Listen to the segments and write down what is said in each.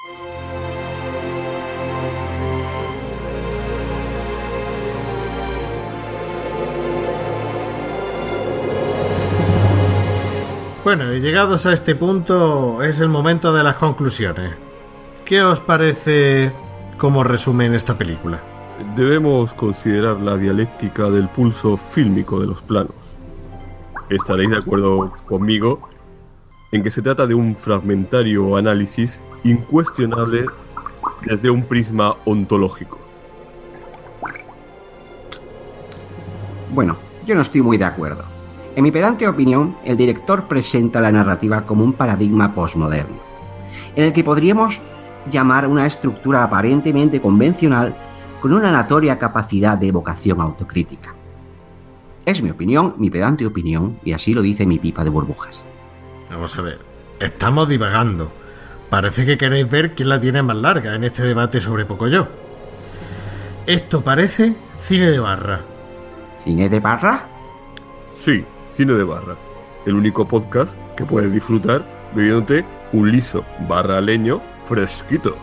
Bueno, y llegados a este punto es el momento de las conclusiones. ¿Qué os parece como resumen esta película? Debemos considerar la dialéctica del pulso fílmico de los planos. Estaréis de acuerdo conmigo en que se trata de un fragmentario análisis incuestionable desde un prisma ontológico. Bueno, yo no estoy muy de acuerdo. En mi pedante opinión, el director presenta la narrativa como un paradigma postmoderno, en el que podríamos llamar una estructura aparentemente convencional con una notoria capacidad de evocación autocrítica. Es mi opinión, mi pedante opinión, y así lo dice mi pipa de burbujas. Vamos a ver, estamos divagando. Parece que queréis ver quién la tiene más larga en este debate sobre Pocoyo. Esto parece cine de barra. ¿Cine de barra? Sí, cine de barra. El único podcast que puedes disfrutar bebiéndote un liso barra leño fresquito.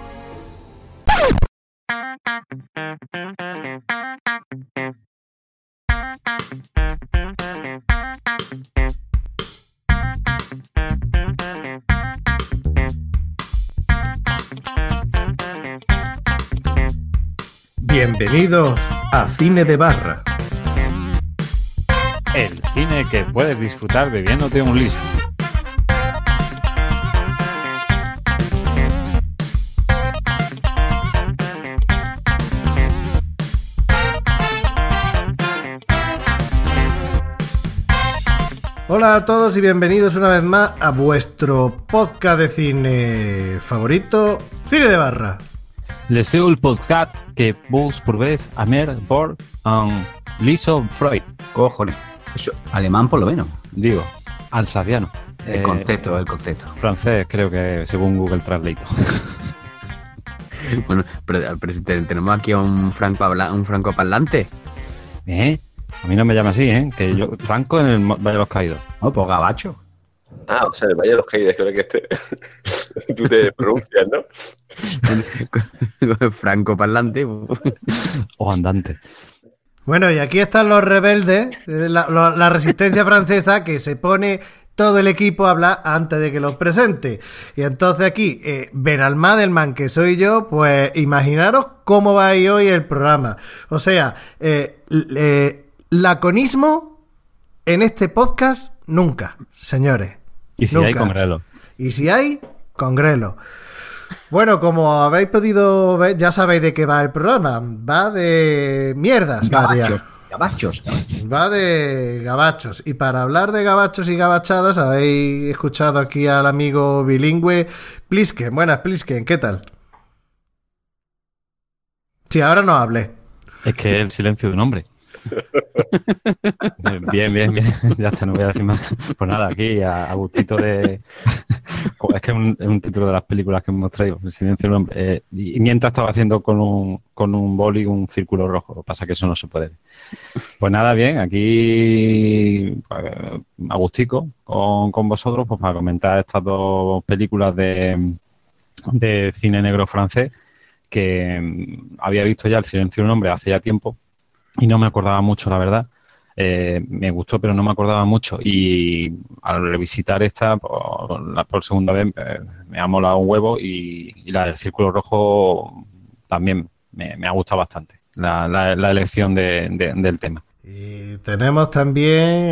Bienvenidos a Cine de Barra. El cine que puedes disfrutar bebiéndote un liso. Hola a todos y bienvenidos una vez más a vuestro podcast de cine favorito, Cine de Barra. Le seu podcast que vos probés a mer por liso Freud. Cojones. Eso, alemán por lo menos. Digo, alsaciano. El concepto. Francés, creo que según Google Translate. Bueno, pero tenemos aquí a un francoparlante. A mí no me llama así, que yo, Franco en el Valle de los Caídos. Oh, pues gabacho. Ah, o sea, el Valle de los Caídos, creo que tú te pronuncias, ¿no? Francoparlante. O andante. Bueno, y aquí están los rebeldes, la resistencia francesa, que se pone todo el equipo a hablar antes de que los presente. Y entonces aquí, Benalmádel, que soy yo, pues imaginaros cómo va a ir hoy el programa. O sea, laconismo en este podcast nunca, señores. Y si nunca. hay, congrelo. Y si hay, congrelo. Bueno, como habéis podido ver, ya sabéis de qué va el programa. Va de mierdas varias. Gabachos. Va de gabachos. Y para hablar de gabachos y gabachadas, habéis escuchado aquí al amigo bilingüe Plisken. Buenas, Plisken, ¿qué tal? Sí, ahora no hable. Es que el silencio de un hombre. Bien. Ya está, no voy a decir más. Pues nada, aquí a gustito de... Es que es un título de las películas que hemos traído, El silencio del hombre. Y mientras estaba haciendo con un boli un círculo rojo. Lo que pasa es que eso no se puede ver. Pues nada, bien, aquí a gustico con vosotros, pues para comentar estas dos películas de cine negro francés que había visto ya El silencio del hombre hace ya tiempo y no me acordaba mucho, la verdad. Me gustó, pero no me acordaba mucho. Y al revisitar esta por segunda vez, me ha molado un huevo y la del Círculo Rojo también me ha gustado bastante, la elección del tema. Y tenemos también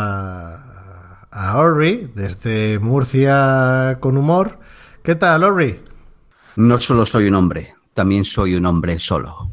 a Orri, desde Murcia con humor. ¿Qué tal, Orri? No solo soy un hombre, también soy un hombre solo.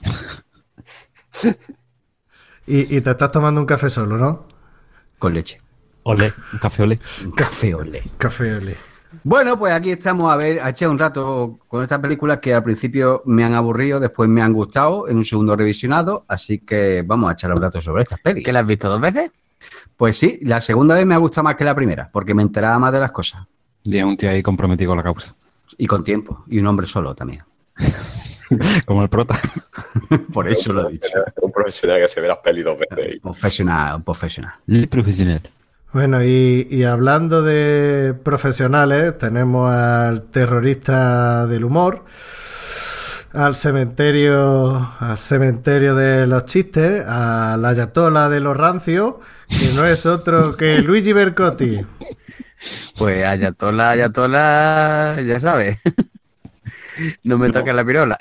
Y te estás tomando un café solo, ¿no? Con leche. Olé, un café olé. Café olé. Café olé. Bueno, pues aquí estamos a echar un rato con estas películas que al principio me han aburrido, después me han gustado, en un segundo revisionado, así que vamos a echar un rato sobre estas pelis. ¿Que las has visto 2 veces? Pues sí, la segunda vez me ha gustado más que la primera, porque me enteraba más de las cosas. Bien, un tío ahí comprometido con la causa. Y con tiempo, y un hombre solo también. Como el prota. Por eso lo he dicho. Un profesional que se ve las pelis 2 veces. Profesional. El profesional. Bueno, y hablando de profesionales, tenemos al terrorista del humor, al cementerio de los chistes, al ayatola de los rancios, que no es otro que Luigi Bercotti. Pues ayatola, ya sabes. No me toques la pirola.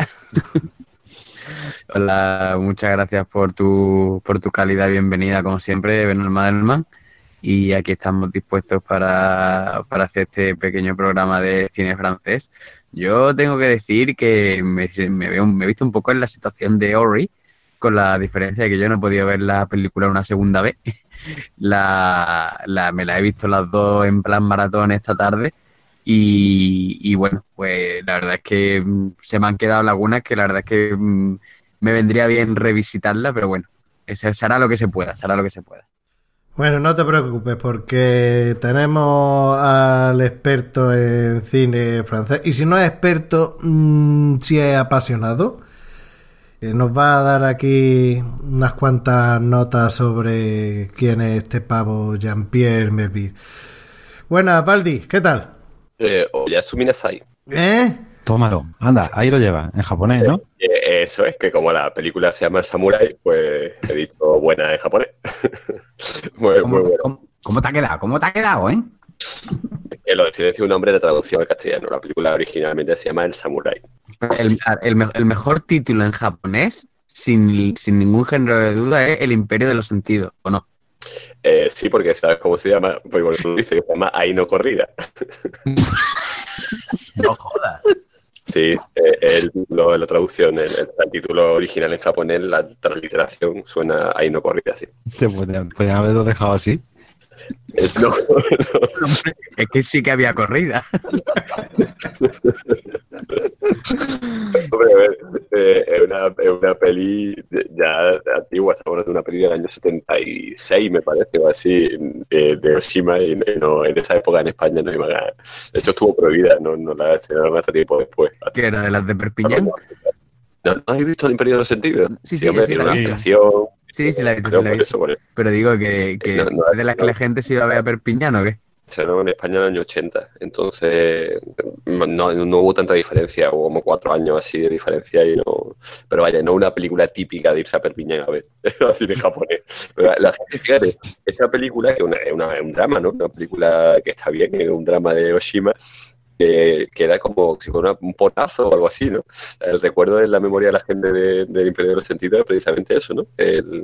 Hola, muchas gracias por tu cálida bienvenida, como siempre, Bernal Madelman. Y aquí estamos dispuestos para hacer este pequeño programa de cine francés. Yo tengo que decir que me he visto un poco en la situación de Ori, con la diferencia de que yo no he podido ver la película una segunda vez. Me la he visto las dos en plan maratón esta tarde. Y bueno, pues la verdad es que se me han quedado lagunas que la verdad es que me vendría bien revisitarla, pero bueno, se hará lo que se pueda, Bueno, no te preocupes porque tenemos al experto en cine francés y si no es experto, sí es apasionado. Nos va a dar aquí unas cuantas notas sobre quién es este pavo Jean-Pierre Melville. Buenas, Baldi, ¿qué tal? Oyasumi Nasai. Tómalo, anda, ahí lo lleva, en japonés, ¿no? Eso es, que como la película se llama Samurai, pues he dicho buena en japonés. muy bueno. ¿Cómo te ha quedado, eh? Lo del silencio de un hombre, la traducción al castellano. La película originalmente se llama El Samurai. El mejor título en japonés, sin ningún género de duda, es El Imperio de los Sentidos, ¿o no? Sí, porque ¿sabes cómo se llama? Pues por eso dice que se llama Ahí no corrida. No jodas. Sí, el título de la traducción, el título original en japonés, la transliteración suena Ahí no corrida, sí. Te podrían haberlo dejado así. No. Es que sí que había corrida. Hombre, a ver, es una peli ya antigua, estamos hablando de una peli del año 76, me parece, o así, de Oshima, y no, en esa época en España no iban a... De hecho, estuvo prohibida, no la estrenaron hasta tiempo después. ¿Que era de las de Perpiñán? ¿No has visto El Imperio de los Sentidos? Sí, hombre, sí, tiene una sí. ampliación. Sí, la he visto. Por eso. Pero digo que No, ¿es de las que la gente se iba a ver a Perpiñán o qué? Se estrenó en España en el año 80, entonces no hubo tanta diferencia, hubo como 4 años así de diferencia y no, pero vaya, no una película típica de irse a Perpiñán a ver, así de japonés. Pero la gente, fíjate, esta película que es un drama, ¿no? Una película que está bien, es un drama de Oshima, que era como si fuera un portazo o algo así, ¿no? El recuerdo de la memoria de la gente del Imperio de los Sentidos es precisamente eso, ¿no?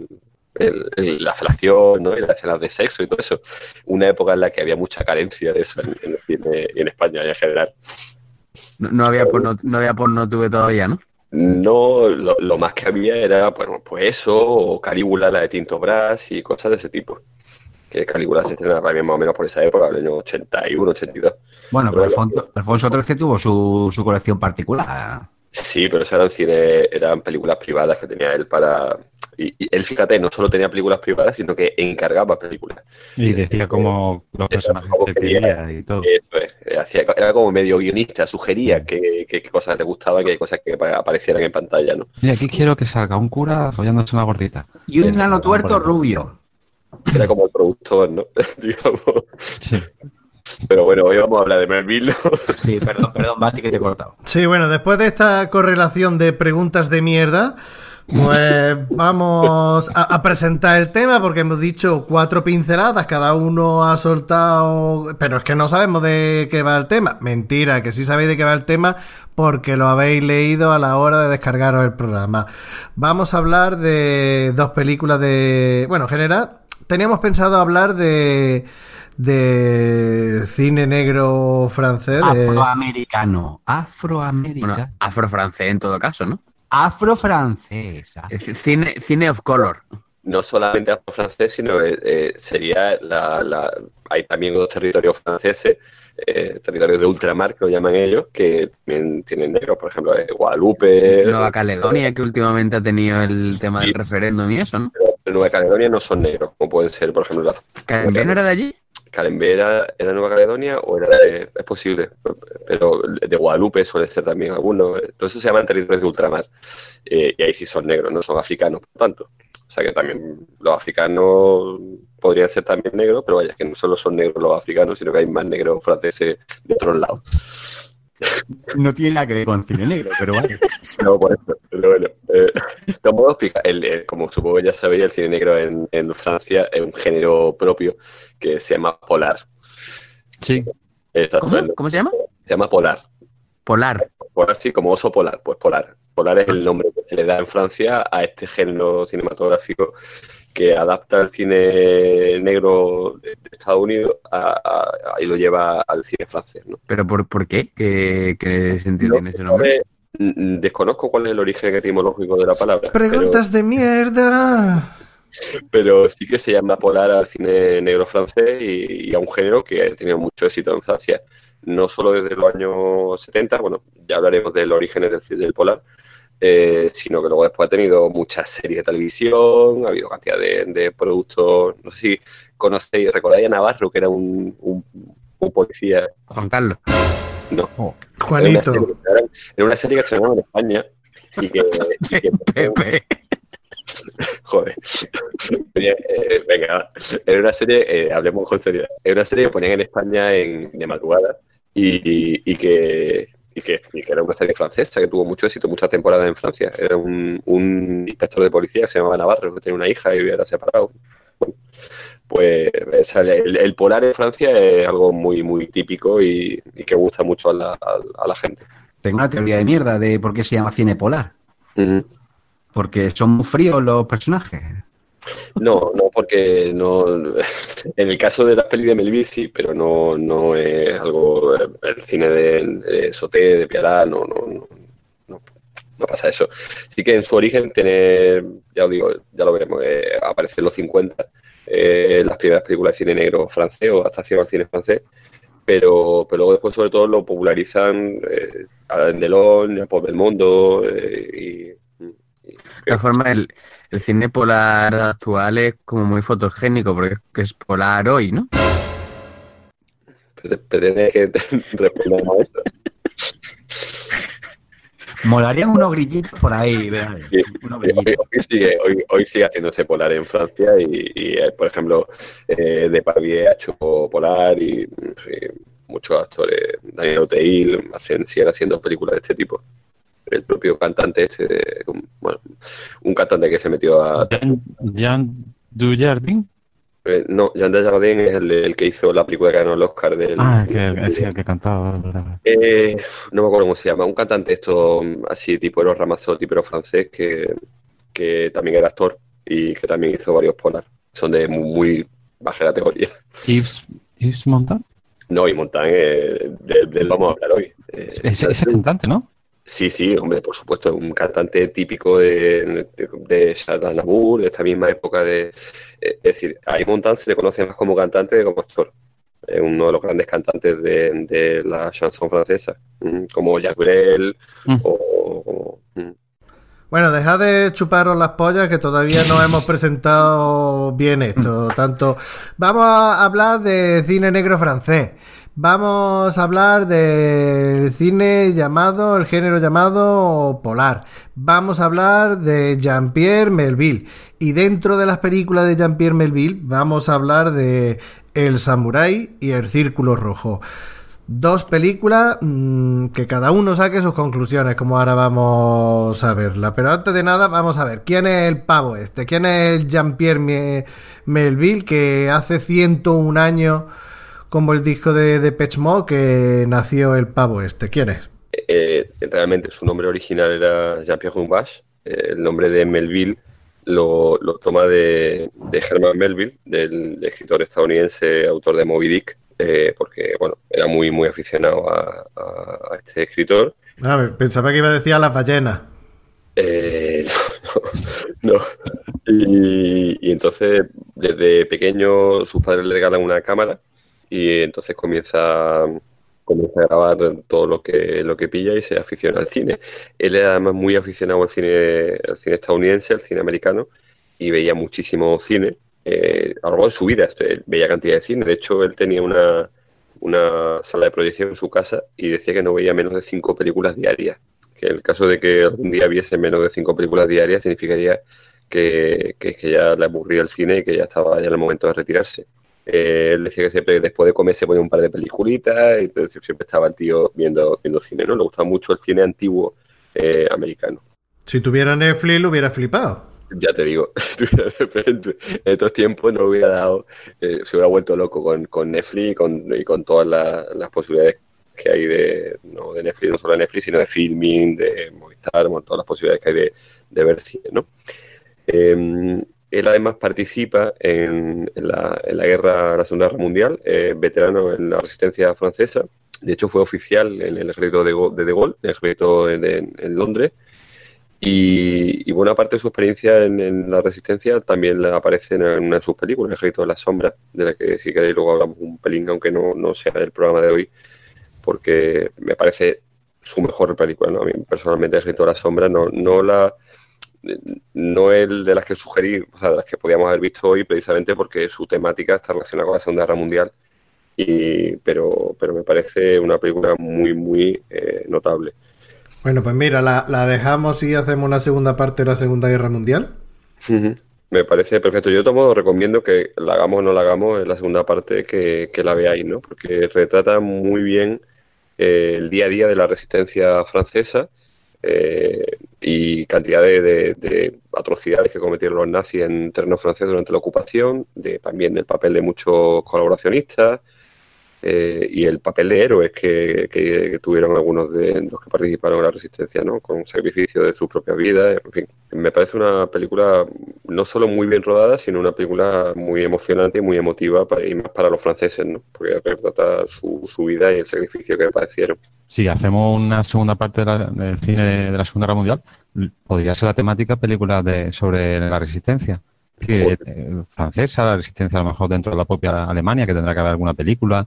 La felación, ¿no? Y las escenas de sexo y todo eso. Una época en la que había mucha carencia de eso en el cine y en España en general. No había porno tuve todavía, ¿no? No, lo más que había era, bueno, pues eso, o Calígula, la de Tinto Brass y cosas de ese tipo. Que Calígula se estrenaba también más o menos por esa época, el año 81, 82. Bueno, pero Alfonso XIII tuvo su colección particular. Sí, pero eso eran películas privadas que tenía él para... Y él, fíjate, no solo tenía películas privadas, sino que encargaba películas. Y decía como los personajes que quería y todo. Eso es, era como medio guionista, sugería qué cosas le gustaban, qué cosas que aparecieran en pantalla, ¿no? Mira, aquí quiero que salga un cura follándose una gordita. Y un nano tuerto rubio. Era como el productor, ¿no? Digamos. Sí. Pero bueno, hoy vamos a hablar de Melville, ¿no? Sí, perdón, Bati, que te he cortado. Sí, bueno, después de esta correlación de preguntas de mierda, pues vamos a presentar el tema porque hemos dicho 4 pinceladas, cada uno ha soltado... Pero es que no sabemos de qué va el tema. Mentira, que sí sabéis de qué va el tema porque lo habéis leído a la hora de descargaros el programa. Vamos a hablar de 2 películas de... Bueno, en general, teníamos pensado hablar de cine negro francés. Afroamericano. Bueno, afrofrancés en todo caso, ¿no? Afrofrancesa. Cine of color. No solamente afro-francés, sino sería hay también otros territorios franceses, territorios de ultramar que lo llaman ellos, que también tienen negros, por ejemplo, Guadalupe. Nueva Caledonia, que últimamente ha tenido el tema del referéndum y eso, ¿no? Pero Nueva Caledonia no son negros, como pueden ser, por ejemplo, ¿Calembé no era de allí? ¿Calembé era de Nueva Caledonia o era es posible? Pero de Guadalupe suele ser también algunos. Todo eso se llaman territorios de ultramar. Y ahí sí son negros, no son africanos, por tanto. O sea que también los africanos podrían ser también negros, pero vaya, que no solo son negros los africanos, sino que hay más negros franceses de otros lados. No tiene nada que ver con cine negro, pero vale. No, por eso. Pero bueno, como, como supongo que ya sabéis, el cine negro en Francia es un género propio que se llama polar. Sí. Exacto, ¿Cómo se llama? Se llama polar. Polar. Polar, sí, como oso polar, pues polar. Polar es el nombre que se le da en Francia a este género cinematográfico que adapta el cine negro de Estados Unidos y lo lleva al cine francés, ¿no? ¿Pero por qué? ¿Qué sentido tiene ese nombre? Desconozco cuál es el origen etimológico de la palabra. Preguntas de mierda. Pero sí que se llama polar al cine negro francés y a un género que ha tenido mucho éxito en Francia. No solo desde los años 70, bueno, ya hablaremos de los orígenes del polar, sino que luego después ha tenido muchas series de televisión, ha habido cantidad de productos. No sé si conocéis, recordáis a Navarro, que era un policía. Juan Carlos. No. Juanito. Era una serie que se llamaba en España y que Pepe. Joder. Venga, era una serie, hablemos con seriedad. Era una serie que ponían en España de madrugada y que era una serie francesa que tuvo mucho éxito, muchas temporadas en Francia. Era un inspector de policía que se llamaba Navarro, que tenía una hija y era separado. Bueno, pues el polar en Francia es algo muy, muy típico y que gusta mucho a la gente. Tengo una teoría de mierda de por qué se llama cine polar. Uh-huh. Porque son muy fríos los personajes. No, porque no. En el caso de las pelis de Melville sí, pero no es algo. El cine de Sauté, de Pialá, no pasa eso. Sí que en su origen tiene, ya os digo, ya lo veremos, aparece en los 50, las primeras películas de cine negro francés o adaptación al cine francés, pero luego después sobre todo lo popularizan Alain Delon, Paul Belmondo De todas formas, el cine polar actual es como muy fotogénico porque es polar hoy, ¿no? Pretende que respondamos a esto. Molarían unos grillitos por ahí, ¿verdad? Sí, Unos grillitos. hoy sigue haciéndose polar en Francia y por ejemplo, Depardieu ha hecho polar y muchos actores, Daniel Auteuil, siguen haciendo películas de este tipo. El propio cantante un cantante que se metió a... Jean Dujardin. No, Jean Dujardin es el que hizo la película que ganó el Oscar del... Sí, el que cantaba. No me acuerdo cómo se llama. Un cantante esto así tipo Eros Ramazzotti, pero francés, que también era actor y que también hizo varios polar. Son de muy baja categoría. ¿Yves Montand? No, y Montand, del vamos a hablar hoy. Ese cantante, ¿no? Sí, hombre, por supuesto, un cantante típico de Charles Aznavour, de esta misma época es decir, a Montand se le conoce más como cantante que como actor. Es uno de los grandes cantantes de la chanson francesa, como Jacques Brel Bueno, dejad de chuparos las pollas que todavía no hemos presentado bien esto. Tanto vamos a hablar de cine negro francés. Vamos a hablar del el género llamado polar. Vamos a hablar de Jean-Pierre Melville. Y dentro de las películas de Jean-Pierre Melville vamos a hablar de El Samurái y El Círculo Rojo. Dos películas que cada uno saque sus conclusiones, como ahora vamos a verla. Pero antes de nada, vamos a ver, ¿quién es el pavo este? ¿Quién es Jean-Pierre Melville, que hace 101 años, como el disco de Depeche Mode, que nació el pavo este? ¿Quién es? Realmente su nombre original era Jean-Pierre Rumbache. El nombre de Melville lo toma de Herman Melville, del escritor estadounidense, autor de Moby Dick. Porque, bueno, era muy, muy aficionado a este escritor. Pensaba que iba a decir a las ballenas. No. Y entonces, desde pequeño, sus padres le regalan una cámara y entonces comienza a grabar todo lo que pilla y se aficiona al cine. Él era además muy aficionado al cine estadounidense, al cine americano, y veía muchísimo cine. A lo largo de su vida veía cantidad de cine. De hecho, él tenía una sala de proyección en su casa y decía que no veía menos de 5 películas diarias. Que en el caso de que algún día viese menos de 5 películas diarias significaría que ya le aburría el cine y que ya estaba ya en el momento de retirarse. Él decía que siempre después de comer se ponía un par de peliculitas, y entonces siempre estaba el tío viendo cine, ¿no? Le gustaba mucho el cine antiguo americano. Si tuviera Netflix, lo hubiera flipado. Ya te digo, en estos tiempos no hubiera dado, se hubiera vuelto loco con Netflix y con todas las posibilidades que hay no de Netflix, no solo de Netflix, sino de filming, de Movistar, bueno, todas las posibilidades que hay de ver cine, ¿no? Él además participa en la Segunda Guerra Mundial, veterano en la resistencia francesa. De hecho, fue oficial en el ejército de De Gaulle, en el ejército en Londres. Y buena parte de su experiencia en la resistencia también aparece en una de sus películas, El Ejército de las Sombras, de la que sí que luego hablamos un pelín, aunque no sea del programa de hoy, porque me parece su mejor película, ¿no? A mí personalmente El Ejército de las Sombras no el de las que sugerí, o sea, de las que podíamos haber visto hoy, precisamente porque su temática está relacionada con la Segunda Guerra Mundial, pero me parece una película muy, muy notable. Bueno, pues mira, la dejamos y hacemos una segunda parte de la Segunda Guerra Mundial. Me parece perfecto. Yo de todo modo recomiendo que la hagamos o no la hagamos en la segunda parte, que la veáis, ¿no? Porque retrata muy bien el día a día de la resistencia francesa y cantidad de atrocidades que cometieron los nazis en terreno francés durante la ocupación, también del papel de muchos colaboracionistas, y el papel de héroes que tuvieron algunos de los que participaron en la resistencia, ¿no? Con sacrificio de sus propias vidas. En fin, me parece una película no solo muy bien rodada, sino una película muy emocionante y muy emotiva y más para los franceses, ¿no? Porque retrata su vida y el sacrificio que padecieron. Si hacemos una segunda parte del cine de la Segunda Guerra Mundial, podría ser la temática película sobre la resistencia. Francesa, la resistencia a lo mejor dentro de la propia Alemania, que tendrá que haber alguna película.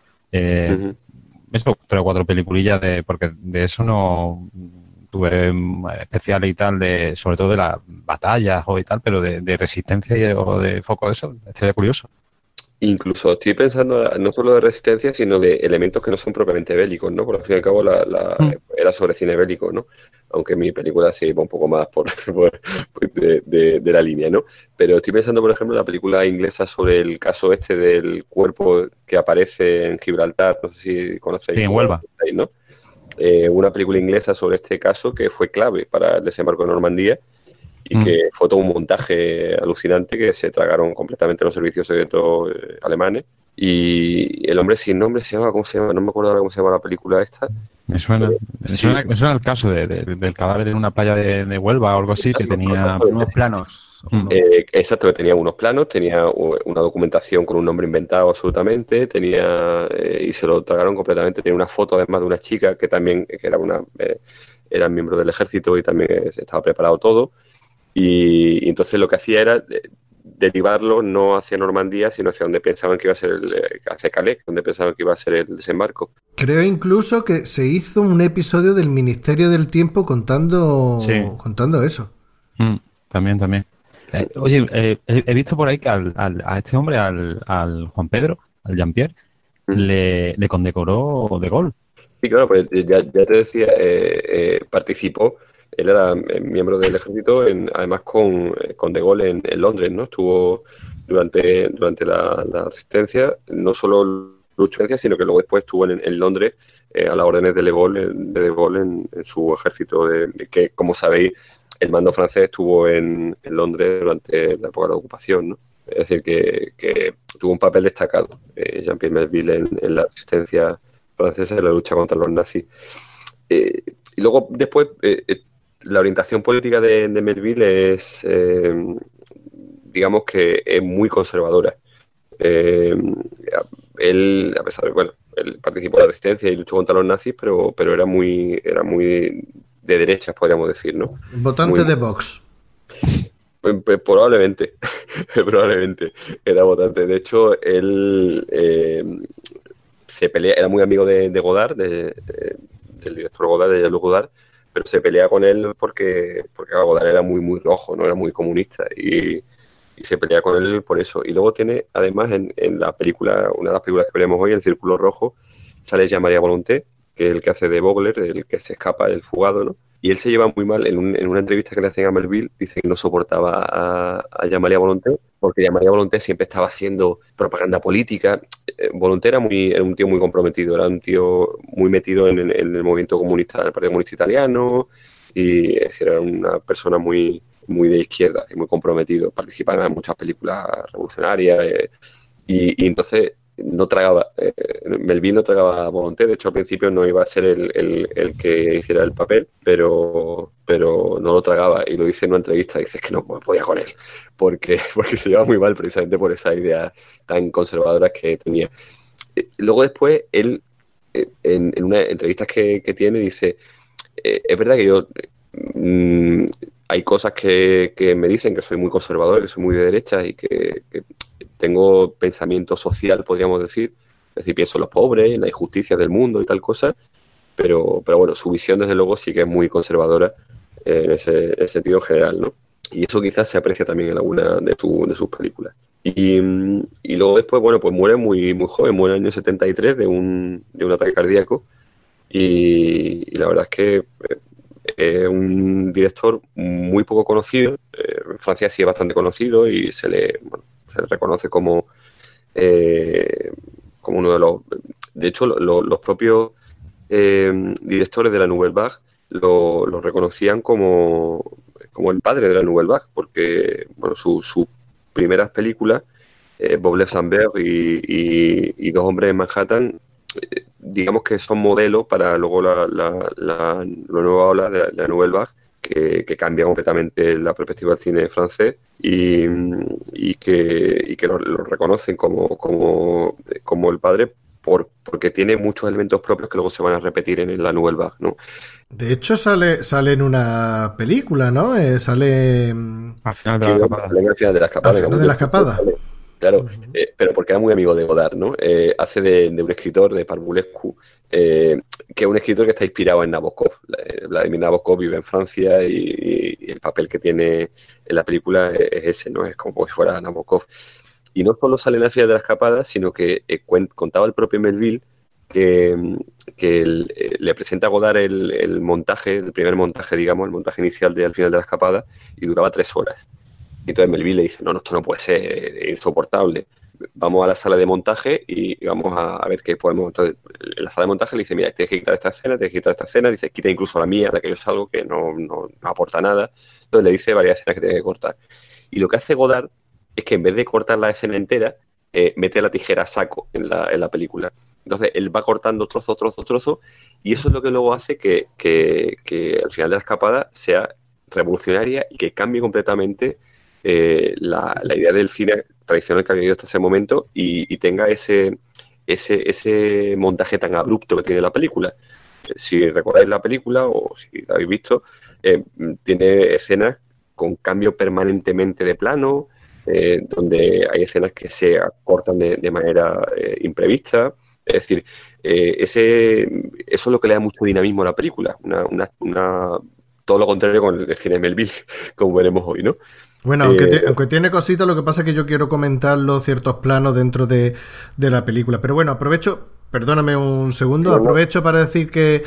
Eso, 3 o 4 peliculillas porque de eso no tuve especiales y tal, sobre todo de las batallas o y tal, pero de resistencia o de foco de eso, estaría curioso. Incluso estoy pensando no solo de resistencia, sino de elementos que no son propiamente bélicos, ¿no? Porque al fin y al cabo era sobre cine bélico, ¿no? Aunque mi película se iba un poco más de la línea, ¿no? Pero estoy pensando, por ejemplo, en la película inglesa sobre el caso del cuerpo que aparece en Gibraltar, no sé si conocéis. Sí, en Huelva. ¿No? Una película inglesa sobre este caso que fue clave para el desembarco de Normandía, y que fue todo un montaje alucinante que se tragaron completamente los servicios secretos alemanes. Y el hombre sin nombre se llama, ¿cómo se llama? No me acuerdo ahora cómo se llama la película esta. Me suena el caso del cadáver en una playa de Huelva o algo así, que tenía unos planos. Exacto, que tenía unos planos, tenía una documentación con un nombre inventado absolutamente, y se lo tragaron completamente. Tenía una foto además de una chica que también era miembro del ejército y también estaba preparado todo. Y entonces lo que hacía era derivarlo no hacia Normandía, sino hacia donde pensaban que iba a ser hacia Calais, donde pensaban que iba a ser el desembarco. Creo incluso que se hizo un episodio del Ministerio del Tiempo contando eso. También. Oye, he visto por ahí que a este hombre, al Juan Pedro, al Jean-Pierre, le condecoró De Gaulle. Sí, claro, pues ya te decía, participó. Él era miembro del ejército, además con De Gaulle en Londres, ¿no? Estuvo durante la resistencia, no solo luchó en, sino que luego después estuvo en Londres a las órdenes de De Gaulle en su ejército, que, como sabéis, el mando francés estuvo en Londres durante la época de la ocupación, ¿no? Es decir, que tuvo un papel destacado Jean-Pierre Melville en la resistencia francesa y en la lucha contra los nazis. Y luego, después, la orientación política de Melville es, digamos que es muy conservadora. Él, a pesar de, él participó en la resistencia y luchó contra los nazis, pero era muy de derechas, podríamos decir, ¿no? Votante de Vox. Probablemente era votante. De hecho, él era muy amigo de Godard, del director Godard, de Jean-Luc Godard, pero se pelea con él porque Godard era muy, muy rojo, no era muy comunista, y se pelea con él por eso. Y luego tiene, además, en la película, una de las películas que veremos hoy, El Círculo Rojo, sale Jean-Marie Volonté, que es el que hace de Vogler, el que se escapa, el fugado, ¿no? Y él se lleva muy mal. En una entrevista que le hacen a Melville, dice que no soportaba a Jean-Marie Volonté, porque Jean-Marie Volonté siempre estaba haciendo propaganda política. Volonté era un tío muy comprometido, era un tío muy metido en el movimiento comunista, en el Partido Comunista Italiano, y es decir, era una persona muy, muy de izquierda y muy comprometido. Participaba en muchas películas revolucionarias, y entonces no tragaba, Melville no tragaba a Volonté. De hecho al principio no iba a ser el que hiciera el papel, pero no lo tragaba, y lo dice en una entrevista, dice que no podía con él, porque se llevaba muy mal precisamente por esas ideas tan conservadoras que tenía. Luego después él, en una entrevista que tiene, dice, es verdad que yo hay cosas que me dicen que soy muy conservador, que soy muy de derecha y que tengo pensamiento social, podríamos decir. Es decir, pienso en los pobres, en la injusticia del mundo y tal cosa, pero bueno, su visión desde luego sí que es muy conservadora en ese sentido general, ¿no? Y eso quizás se aprecia también en alguna de sus películas. Y luego después, bueno, pues muere muy, muy joven, muere en el año 73 de un ataque cardíaco, y la verdad es que es un director muy poco conocido. En Francia sí es bastante conocido y se le reconoce como uno de los... De hecho, los propios directores de la Nouvelle Vague lo reconocían como el padre de la Nouvelle Vague, porque bueno, sus primeras películas, Bob Le Flambeur y Dos hombres en Manhattan, digamos que son modelos para luego la nueva ola de la Nouvelle Vague, que cambia completamente la perspectiva del cine francés, y que lo reconocen como el padre, porque tiene muchos elementos propios que luego se van a repetir en la Nouvelle Vague, ¿no? De hecho, sale en una película, ¿no? Sale al final de la escapada. Al final de la escapada. Al final de la escapada. Claro, pero porque era muy amigo de Godard, ¿no? Hace de un escritor, de Parvulescu, que es un escritor que está inspirado en Nabokov. Vladimir Nabokov vive en Francia, y el papel que tiene en la película es ese, ¿no? Es como si fuera Nabokov. Y no solo sale en la fila de la escapada, sino que contaba el propio Melville que le presenta a Godard el montaje, el primer montaje, digamos, el montaje inicial de Al final de la escapada, y duraba 3 horas. Y entonces Melville le dice, no, esto no puede ser, es insoportable. Vamos a la sala de montaje y vamos a ver qué podemos. Entonces, en la sala de montaje le dice, mira, tienes que quitar esta escena, tienes que quitar esta escena. Dice, quita incluso la mía, de que yo salgo, que no aporta nada. Entonces le dice varias escenas que tiene que cortar. Y lo que hace Godard es que en vez de cortar la escena entera, mete la tijera a saco en la película. Entonces él va cortando trozo, y eso es lo que luego hace que al final de la escapada sea revolucionaria y que cambie completamente la idea del cine tradicional que había habido hasta ese momento, y tenga ese montaje tan abrupto que tiene la película. Si recordáis la película, o si la habéis visto, tiene escenas con cambio permanentemente de plano, donde hay escenas que se cortan de manera imprevista. Es decir, eso es lo que le da mucho dinamismo a la película. Todo lo contrario con el cine de Melville, como veremos hoy, ¿no? Bueno, aunque tiene cositas, lo que pasa es que yo quiero comentar los ciertos planos dentro de la película. Pero bueno, perdóname un segundo, aprovecho para decir que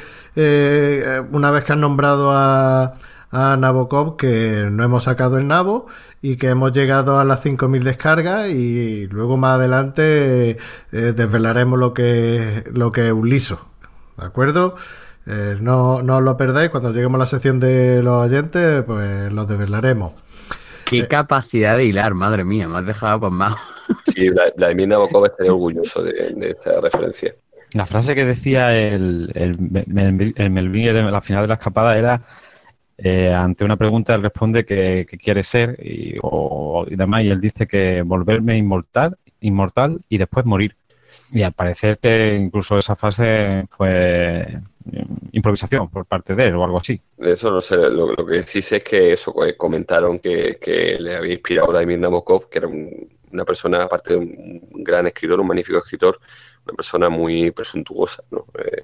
una vez que han nombrado a Nabokov, que no hemos sacado el nabo y que hemos llegado a las 5.000 descargas, y luego más adelante desvelaremos lo que es un liso, ¿de acuerdo? No os lo perdáis, cuando lleguemos a la sección de los oyentes, pues lo desvelaremos. Qué capacidad de hilar, madre mía, me has dejado pasmado. Sí, Vladimir Nabokov estaría orgulloso de esta referencia. La frase que decía el Melville de la final de la escapada era, ante una pregunta él responde que quiere ser y demás, y él dice que volverme inmortal y después morir. Y al parecer que incluso esa frase fue improvisación por parte de él o algo así. Eso no sé, lo que sí sé es que eso comentaron que le había inspirado a Vladimir Nabokov, que era una persona, aparte de un gran escritor, un magnífico escritor, una persona muy presuntuosa, ¿no?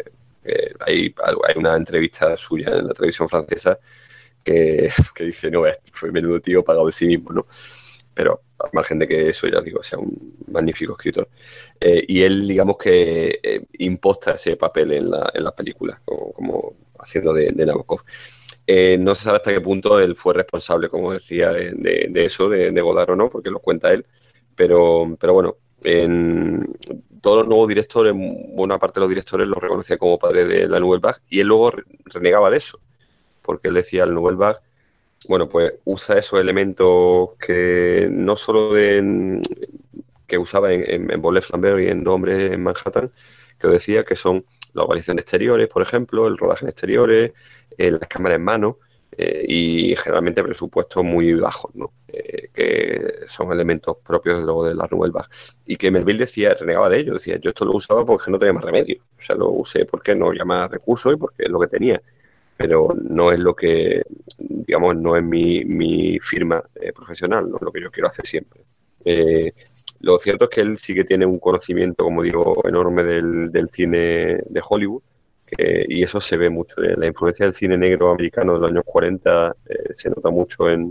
Hay una entrevista suya en la televisión francesa que dice, no, fue menudo tío pagado de sí mismo, ¿no? Pero al margen de que eso, ya digo, sea un magnífico escritor. Y él, digamos que imposta ese papel en la película, como haciendo de Nabokov. No se sabe hasta qué punto él fue responsable, como decía, de eso, de Godard o no, porque lo cuenta él. Pero bueno, en todos los nuevos directores, buena parte de los directores los reconocía como padre de la Nouvelle Vague, y él luego renegaba de eso, porque él decía, el Nouvelle Vague, bueno, pues usa esos elementos que no solo que usaba en Volver Flambeur y en Dos hombres en Manhattan, que os decía que son la organización de exteriores, por ejemplo, el rodaje en exteriores, las cámaras en mano, y generalmente presupuestos muy bajos, ¿no? Que son elementos propios luego de la Nouvelle Vague. Y que Melville decía, renegaba de ello, decía, yo esto lo usaba porque no tenía más remedio. O sea, lo usé porque no había más recursos y porque es lo que tenía. Pero no es lo que, digamos, no es mi firma profesional, no es lo que yo quiero hacer siempre. Lo cierto es que él sí que tiene un conocimiento, como digo, enorme del cine de Hollywood, y eso se ve mucho. La influencia del cine negro americano de los años 40 se nota mucho en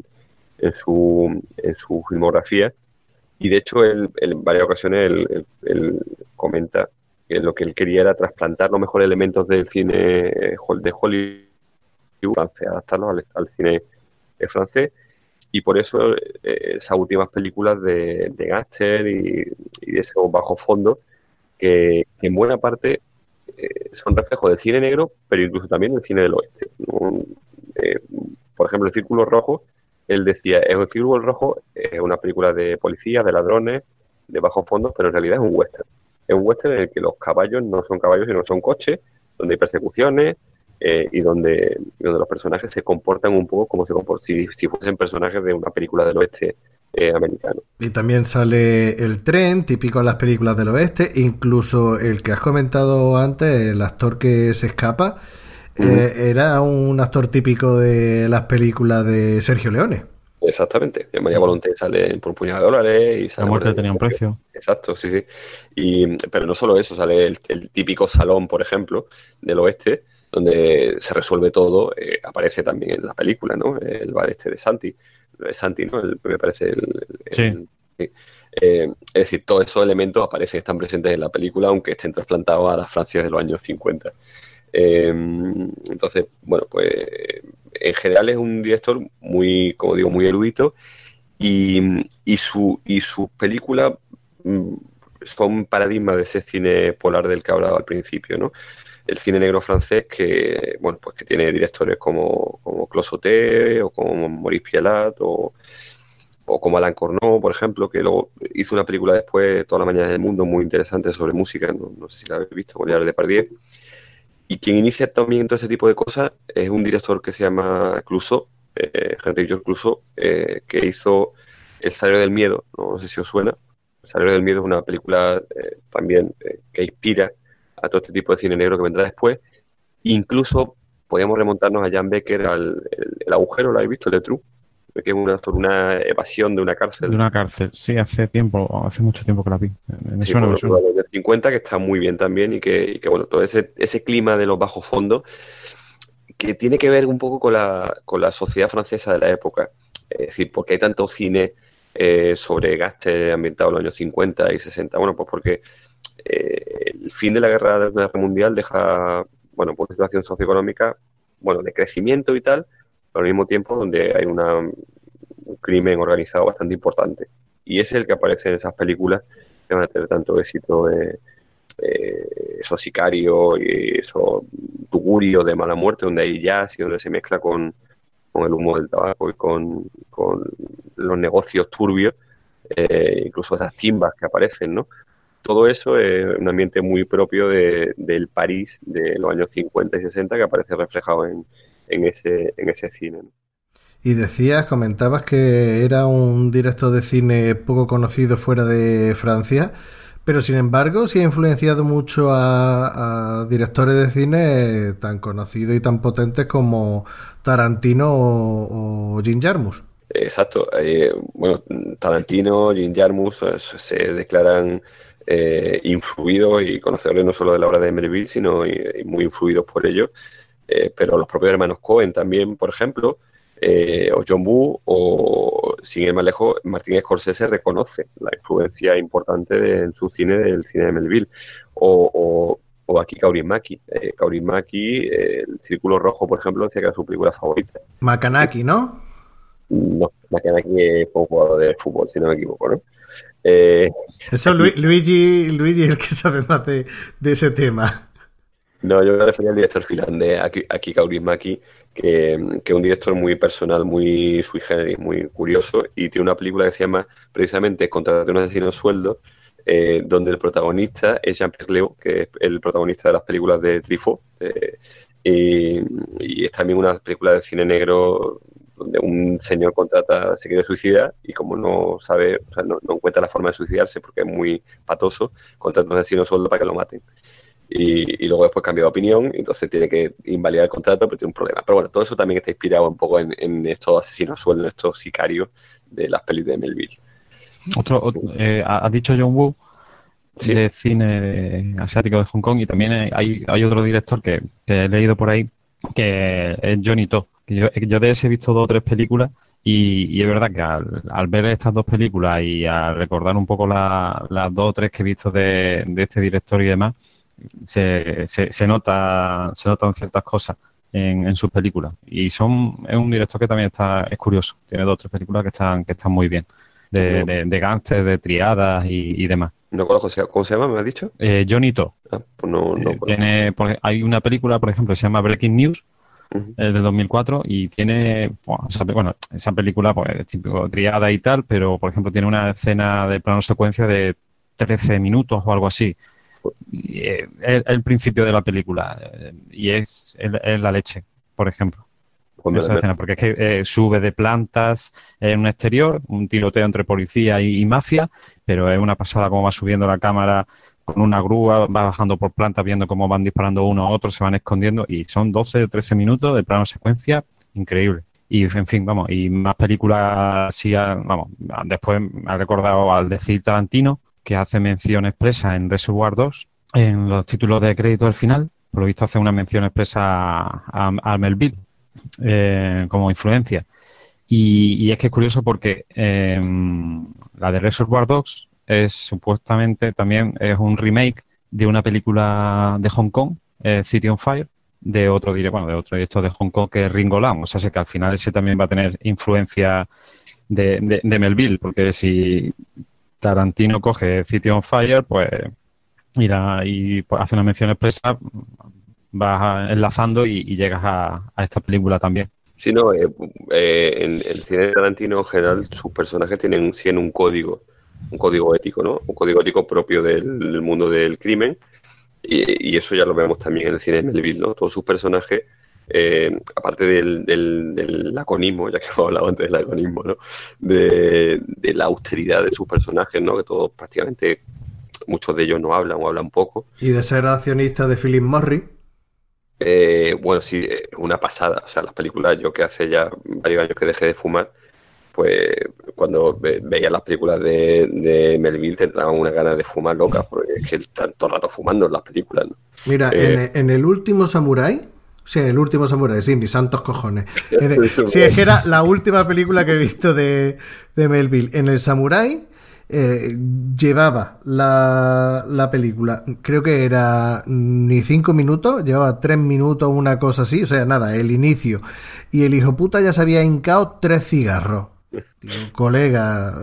su filmografía, y de hecho él, en varias ocasiones él comenta que lo que él quería era trasplantar los mejores elementos del cine de Hollywood francés, adaptarlos al cine francés, y por eso esas últimas películas de gángster y de ese bajo fondo, que en buena parte son reflejos del cine negro, pero incluso también del cine del oeste. Por ejemplo, El Círculo Rojo, él decía, El Círculo Rojo es una película de policías, de ladrones, de bajos fondos, pero en realidad es un western. Es un western en el que los caballos no son caballos, sino son coches, donde hay persecuciones, y donde los personajes se comportan un poco como si fuesen personajes de una película del oeste americano. Y también sale el tren, típico en las películas del oeste, incluso el que has comentado antes, el actor que se escapa, era un actor típico de las películas de Sergio Leone. Exactamente. María Volonté sale por un puñado de dólares y sale. La muerte tenía un precio. Exacto, sí, sí. Pero no solo eso, sale el típico salón, por ejemplo, del oeste, donde se resuelve todo, aparece también en la película, ¿no? El bar este de Santi, ¿no? Me parece Sí. es decir, todos esos elementos aparecen, están presentes en la película, aunque estén trasplantados a la Francia de los años 50. Entonces, bueno, pues en general es un director muy, como digo, muy erudito, y sus películas son paradigmas de ese cine polar del que hablaba al principio, ¿no? El cine negro francés que, bueno, pues que tiene directores como Claude Sautet o como Maurice Pialat o como Alain Corneau, por ejemplo, que luego hizo una película después, Toda la mañana del mundo, muy interesante sobre música, no sé si la habéis visto, con Gerard Depardieu. Y quien inicia también todo ese tipo de cosas es un director que se llama Clouseau, Henry Georges Clouseau, que hizo El salario del miedo, no sé si os suena. El salario del miedo es una película también que inspira a todo este tipo de cine negro que vendrá después. Incluso podríamos remontarnos a Jan Becker, el agujero, ¿lo habéis visto? El de True, que es sobre una evasión de una cárcel. De una cárcel, sí, hace mucho tiempo que la vi. Me Sí, suena. del 50, que está muy bien también, y que bueno, todo ese clima de los bajos fondos, que tiene que ver un poco con la sociedad francesa de la época. Es decir, ¿por qué hay tanto cine sobre gángster ambientado en los años 50 y 60? Bueno, pues porque el fin de la Guerra Mundial deja, bueno, pues una situación socioeconómica, bueno, de crecimiento y tal, pero al mismo tiempo donde hay un crimen organizado bastante importante. Y es el que aparece en esas películas que van a tener tanto éxito, esos sicarios y esos tugurios de mala muerte, donde hay jazz y donde se mezcla con el humo del tabaco y con los negocios turbios, incluso esas timbas que aparecen, ¿no? Todo eso es un ambiente muy propio del París de los años 50 y 60 que aparece reflejado en ese cine, ¿no? Y comentabas que era un director de cine poco conocido fuera de Francia, pero sin embargo sí ha influenciado mucho a directores de cine tan conocidos y tan potentes como Tarantino o Jim Jarmusch. Exacto. Bueno, Tarantino, Jim Jarmusch se declaran influidos y conocedores no solo de la obra de Melville, sino y muy influidos por ellos. Pero los propios hermanos Coen también, por ejemplo, o John Woo, o sin ir más lejos, Martin Scorsese reconoce la influencia importante en su cine del cine de Melville, o O aquí Kaurismäki. Kaurismäki, el Círculo Rojo, por ejemplo, decía que era su película favorita. Makanaki, ¿no? No, Makanaki fue un jugador de fútbol, si no me equivoco, ¿no? Eso Luigi es el que sabe más de ese tema. No, yo me refería al director finlandés, Aki Kaurismäki, que es un director muy personal, muy sui generis, muy curioso, y tiene una película que se llama precisamente Contratar a un asesino a sueldo, donde el protagonista es Jean-Pierre Léaud, que es el protagonista de las películas de Truffaut, y es también una película de cine negro donde un señor se quiere suicidar y como no sabe, o sea, no encuentra la forma de suicidarse porque es muy patoso, contrata a un asesino a sueldo para que lo maten. Y luego después cambia de opinión, y entonces tiene que invalidar el contrato, pero tiene un problema. Pero bueno, todo eso también está inspirado un poco en estos asesinos a sueldo, en estos sicarios de las pelis de Melville. Has dicho John Woo, Sí. de cine asiático de Hong Kong, y también hay otro director que he leído por ahí, que es Johnny To. Que yo de ese he visto 2 o 3 películas, y es verdad que al ver estas 2 películas y al recordar un poco las 2 o 3 que he visto de este director y demás, se notan ciertas cosas en sus películas, y es un director que también es curioso, tiene 2 o 3 películas que están muy bien, de gángsters, de triadas y demás. No conozco, ¿cómo se llama? ¿Me has dicho? Johnny To. Pues no Hay una película, por ejemplo, que se llama Breaking News, de 2004, y tiene, esa película pues es típico triada y tal, pero por ejemplo tiene una escena de plano secuencia de 13 minutos o algo así. Y, el principio de la película, y es la leche, por ejemplo. Esa escena, porque es que sube de plantas en un exterior, un tiroteo entre policía y mafia, pero es una pasada cómo va subiendo la cámara con una grúa, va bajando por plantas, viendo cómo van disparando uno a otro, se van escondiendo, y son 12 o 13 minutos de plano secuencia, increíble. Y en fin, vamos, y más películas así, vamos, después me ha recordado al decir Tarantino, que hace mención expresa en Reservoir Dogs, en los títulos de crédito al final, por lo visto hace una mención expresa a Melville como influencia. Y es que es curioso porque la de Reservoir Dogs supuestamente también es un remake de una película de Hong Kong, City on Fire, de otro director de Hong Kong, que es Ringo Lam. O sea, sé que al final ese también va a tener influencia de Melville, porque si Tarantino coge City on Fire, pues y pues, hace una mención expresa, vas enlazando y llegas a esta película también. Sí, no, en el cine de Tarantino en general sus personajes tienen un código ético, ¿no? Un código ético propio del mundo del crimen, y eso ya lo vemos también en el cine de Melville, ¿no? Todos sus personajes, aparte del laconismo, ya que hemos hablado antes del laconismo, ¿no? De la austeridad de sus personajes, ¿no? Que todos prácticamente, muchos de ellos no hablan o hablan poco. Y de ser accionista de Philip Morris. Bueno, sí, una pasada. O sea, las películas, yo que hace ya varios años que dejé de fumar, pues cuando veía las películas de Melville te entraban unas ganas de fumar locas, porque es que están todo el rato fumando en las películas, ¿no? Mira, en El Último Samurái, sí, El Último Samurái, sí, mis santos cojones. Sí, es que era la última película que he visto de Melville. En El Samurái llevaba la película, creo que era ni 5 minutos, llevaba 3 minutos, una cosa así, o sea, nada, el inicio. Y el hijo puta ya se había hincado 3 cigarros. Digo, colega,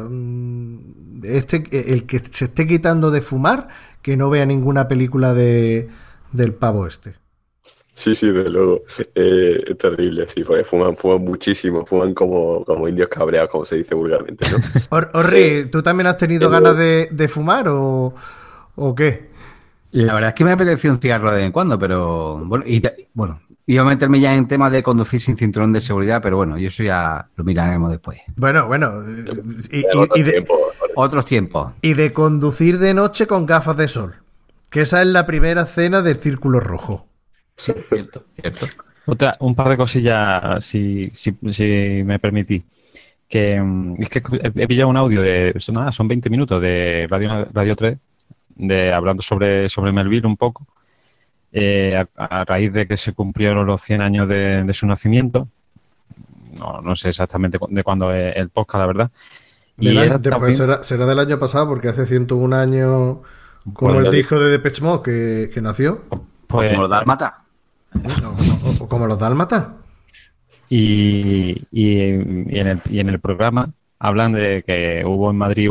el que se esté quitando de fumar, que no vea ninguna película del pavo este. Sí, desde luego. Es terrible, sí, porque fuman muchísimo, fuman como indios cabreados, como se dice vulgarmente, ¿no? Orri, ¿tú también has tenido ganas de fumar o qué? La verdad es que me apetecía un cigarro de vez en cuando, pero bueno, iba a meterme ya en temas de conducir sin cinturón de seguridad, pero bueno, y eso ya lo miraremos después. Bueno, Otros tiempos. Y de conducir de noche con gafas de sol, que esa es la primera escena del Círculo Rojo. Sí, cierto. Un par de cosillas, si me permitís. Que es que he pillado un audio son 20 minutos de Radio 3, hablando sobre Melville un poco, a raíz de que se cumplieron los 100 años de su nacimiento. No sé exactamente de cuándo es el podcast, la verdad. Pues será del año pasado, porque hace 101 años Como el disco de Depeche Mode que nació. Pues, como los dálmata. O como los dálmatas. y en el programa hablan de que hubo en Madrid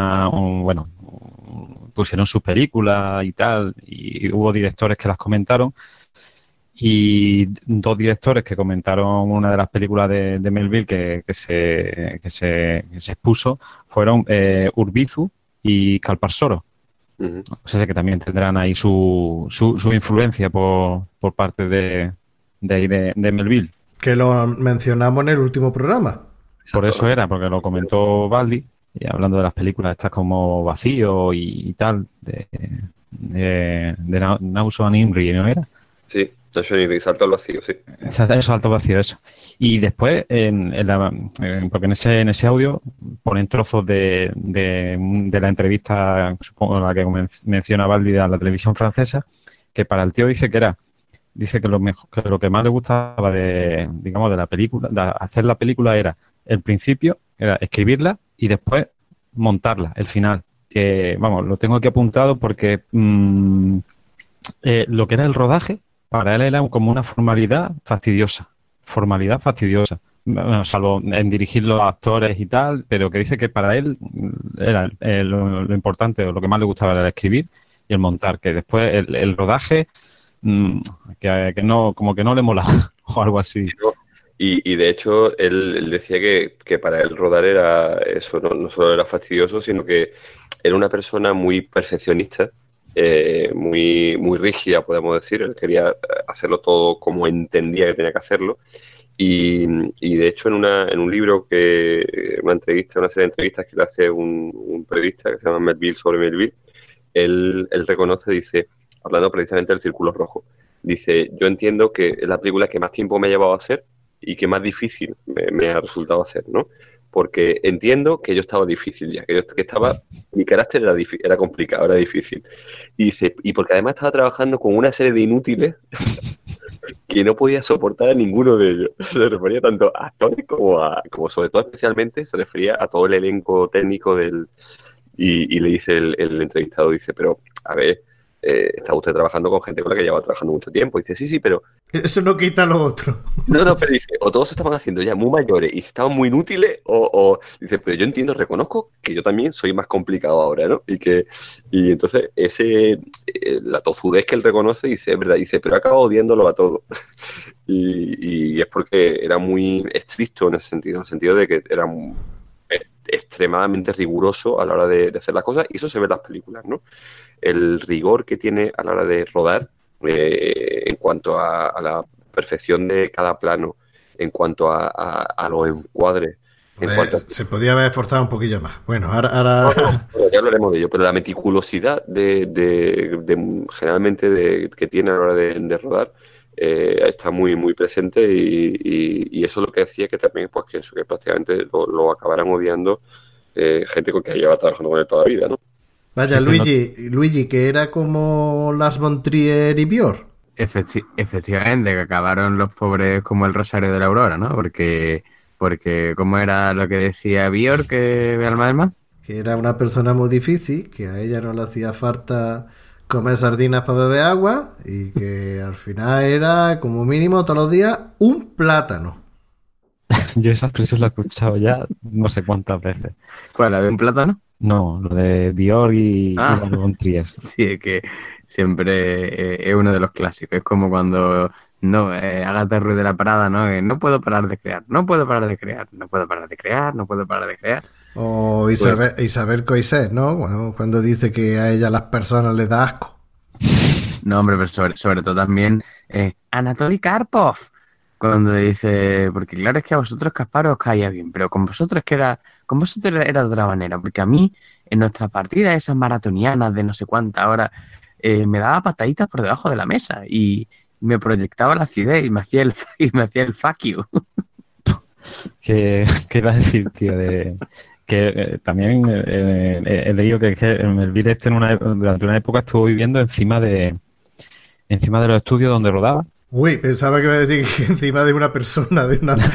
pusieron sus películas y tal, y hubo directores que las comentaron, y dos directores que comentaron una de las películas de Melville que se expuso fueron Urbizu y Calparsoro. O sea que también tendrán ahí su influencia por parte de Melville. Que lo mencionamos en el último programa. Por eso era, porque lo comentó Baldi, y hablando de las películas estas como Vacío y tal, de Nauso and Imri, ¿no era? Sí, Nauso and Imri, Salto al Vacío, sí. Salto al Vacío, eso. Y después, porque en ese audio ponen trozos de la entrevista, supongo la que menciona Baldi a la televisión francesa, que para el tío dice que lo que más le gustaba de la película, de hacer la película era el principio, era escribirla y después montarla, el final. Que, vamos, lo tengo aquí apuntado porque lo que era el rodaje, para él era como una formalidad fastidiosa. Bueno, salvo en dirigir los actores y tal, pero que dice que para él era lo importante, o lo que más le gustaba era escribir y el montar, que después el rodaje que no, como que no le mola o algo así. Y de hecho él decía que para él rodar era eso, no solo era fastidioso, sino que era una persona muy perfeccionista, muy rígida, podemos decir. Él quería hacerlo todo como entendía que tenía que hacerlo. Y de hecho en un libro, una serie de entrevistas que le hace un periodista que se llama Melville sobre Melville, él reconoce, dice, hablando precisamente del Círculo Rojo, dice: yo entiendo que es la película que más tiempo me ha llevado a hacer y que más difícil me ha resultado hacer, ¿no? Porque entiendo que yo estaba difícil ya, mi carácter era complicado, era difícil. Y dice, y porque además estaba trabajando con una serie de inútiles que no podía soportar a ninguno de ellos. Se refería tanto a actores como sobre todo especialmente, se refería a todo el elenco técnico y le dice el entrevistado, dice, pero a ver, está usted trabajando con gente con la que lleva trabajando mucho tiempo. Y dice, sí, pero... Eso no quita lo otro. No, pero dice, o todos se estaban haciendo ya muy mayores y estaban muy inútiles, o dice, pero yo reconozco que yo también soy más complicado ahora, ¿no? Y entonces la tozudez que él reconoce, dice, es verdad, dice, pero he acabado odiándolo a todos. y es porque era muy estricto en el sentido de que era extremadamente riguroso a la hora de hacer las cosas, y eso se ve en las películas, ¿no? El rigor que tiene a la hora de rodar, en cuanto a la perfección de cada plano, en cuanto a los encuadres. Se podía haber esforzado un poquillo más. Bueno, ahora... No, ya hablaremos de ello, pero la meticulosidad generalmente que tiene a la hora de rodar está muy, muy presente, y eso es lo que hacía que también, pues, que prácticamente lo acabaran odiando gente con que lleva trabajando con él toda la vida, ¿no? Vaya, Luigi, que era como Lars von Trier y Björk. Efectivamente, que acabaron los pobres como el Rosario de la Aurora, ¿no? Porque ¿cómo era lo que decía Björk, que Alma del Mar? Que era una persona muy difícil, que a ella no le hacía falta comer sardinas para beber agua, y que al final era, como mínimo, todos los días, un plátano. Yo esa expresión la he escuchado ya no sé cuántas veces. ¿Cuál, la de un plátano? No, lo de Björk y von Trier. Sí, es que siempre es uno de los clásicos. Es como cuando Agatha Ruiz de la Parada, ¿no? No puedo parar de crear, no puedo parar de crear, no puedo parar de crear, no puedo parar de crear. O Isabel Coixet, ¿no? Cuando dice que a ella las personas les da asco. No, hombre, pero sobre todo también Anatoly Karpov, cuando dice, porque claro, es que a vosotros Kasparov os caía bien, pero con vosotros era de otra manera, porque a mí en nuestras partidas esas maratonianas de no sé cuántas horas me daba pataditas por debajo de la mesa y me proyectaba la acidez y me hacía el fuck you. ¿Qué iba a decir, tío? Que también he leído que Melville durante una época estuvo viviendo encima de los estudios donde rodaba. Uy, pensaba que iba a decir que encima de una persona, de una...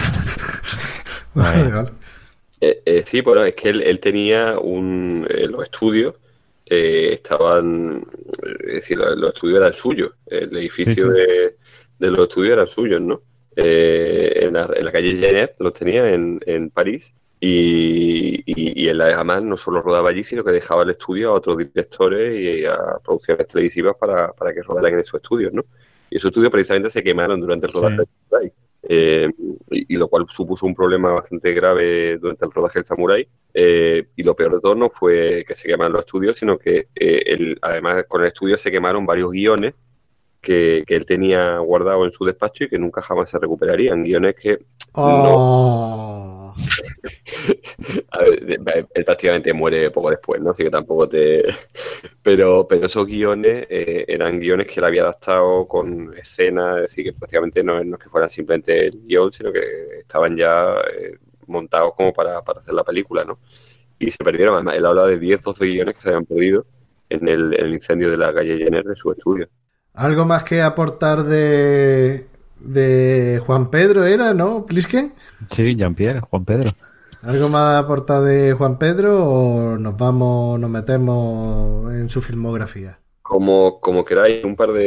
Sí, bueno, es que él tenía los estudios estaban, es decir, los estudios eran suyos, el edificio Sí, sí. de los estudios eran suyos, ¿no? En la calle Jenner los tenía en París y él además no solo rodaba allí, sino que dejaba el estudio a otros directores y a producciones televisivas para que rodaran en esos estudios, ¿no? Y esos estudios precisamente se quemaron durante el rodaje Sí. de Samurai, y lo cual supuso un problema bastante grave durante el rodaje del Samurai. Y lo peor de todo no fue que se quemaran los estudios, sino que además con el estudio se quemaron varios guiones que él tenía guardado en su despacho y que nunca jamás se recuperarían. Guiones que no. Oh. A ver, él prácticamente muere poco después, ¿no? Así que tampoco te. Pero esos guiones eran guiones que él había adaptado con escenas, es decir, que prácticamente no es que fueran simplemente el guión, sino que estaban ya montados como para hacer la película, ¿no? Y se perdieron. Además, él habla de 10, 12 guiones que se habían perdido en el incendio de la calle Jenner de su estudio. ¿Algo más que aportar de Juan Pedro era, no, Plisken? Sí, Jean-Pierre, Juan Pedro. ¿Algo más aportar de Juan Pedro o nos metemos en su filmografía? Como queráis,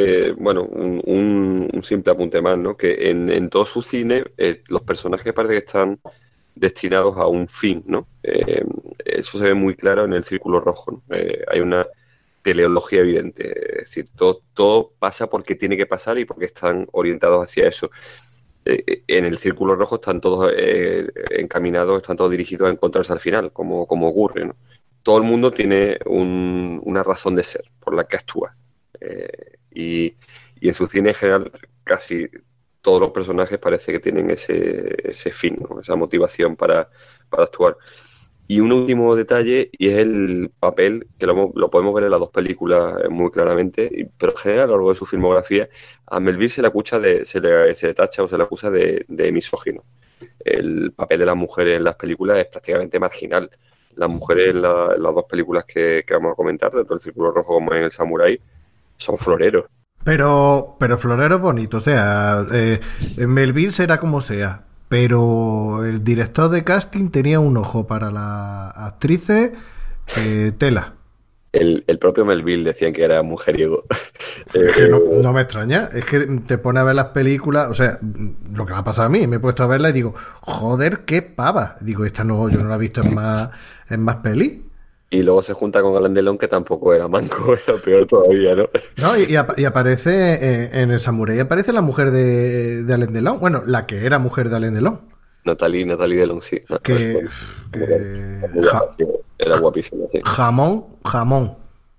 un simple apunte más, ¿no? Que en todo su cine los personajes parece que están destinados a un fin, ¿no? Eso se ve muy claro en El Círculo Rojo, ¿no? Hay una teleología evidente, es decir, todo pasa porque tiene que pasar y porque están orientados hacia eso. En El Círculo Rojo están todos encaminados, están todos dirigidos a encontrarse al final, como ocurre, ¿no? Todo el mundo tiene una razón de ser por la que actúa. Y en su cine en general, casi todos los personajes parece que tienen ese fin, ¿no? Esa motivación para actuar. Y un último detalle, y es el papel, que lo podemos ver en las dos películas muy claramente, pero en general a lo largo de su filmografía, a Melville se le tacha o se le acusa de misógino. El papel de las mujeres en las películas es prácticamente marginal. Las mujeres en las dos películas que vamos a comentar, tanto El Círculo Rojo como en El Samurái, son floreros. Pero Florero es bonito, o sea, Melville será como sea, pero el director de casting tenía un ojo para las actrices, tela. El propio Melville decían que era mujeriego. Es que no me extraña, es que te pone a ver las películas, o sea, lo que me ha pasado a mí, me he puesto a verla y digo, joder, qué pava. Digo, esta no, yo no la he visto en más pelis. Y luego se junta con Alain Delon, que tampoco era manco, era peor todavía, ¿no? No, y aparece en el Samurai, aparece la mujer de Alain Delon, bueno, la que era mujer de Alain Delon. Natalie Delon, sí. Que era guapísima, sí. Jamón.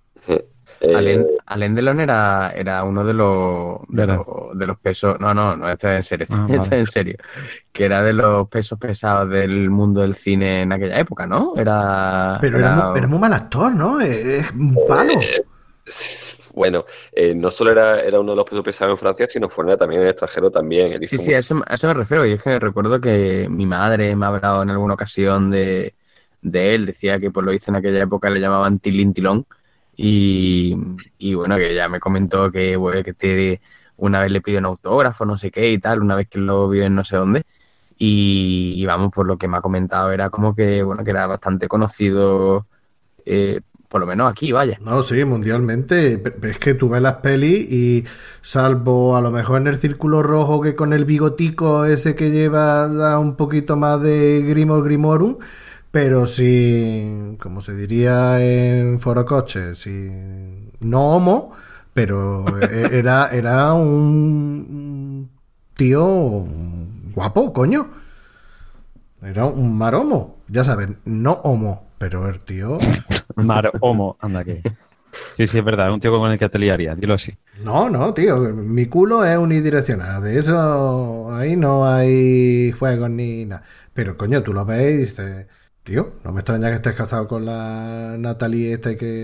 Alain Delon era uno de los pesos. No, esto es en serio. Esto es en serio. Que era de los pesos pesados del mundo del cine en aquella época, ¿no? Pero era muy mal actor, ¿no? Es un palo. Bueno, no solo era uno de los pesos pesados en Francia, sino fuera también en el extranjero también. Sí, a eso me refiero. Y es que recuerdo que mi madre me ha hablado en alguna ocasión de él. Decía que por lo visto en aquella época le llamaban Tilintilón. Y bueno, que ya me comentó que una vez le pidió un autógrafo, no sé qué y tal, una vez que lo vio en no sé dónde. Y vamos, por lo que me ha comentado, era como que, bueno, que era bastante conocido, por lo menos aquí, vaya. No, sí, mundialmente. Es que tú ves las pelis y salvo a lo mejor en El Círculo Rojo, que con el bigotico ese que lleva da un poquito más de Grimorum, pero sí, como se diría en Foro Coche, sí, no homo, pero era un tío guapo, coño. Era un maromo, ya saben, no homo, pero el tío... Homo, anda que... Sí, es verdad, es un tío con el que te liaría, dilo así. No, tío, mi culo es unidireccional, de eso ahí no hay juegos ni nada. Pero coño, tú lo ves y dices, tío, no me extraña que estés casado con la Natalie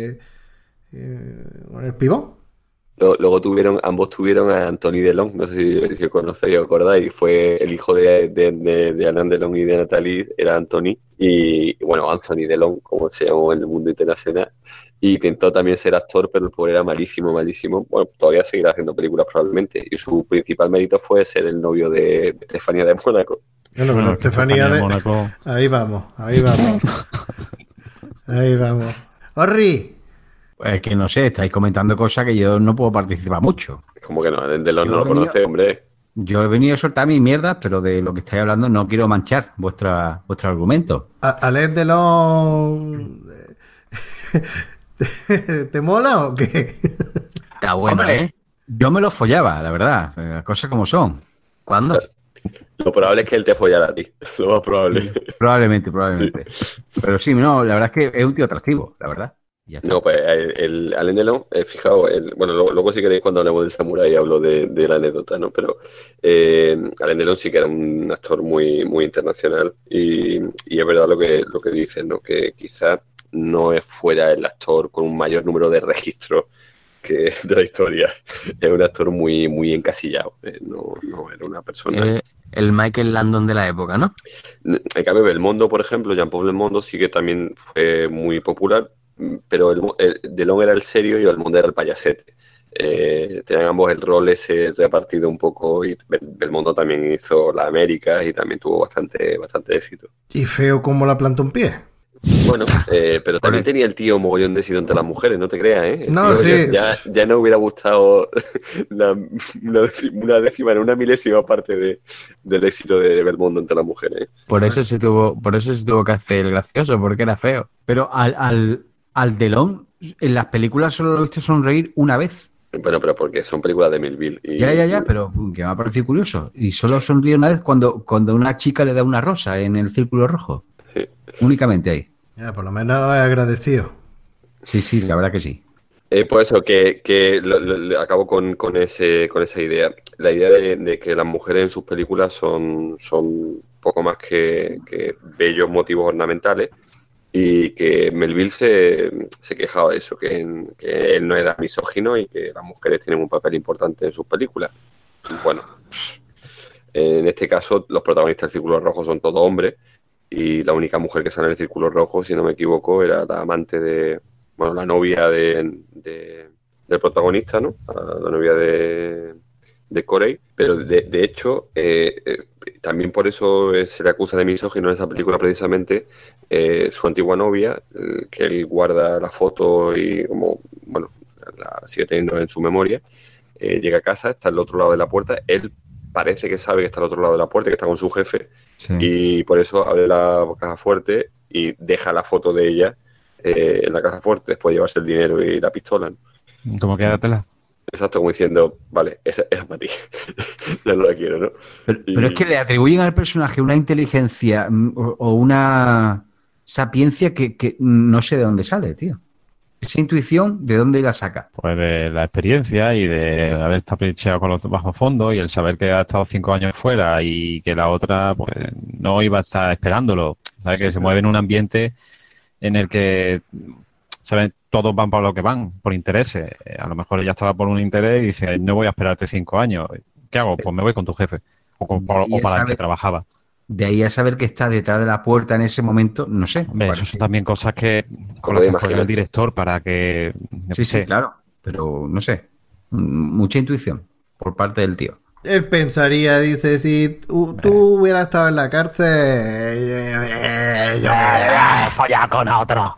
con el pibón. Luego ambos tuvieron a Anthony Delon, no sé si os conocéis o acordáis, fue el hijo de Alain Delon y de Natalie, era Anthony, y bueno, Anthony Delon, como se llamó en el mundo internacional, y intentó también ser actor, pero el pobre era malísimo. Bueno, todavía seguirá haciendo películas probablemente, y su principal mérito fue ser el novio de Estefanía de Mónaco. Bueno, Estefanía de Mónaco. Ahí vamos. Ahí vamos. Orri, Es que no sé, estáis comentando cosas que yo no puedo participar mucho. Como que no, Alain Delon Yo no lo he venido- conoce, hombre. Yo he venido a soltar mis mierdas, pero de lo que estáis hablando no quiero manchar vuestro argumento. ¿Alain Delon te mola o qué? Está bueno, Hombre, ¿eh? yo me lo follaba, la verdad. Las cosas como son. ¿Cuándo? Lo probable es que él te follara a ti. Lo más probable. Probablemente. Pero sí, no, la verdad es que es un tío atractivo, la verdad. Y ya está. No, pues el Alain Delon, fijaos, bueno, luego si queréis cuando hablemos del samurái hablo de la anécdota, ¿no? Pero Alain Delon sí que era un actor muy, muy internacional y es verdad lo que dices, ¿no? Que quizás no fuera el actor con un mayor número de registros que de la historia. Es un actor muy, muy encasillado. No era una persona. El Michael Landon de la época, ¿no? En cambio, Belmondo, por ejemplo, Jean-Paul Belmondo sí que también fue muy popular, pero Delon era el serio y Belmondo era el payasete. Tenían ambos el rol ese repartido un poco y Belmondo también hizo la América y también tuvo bastante éxito. Y feo como la planta un pie. Bueno, pero también tenía el tío mogollón de éxito entre las mujeres, no te creas, ¿eh? El No, tío sí. ya no hubiera gustado una décima, una milésima parte del éxito de Belmondo entre las mujeres, ¿eh? Por eso se tuvo que hacer el gracioso, porque era feo. Pero al Delon, en las películas solo lo he visto sonreír una vez. Bueno, pero porque son películas de Melville. Ya, pero que me ha parecido curioso. Y solo sonríe una vez cuando una chica le da una rosa en el círculo rojo. Sí. Únicamente ahí. Ya, por lo menos es agradecido. Sí, la verdad que sí. Pues eso, que acabo con esa idea. La idea de que las mujeres en sus películas son poco más que bellos motivos ornamentales y que Melville se quejaba de eso, que él no era misógino y que las mujeres tienen un papel importante en sus películas. Bueno, en este caso los protagonistas del Círculo Rojo son todos hombres y la única mujer que sale en el Círculo Rojo, si no me equivoco, era la amante la novia del protagonista, ¿no? La novia de Corey, pero de hecho, también por eso se le acusa de misógino en esa película precisamente, su antigua novia, que él guarda la foto y como, bueno, la sigue teniendo en su memoria, llega a casa, está al otro lado de la puerta, él parece que sabe que está al otro lado de la puerta, que está con su jefe, Sí. y por eso abre la caja fuerte y deja la foto de ella en la caja fuerte, después de llevarse el dinero y la pistola, ¿no? Como quédatela. Exacto, como diciendo, vale, esa es para ti. Ya no la quiero, ¿no? Pero es que le atribuyen al personaje una inteligencia o una sapiencia que no sé de dónde sale, tío. Esa intuición, ¿de dónde la saca? Pues de la experiencia y de haber estado pincheado con los bajos fondos y el saber que ha estado 5 años fuera y que la otra pues no iba a estar esperándolo. ¿Sabes? Que se mueve en un ambiente en el que, ¿sabes? Todos van por lo que van, por intereses. A lo mejor ella estaba por un interés y dice, no voy a esperarte 5 años. ¿Qué hago? Pues me voy con tu jefe. O para el que trabajaba. De ahí a saber que está detrás de la puerta en ese momento, no sé. Hombre, eso son también cosas con las que juega el director para que... Sí, claro. Pero no sé. Mucha intuición por parte del tío. Él pensaría, dice, si tú hubieras estado en la cárcel, yo me voy a follar con otro.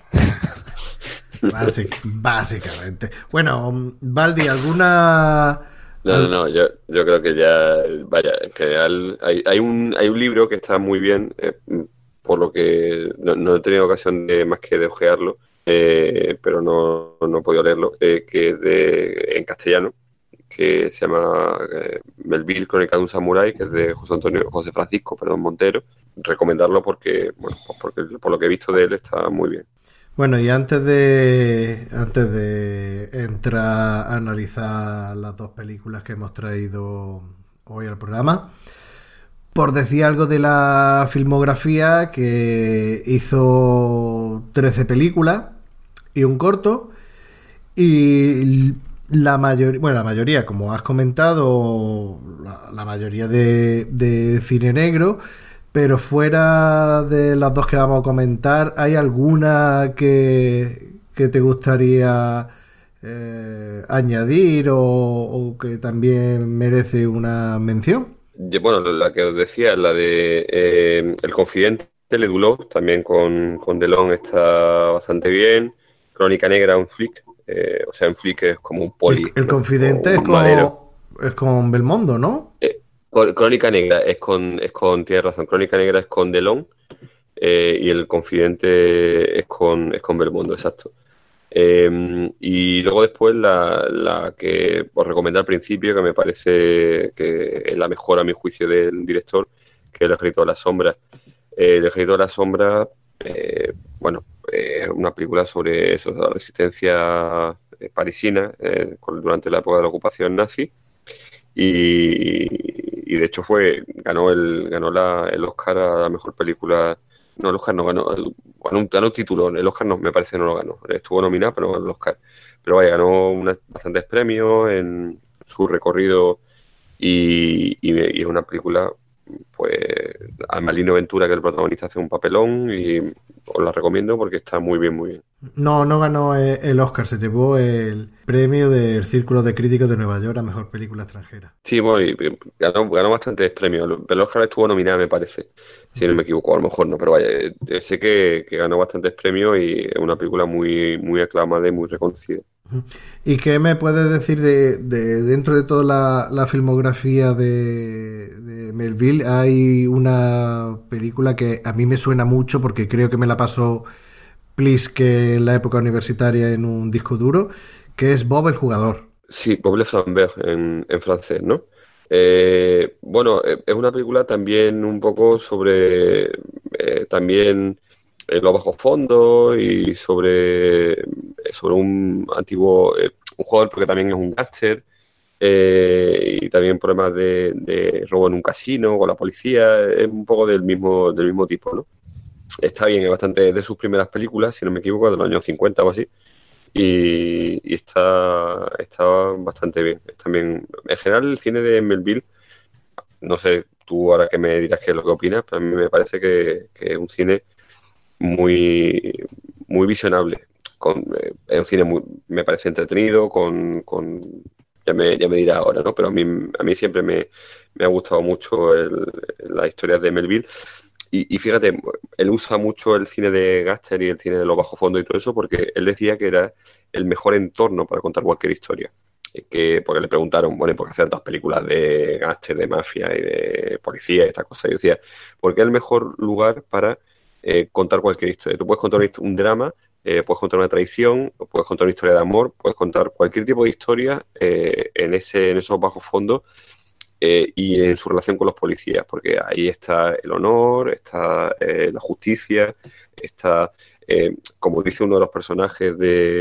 Básicamente. Bueno, Baldi, ¿alguna...? No, yo creo que ya, vaya, en general hay un libro que está muy bien, por lo que no he tenido ocasión más que de ojearlo, pero no he podido leerlo, que es en castellano, que se llama Melville, Crónica de un Samurái, que es de José Francisco Montero. Recomendarlo porque por lo que he visto de él está muy bien. Bueno, y antes de entrar a analizar las dos películas que hemos traído hoy al programa, por decir algo de la filmografía, que hizo 13 películas y un corto, y la mayoría, como has comentado, la mayoría de cine negro. Pero fuera de las dos que vamos a comentar, ¿hay alguna que te gustaría añadir o que también merece una mención? Bueno, la que os decía, la de El Confidente, Le Dulot, también con Delon está bastante bien. Crónica Negra, un flick. O sea, un flick es como un poli. El confidente es con Belmondo, ¿no? Crónica Negra tienes razón, Crónica Negra es con Delon, y el confidente es con Belmondo, exacto. Y luego después la que os recomendé al principio, que me parece que es la mejor a mi juicio del director, que es El Ejército de la Sombra. El Ejército de la Sombra, bueno, es una película sobre eso, la resistencia parisina durante la época de la ocupación nazi. Y de hecho ganó el Oscar a la mejor película. No, el Oscar no ganó un título. El Oscar no, me parece que no lo ganó. Estuvo nominado, pero no ganó el Oscar. Pero vaya, ganó bastantes premios en su recorrido y es una película, pues, además Lino Ventura, que el protagonista, hace un papelón y os la recomiendo porque está muy bien, muy bien. No ganó el Oscar, se llevó el premio del Círculo de Críticos de Nueva York a Mejor Película Extranjera. Sí, bueno, y ganó bastantes premios. El Oscar estuvo nominado, me parece, si no me equivoco, a lo mejor no, pero vaya, sé que ganó bastantes premios y es una película muy, muy aclamada y muy reconocida. ¿Y qué me puedes decir de dentro de toda la filmografía de Melville? Hay una película que a mí me suena mucho porque creo que me la pasó Pliske en la época universitaria en un disco duro, que es Bob el Jugador. Sí, Bob le Flambert en francés, ¿no? Bueno, es una película también un poco sobre también los bajos fondos y sobre un antiguo un jugador, porque también es un gángster, y también problemas de robo en un casino con la policía. Es un poco del mismo tipo, ¿no? Está bien, es bastante de sus primeras películas, si no me equivoco, de los años 50 o así, y está bastante bien. También, en general, el cine de Melville, no sé, tú ahora que me dirás qué es lo que opinas, pero a mí me parece que es un cine muy, muy visionable. Es un cine me parece entretenido, ya me dirá ahora, ¿no? Pero a mí siempre me ha gustado mucho las historias de Melville. Y fíjate, él usa mucho el cine de gángster y el cine de los bajos fondos y todo eso, porque él decía que era el mejor entorno para contar cualquier historia. Porque le preguntaron, bueno, ¿por qué hacen tantas películas de gángster, de mafia y de policía y estas cosas? Y yo decía, porque es el mejor lugar para contar cualquier historia. Tú puedes contar un drama, puedes contar una traición, puedes contar una historia de amor, puedes contar cualquier tipo de historia en esos bajos fondos. Y en su relación con los policías, porque ahí está el honor, está la justicia, está, como dice uno de los personajes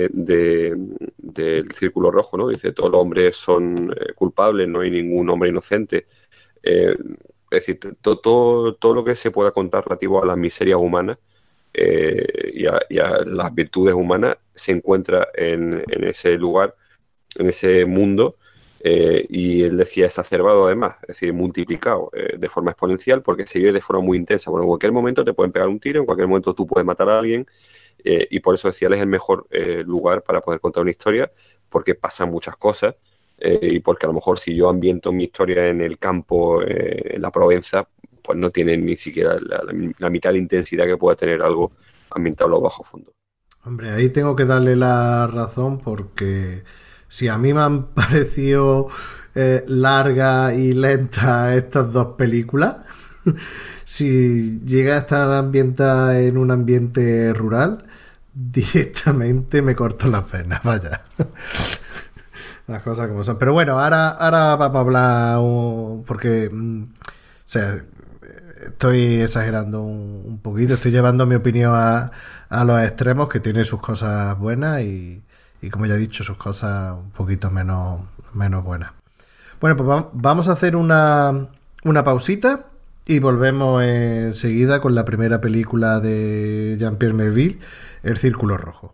del Círculo Rojo, ¿no? Dice, todos los hombres son culpables, no hay ningún hombre inocente. Es decir, todo lo que se pueda contar relativo a las miserias humanas y a las virtudes humanas se encuentra en ese lugar, en ese mundo. Y él decía exacerbado, además, es decir, multiplicado de forma exponencial, porque se vive de forma muy intensa. Bueno, en cualquier momento te pueden pegar un tiro, en cualquier momento tú puedes matar a alguien, y por eso decía, él es el mejor lugar para poder contar una historia, porque pasan muchas cosas, y porque a lo mejor si yo ambiento mi historia en el campo, en la Provenza, pues no tiene ni siquiera la mitad de intensidad que pueda tener algo ambientado en los bajos fondos. Hombre, ahí tengo que darle la razón, porque si a mí me han parecido largas y lentas estas dos películas, si llega a estar ambientada en un ambiente rural, directamente me corto las venas, vaya. Las cosas como son. Pero bueno, ahora vamos a hablar porque o sea, estoy exagerando un poquito, estoy llevando mi opinión a los extremos, que tiene sus cosas buenas y como ya he dicho, sus cosas un poquito menos buenas. Bueno, pues vamos a hacer una pausita y volvemos enseguida con la primera película de Jean-Pierre Melville, El Círculo Rojo.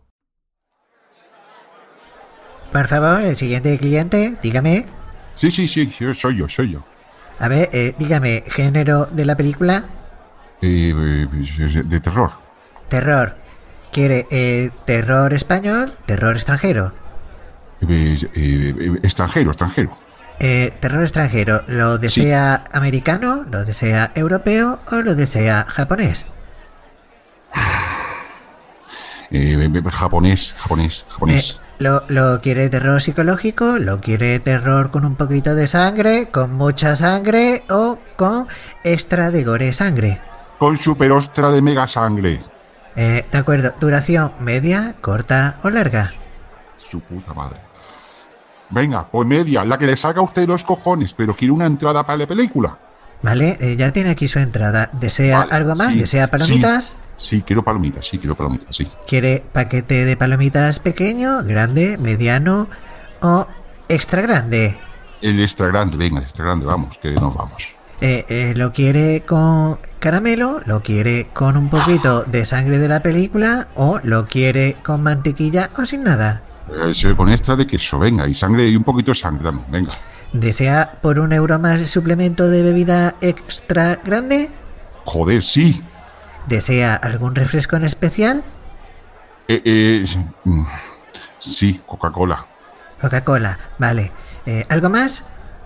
Por favor, el siguiente cliente, dígame. Sí, soy yo. A ver, dígame, ¿género de la película? De terror. Terror. ¿Quiere terror español, terror extranjero? Extranjero. Terror extranjero, ¿lo desea americano, lo desea europeo o lo desea japonés? Japonés. ¿Lo quiere terror psicológico? ¿Lo quiere terror con un poquito de sangre? ¿Con mucha sangre? ¿O con extra de gore sangre? Con super ostra de mega sangre. De acuerdo. ¿Duración media, corta o larga? Su puta madre. Venga, pues media, la que le salga a usted los cojones, pero quiere una entrada para la película. Vale, ya tiene aquí su entrada. ¿Desea Vale, algo más? sí, ¿Desea palomitas? Sí, quiero palomitas, sí. ¿Quiere paquete de palomitas pequeño, grande, mediano o extra grande? El extra grande, venga, el extra grande, vamos, que nos vamos. ¿Lo quiere con caramelo? ¿Lo quiere con un poquito de sangre de la película? ¿O lo quiere con mantequilla o sin nada? Con extra de queso, venga, y sangre y un poquito de sangre también, venga. ¿Desea por €1 más suplemento de bebida extra grande? Joder, sí. ¿Desea algún refresco en especial? Sí, Coca-Cola. Coca-Cola, vale. ¿Algo más?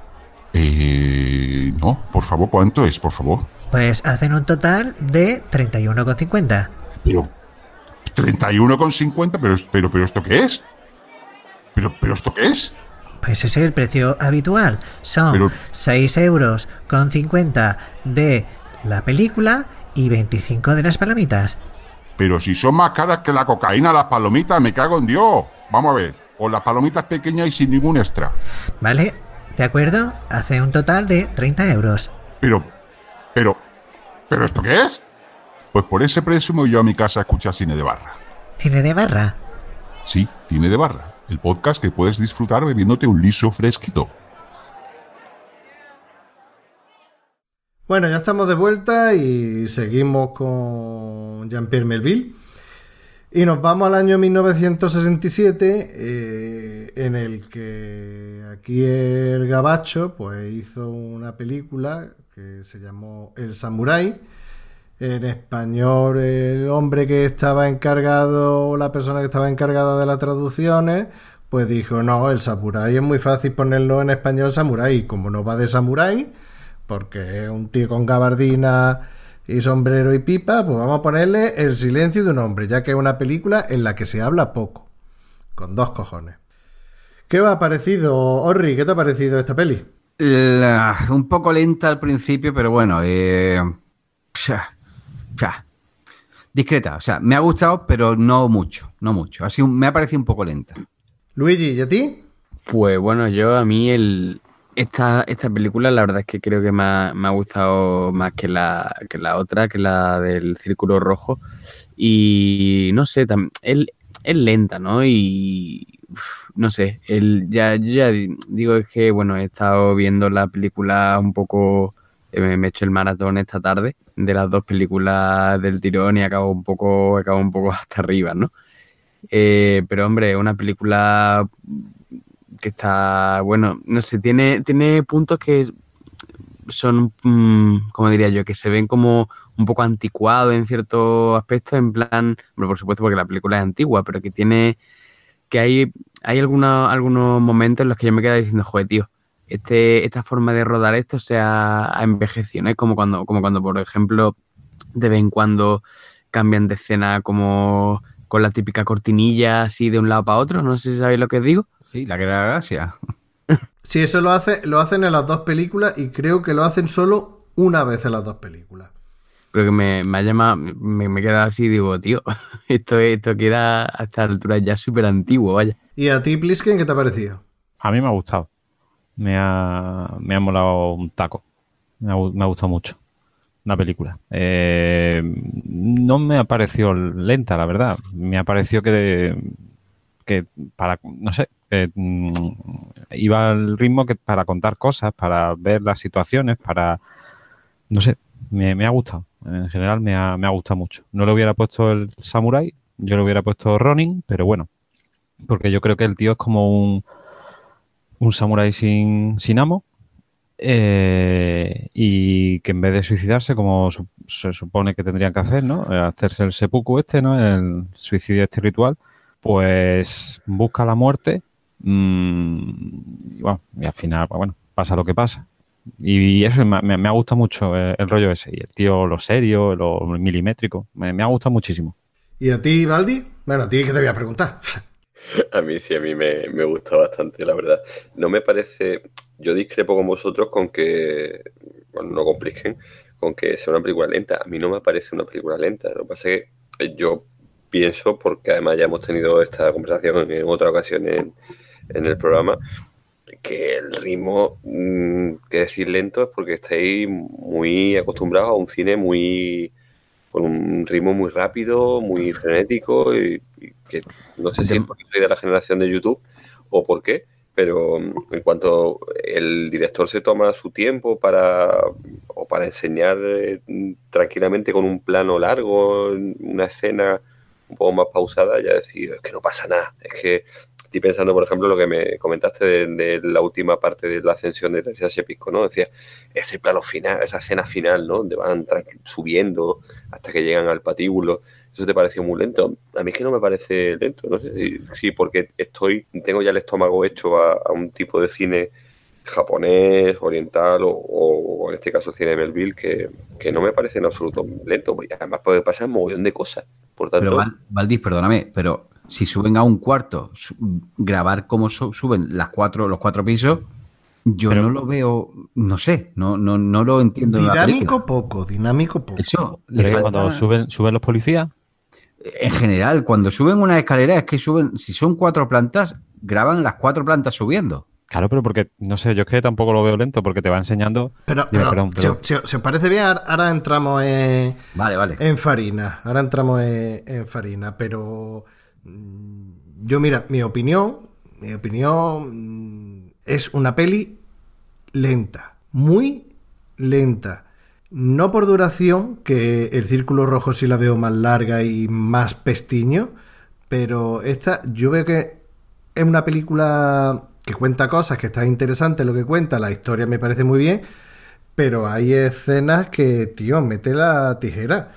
No, por favor, ¿cuánto es, por favor? Pues hacen un total de 31,50. Pero, 31,50, pero ¿esto qué es? ¿Pero esto qué es? Pues ese es el precio habitual. Son Pero- 6,50 € de la película y 25 de las palomitas. Pero si son más caras que la cocaína, las palomitas, me cago en Dios. Vamos a ver, o las palomitas pequeñas y sin ningún extra. ¿Vale? ¿De acuerdo? Hace un total de 30 €. Pero, ¿esto qué es? Pues por ese precio me voy yo a mi casa a escuchar cine de barra. ¿Cine de barra? Sí, cine de barra. El podcast que puedes disfrutar bebiéndote un liso fresquito. Bueno, ya estamos de vuelta y seguimos con Jean-Pierre Melville. Y nos vamos al año 1967, en el que aquí el Gabacho pues hizo una película que se llamó El Samurái. En español, el hombre que estaba encargado, la persona que estaba encargada de las traducciones, pues dijo, no, el samurái es muy fácil ponerlo en español samurái. Como no va de samurái, porque es un tío con gabardina y sombrero y pipa, pues vamos a ponerle El silencio de un hombre, ya que es una película en la que se habla poco, con 2 cojones. ¿Qué os ha parecido, Orri? ¿Qué te ha parecido esta peli? Un poco lenta al principio, pero bueno, discreta. O sea, me ha gustado, pero no mucho. Me ha parecido un poco lenta. Luigi, ¿y a ti? Pues bueno, a mí esta película la verdad es que creo que me ha gustado más que la otra, que la del Círculo Rojo. Y no sé, es lenta, ¿no? Y no sé, yo ya digo, es que bueno, he estado viendo la película un poco, me he hecho el maratón esta tarde de las 2 películas del tirón y acabo un poco hasta arriba, ¿no? Pero hombre, una película que está, bueno, no sé, tiene puntos que son, como diría yo, que se ven como un poco anticuados en ciertos aspectos, en plan, bueno, por supuesto porque la película es antigua, pero que hay algunos momentos en los que yo me quedo diciendo, joder, tío, esta forma de rodar esto se ha envejecido, ¿no? Es como cuando, por ejemplo, de vez en cuando cambian de escena como con la típica cortinilla así de un lado para otro, no sé si sabéis lo que os digo. Sí, la que da gracia. Sí, eso lo hacen en las 2 películas y creo que lo hacen solo una vez en las 2 películas. Pero que me ha llamado, me he quedado así y digo, tío, esto queda a esta altura ya súper antiguo, vaya. ¿Y a ti, Plisken, qué te ha parecido? A mí me ha gustado. Me ha molado un taco. Me ha gustado mucho la película. No me ha parecido lenta, la verdad. Me ha parecido que para, no sé, iba al ritmo que para contar cosas, para ver las situaciones, para, no sé, me ha gustado. En general me ha gustado mucho. No le hubiera puesto el Samurai, yo le hubiera puesto Ronin, pero bueno, porque yo creo que el tío es como un samurái sin amo, y que en vez de suicidarse, como se supone que tendrían que hacer, ¿no? Hacerse el seppuku ¿no? El suicidio ritual, pues busca la muerte, y bueno, y al final, bueno, pasa lo que pasa. Y eso me ha gustado mucho el rollo ese. Y el tío, lo serio, lo milimétrico, me ha gustado muchísimo. ¿Y a ti, Baldi? Bueno, a ti que te voy a preguntar. A mí sí, a mí me gusta bastante, la verdad. No me parece... Yo discrepo con vosotros con que... Bueno, no compliquen, con que sea una película lenta. A mí no me parece una película lenta. Lo que pasa es que yo pienso, porque además ya hemos tenido esta conversación en otra ocasión en el programa, que el ritmo, que decir lento es porque estáis muy acostumbrados a un cine con un ritmo muy rápido, muy frenético y que no sé si es porque soy de la generación de YouTube o por qué, pero en cuanto el director se toma su tiempo para enseñar tranquilamente con un plano largo, una escena un poco más pausada, ya decir, es que no pasa nada, es que estoy pensando, por ejemplo, lo que me comentaste de la última parte de la ascensión de Teresa Pisco, ¿no? Decías, ese plano final, esa escena final, ¿no? Donde van subiendo hasta que llegan al patíbulo. ¿Eso te pareció muy lento? A mí es que no me parece lento, no sé si porque tengo ya el estómago hecho a un tipo de cine japonés, oriental o en este caso cine de Melville que no me parece en absoluto lento. Porque además puede pasar un mogollón de cosas. Por tanto, pero Valdís, perdóname, pero si suben a un cuarto, grabar cómo suben los cuatro pisos, yo no lo veo, no sé, no lo entiendo. Dinámico poco. Eso, pero cuando suben los policías. En general, cuando suben una escalera es que si son 4 plantas, graban las 4 plantas subiendo. Claro, pero porque, no sé, yo es que tampoco lo veo lento porque te va enseñando... Pero si os parece bien, ahora entramos en farina. Ahora entramos en farina, pero yo, mira, mi opinión es una peli lenta, muy lenta. No por duración, que El Círculo Rojo sí la veo más larga y más pestiño, pero esta yo veo que es una película que cuenta cosas, que está interesante lo que cuenta, la historia me parece muy bien, pero hay escenas que, tío, mete la tijera.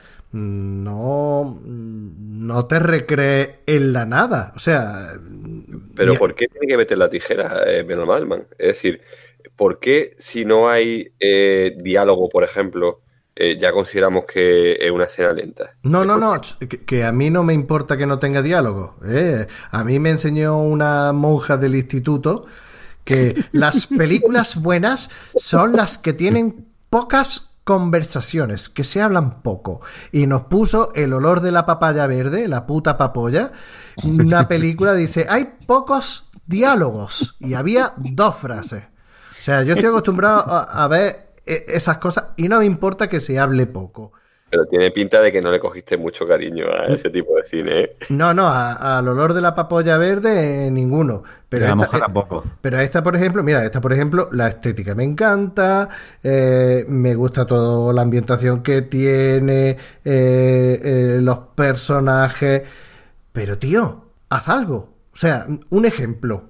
No te recrees en la nada. O sea... Pero ¿por qué tiene que meter la tijera, Ben Malman? Es decir, ¿por qué si no hay diálogo, por ejemplo, ya consideramos que es una escena lenta? No, que a mí no me importa que no tenga diálogo. A mí me enseñó una monja del instituto que las películas buenas son las que tienen pocas conversaciones, que se hablan poco. Y nos puso El olor de la papaya verde, la puta papoya, una película, dice, hay pocos diálogos, y había 2 frases. O sea, yo estoy acostumbrado a ver esas cosas y no me importa que se hable poco. Pero tiene pinta de que no le cogiste mucho cariño a ese tipo de cine, ¿eh? No, al olor de la papoya verde, ninguno. Pero a lo mejor tampoco. Pero esta, por ejemplo, la estética me encanta, me gusta toda la ambientación que tiene, los personajes. Pero, tío, haz algo. O sea, un ejemplo.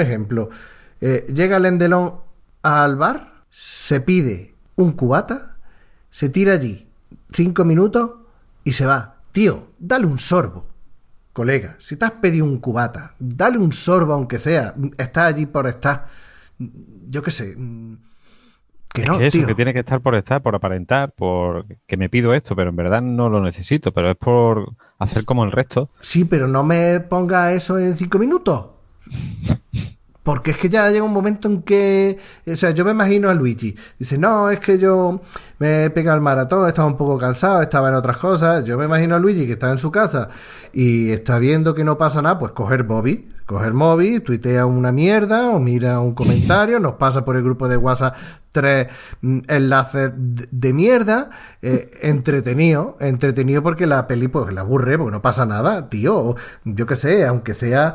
Llega Lendelón al bar, se pide un cubata, se tira allí 5 minutos y se va. Tío, dale un sorbo, colega. Si te has pedido un cubata, dale un sorbo aunque sea. Estás allí por estar. Yo qué sé. Que no, eso, tío. que tiene que estar por estar, por aparentar, por que me pido esto, pero en verdad no lo necesito, pero es por hacer como el resto. Sí, pero no me ponga eso en 5 minutos. Porque es que ya llega un momento en que... O sea, yo me imagino a Luigi. Dice, no, es que yo me he pegado al maratón, estaba un poco cansado, estaba en otras cosas. Yo me imagino a Luigi que está en su casa y está viendo que no pasa nada, pues coger el móvil, tuitea una mierda o mira un comentario, nos pasa por el grupo de WhatsApp 3 enlaces de mierda, entretenido porque la peli pues la aburre, porque no pasa nada, tío. Yo qué sé, aunque sea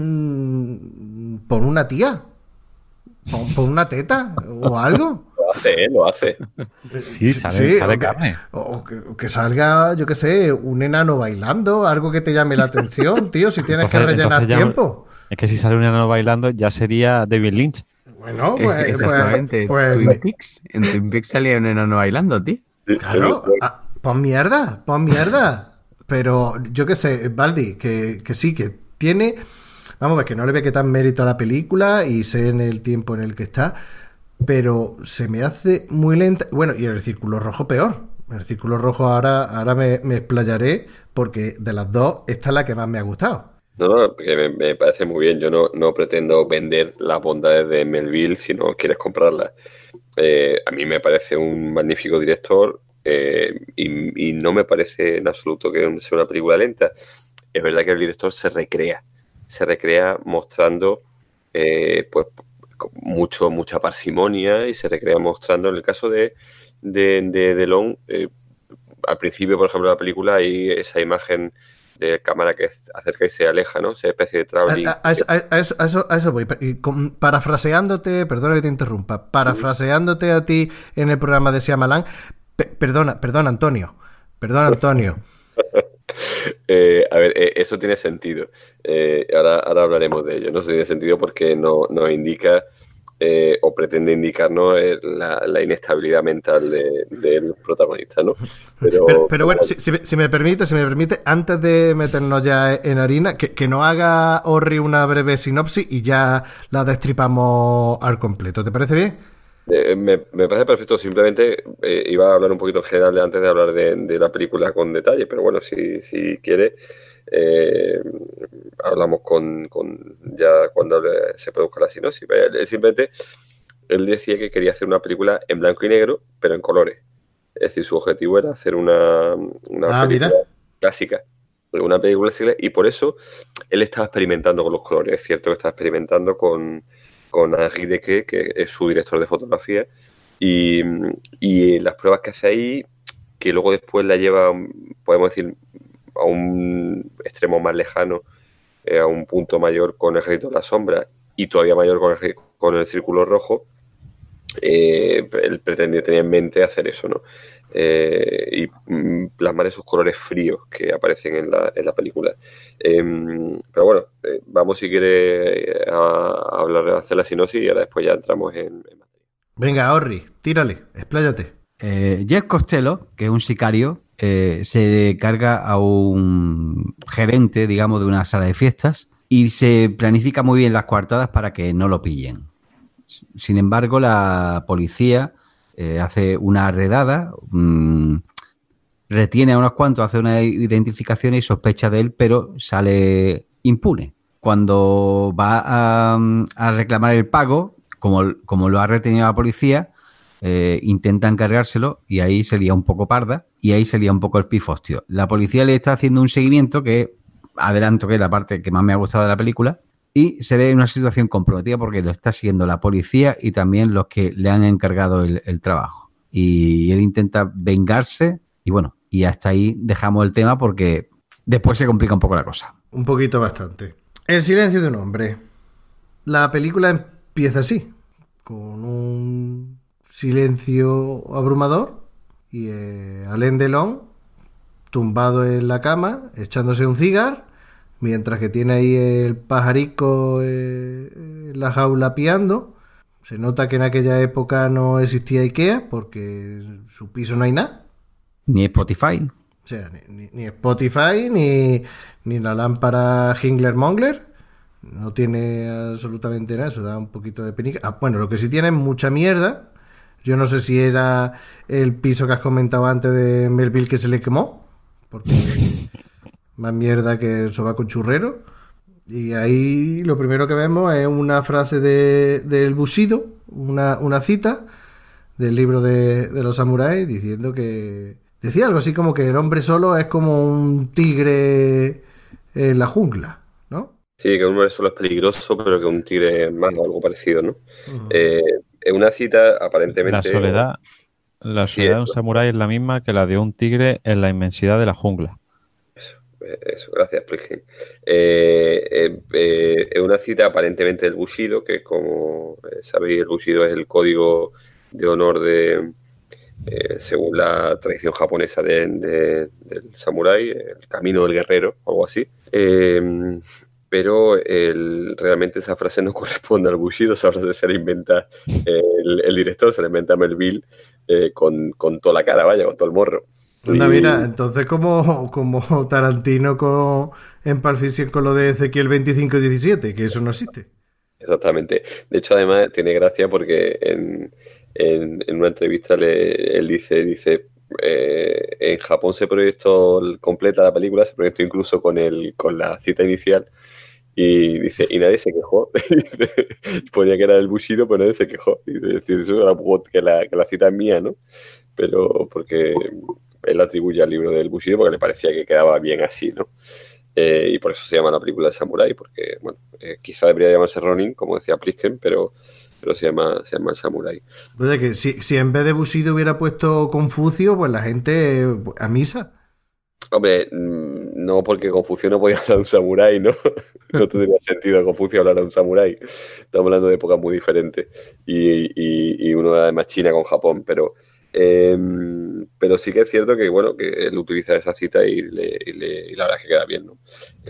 por una tía, por una teta o algo. Lo hace. Sí, sale carne. O que salga, yo qué sé, un enano bailando, algo que te llame la atención, tío, si tienes que rellenar tiempo. Es que si sale un enano bailando ya sería David Lynch. Bueno, pues... Exactamente. En Twin Peaks salía un enano bailando, tío. Claro, pon mierda. Pero yo qué sé, Baldi, que sí, que tiene... Vamos a ver, que no le ve que tan mérito a la película y sé en el tiempo en el que está, pero se me hace muy lenta. Bueno, y en El Círculo Rojo peor. El Círculo Rojo ahora me explayaré, porque de las dos, esta es la que más me ha gustado. No, porque me parece muy bien. Yo no pretendo vender las bondades de Melville si no quieres comprarlas. A mí me parece un magnífico director y no me parece en absoluto que sea una película lenta. Es verdad que el director se recrea mostrando pues mucha parsimonia, y se recrea mostrando, en el caso de Delon, al principio, por ejemplo, de la película hay esa imagen de cámara que se acerca y se aleja, ¿no? Esa especie de traveling. A eso voy. Parafraseándote, perdona que te interrumpa, parafraseándote a ti en el programa de Shyamalan, perdona, Antonio. A ver, eso tiene sentido. Ahora hablaremos de ello, ¿no? Eso tiene sentido porque nos indica o pretende indicarnos la inestabilidad mental del protagonista, ¿no? Pero bueno, si me permite, antes de meternos ya en harina, que nos haga Orri una breve sinopsis y ya la destripamos al completo. ¿Te parece bien? Me parece perfecto. Simplemente iba a hablar un poquito en general antes de hablar de la película con detalle, pero bueno, si quiere, hablamos con ya cuando se produzca la sinopsis. Simplemente él decía que quería hacer una película en blanco y negro, pero en colores. Es decir, su objetivo era hacer una película clásica. Una película clásica, y por eso él estaba experimentando con los colores. Es cierto que estaba experimentando con Henri Dequet, que es su director de fotografía, y las pruebas que hace ahí, que luego después la lleva, podemos decir, a un extremo más lejano, a un punto mayor con El Rey de la Sombra, y todavía mayor con el Círculo Rojo. Él tenía en mente hacer eso, ¿no? Y plasmar esos colores fríos que aparecen en la película. Pero bueno, vamos, si quiere, a hablar, a hacer la sinopsis, y ahora después ya entramos en materia. Venga, Orri, tírale, expláyate. Jeff Costello, que es un sicario, se carga a un gerente, digamos, de una sala de fiestas, y se planifica muy bien las coartadas para que no lo pillen. Sin embargo, la policía hace una redada, retiene a unos cuantos, hace una identificación y sospecha de él, pero sale impune. Cuando va a reclamar el pago, como lo ha retenido la policía, intentan cargárselo, y ahí se lía un poco parda, y ahí se lía un poco el pifostio. La policía le está haciendo un seguimiento que, adelanto que es la parte que más me ha gustado de la película, y se ve en una situación comprometida porque lo está siguiendo la policía y también los que le han encargado el trabajo. Y él intenta vengarse, y bueno, y hasta ahí dejamos el tema porque después se complica un poco la cosa. Un poquito, bastante. El silencio de un hombre. La película empieza así, con un silencio abrumador, y Alain Delon tumbado en la cama, echándose un cigarro, mientras que tiene ahí el pajarico en la jaula piando. Se nota que en aquella época no existía IKEA, porque en su piso no hay nada. Ni Spotify. O sea, ni Spotify, ni la lámpara Hingler-Mongler. No tiene absolutamente nada. Eso da un poquito de penica. Bueno, lo que sí tiene es mucha mierda. Yo no sé si era el piso que has comentado antes de Melville que se le quemó, porque más mierda que el sobaco churrero. Y ahí lo primero que vemos es una frase del Bushido, una cita del libro de los samuráis, diciendo que decía algo así como que el hombre solo es como un tigre en la jungla, ¿no? Sí, que un hombre solo es peligroso, pero que un tigre es más, o algo parecido, ¿no? Es una cita aparentemente... La soledad de un samurái es la misma que la de un tigre en la inmensidad de la jungla. Eso, gracias, Pligin. Es una cita aparentemente del Bushido, que, como sabéis, el Bushido es el código de honor según la tradición japonesa del samurái, el camino del guerrero, algo así. Pero realmente esa frase no corresponde al Bushido. Esa frase se la inventa el director, se la inventa Melville con toda la cara, vaya, con todo el morro. Anda, mira, entonces como Tarantino en Pulp Fiction con lo de Ezequiel 25-17, que eso no existe. Exactamente. De hecho, además, tiene gracia porque en una entrevista él dice, en Japón se proyectó completa la película, se proyectó incluso con la cita inicial. Y dice, y nadie se quejó. Ponía que era el Bushido, pero nadie se quejó. Y dice, eso era que la cita es mía, ¿no? Pero porque él atribuye al libro del Bushido porque le parecía que quedaba bien así, ¿no? Y por eso se llama la película de Samurai, porque, bueno, quizá debería llamarse Ronin, como decía Plisken, pero se llama el Samurai. O sea que si en vez de Bushido hubiera puesto Confucio, pues la gente a misa. Hombre, no, porque Confucio no podía hablar de un samurái, ¿no? No tendría sentido Confucio hablar de un samurái. Estamos hablando de épocas muy diferentes. Y uno además China con Japón, pero sí que es cierto que, bueno, que él utiliza esa cita y la verdad es que queda bien, ¿no?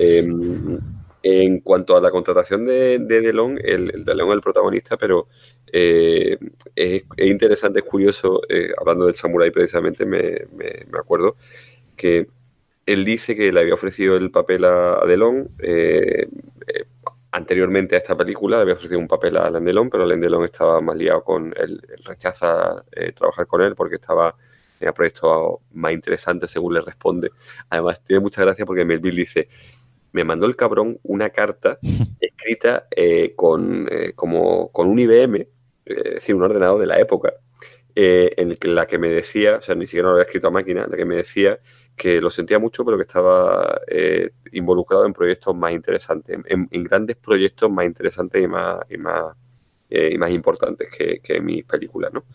En cuanto a la contratación de DeLong, el DeLong es el protagonista, pero es interesante, es curioso, hablando del samurái precisamente, me acuerdo que él dice que le había ofrecido el papel a Delon anteriormente a esta película, le había ofrecido un papel a Alain Delon, pero Alain Delon estaba más liado con él, rechaza trabajar con él porque estaba en proyectos más interesantes según le responde. Además, tiene mucha gracia porque Melville dice, me mandó el cabrón una carta escrita con un IBM, es decir, un ordenador de la época, en la que me decía, o sea, ni siquiera lo había escrito a máquina, la que me decía que lo sentía mucho, pero que estaba involucrado en proyectos más interesantes, en grandes proyectos más interesantes y más importantes que mis películas, ¿no?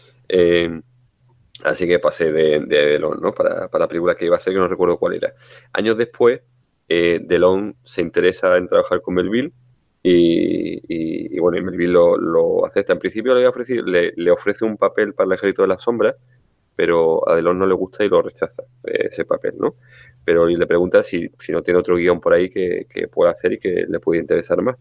Así que pasé de Delon, ¿no? Para la película que iba a hacer, que no recuerdo cuál era. Años después, Delon se interesa en trabajar con Melville y bueno, y Melville lo acepta. En principio le ofrece un papel para el Ejército de las Sombras, pero a Delon no le gusta y lo rechaza, ese papel, ¿no? Pero y le pregunta si no tiene otro guión por ahí que pueda hacer y que le puede interesar más.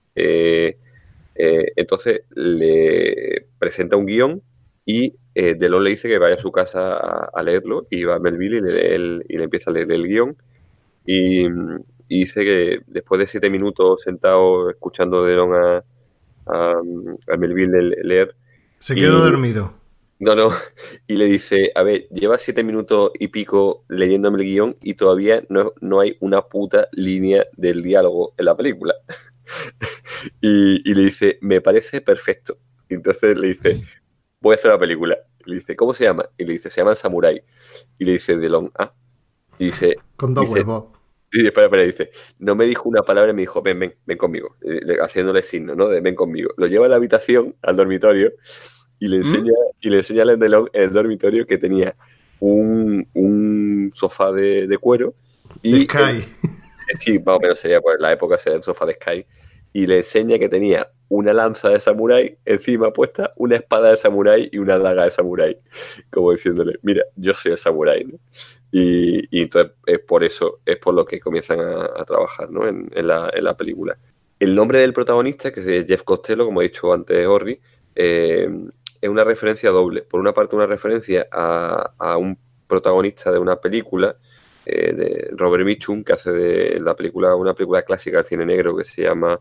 Entonces le presenta un guión y Delon le dice que vaya a su casa a leerlo, y va a Melville y le empieza a leer el guión y dice que después de 7 minutos sentado escuchando a Delon a Melville leer, se quedó dormido. No, y le dice, a ver, lleva 7 minutos y pico leyéndome el guión y todavía no hay una puta línea del diálogo en la película. y le dice, me parece perfecto. Y entonces le dice, voy a hacer la película. Y le dice, ¿cómo se llama? Y le dice, se llama Samurai. Y le dice, Delon, y dice... Con dos huevos. Y espera, dice, no me dijo una palabra y me dijo, ven conmigo. Haciéndole signo, ¿no? De ven conmigo. Lo lleva a la habitación, al dormitorio, y le enseña a Delon en el dormitorio que tenía un sofá de cuero. Y Sky. Sí, más o menos sería, pues en la época sería el sofá de Sky. Y le enseña que tenía una lanza de samurái encima puesta, una espada de samurái y una daga de samurái. Como diciéndole, mira, yo soy el samurái, ¿no? Y entonces es por lo que comienzan a trabajar, ¿no? en la película. El nombre del protagonista, que es Jeff Costello, como he dicho antes, Orri, es una referencia doble. Por una parte, una referencia a un protagonista de una película, de Robert Mitchum, que hace de una película clásica del cine negro que se llama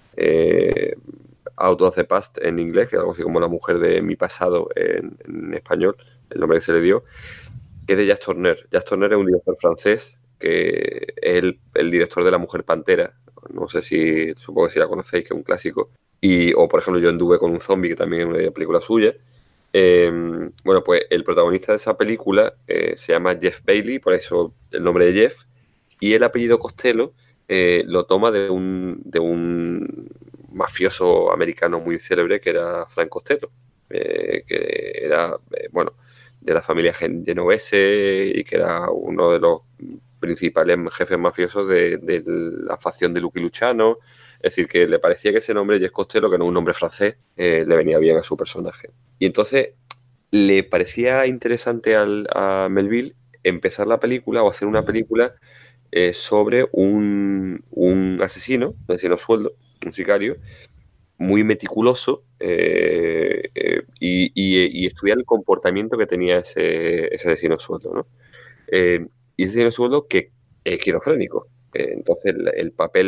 Out of the Past en inglés, que es algo así como La mujer de mi pasado en español, el nombre que se le dio, que es de Jacques Tourneur. Jacques Tourneur es un director francés que es el director de La mujer pantera. No sé supongo que si la conocéis, que es un clásico. O por ejemplo, Yo anduve con un zombie, que también es una película suya. Bueno, pues el protagonista de esa película se llama Jeff Bailey, por eso el nombre de Jeff, y el apellido Costello lo toma de un mafioso americano muy célebre que era Frank Costello, que era, bueno, de la familia genovese y que era uno de los principales jefes mafiosos de la facción de Lucky Luciano. Es decir, que le parecía que ese nombre, Jeff Costello, que no es un nombre francés, le venía bien a su personaje. Y entonces le parecía interesante a Melville empezar la película o hacer una película sobre un asesino sueldo, un sicario, muy meticuloso, y estudiar el comportamiento que tenía ese asesino sueldo, ¿no? Y ese asesino sueldo que es esquizofrénico. Entonces el papel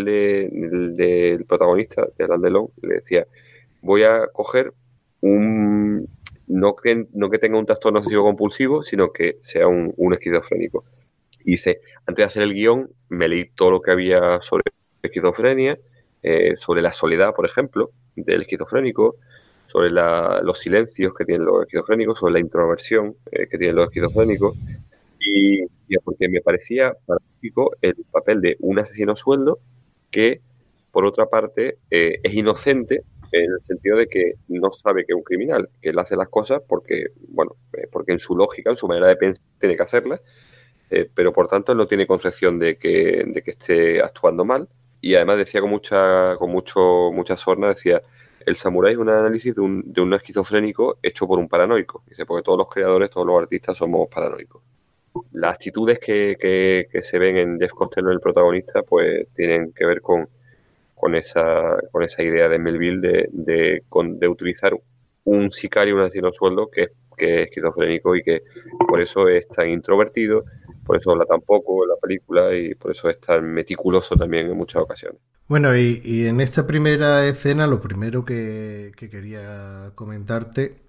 del protagonista, de Alain Delon, le decía, voy a coger no que tenga un trastorno obsesivo compulsivo, sino que sea un esquizofrénico. Y dice, antes de hacer el guión, me leí todo lo que había sobre esquizofrenia, sobre la soledad, por ejemplo, del esquizofrénico, sobre los silencios que tienen los esquizofrénicos, sobre la introversión que tienen los esquizofrénicos, y porque me parecía paradójico el papel de un asesino a sueldo que, por otra parte, es inocente en el sentido de que no sabe que es un criminal, que él hace las cosas porque, porque en su lógica, en su manera de pensar, tiene que hacerlas, pero por tanto él no tiene concepción de que esté actuando mal. Y además decía mucha sorna, decía, el samurái es un análisis de un esquizofrénico hecho por un paranoico. Dice, porque todos los creadores, todos los artistas somos paranoicos. Las actitudes que se ven en Jeff Costello, el protagonista, pues tienen que ver con esa idea de Melville de utilizar un sicario, un asesino a sueldo que es esquizofrénico y que por eso es tan introvertido, por eso habla tan poco en la película y por eso es tan meticuloso también en muchas ocasiones. Bueno, y en esta primera escena lo primero que quería comentarte,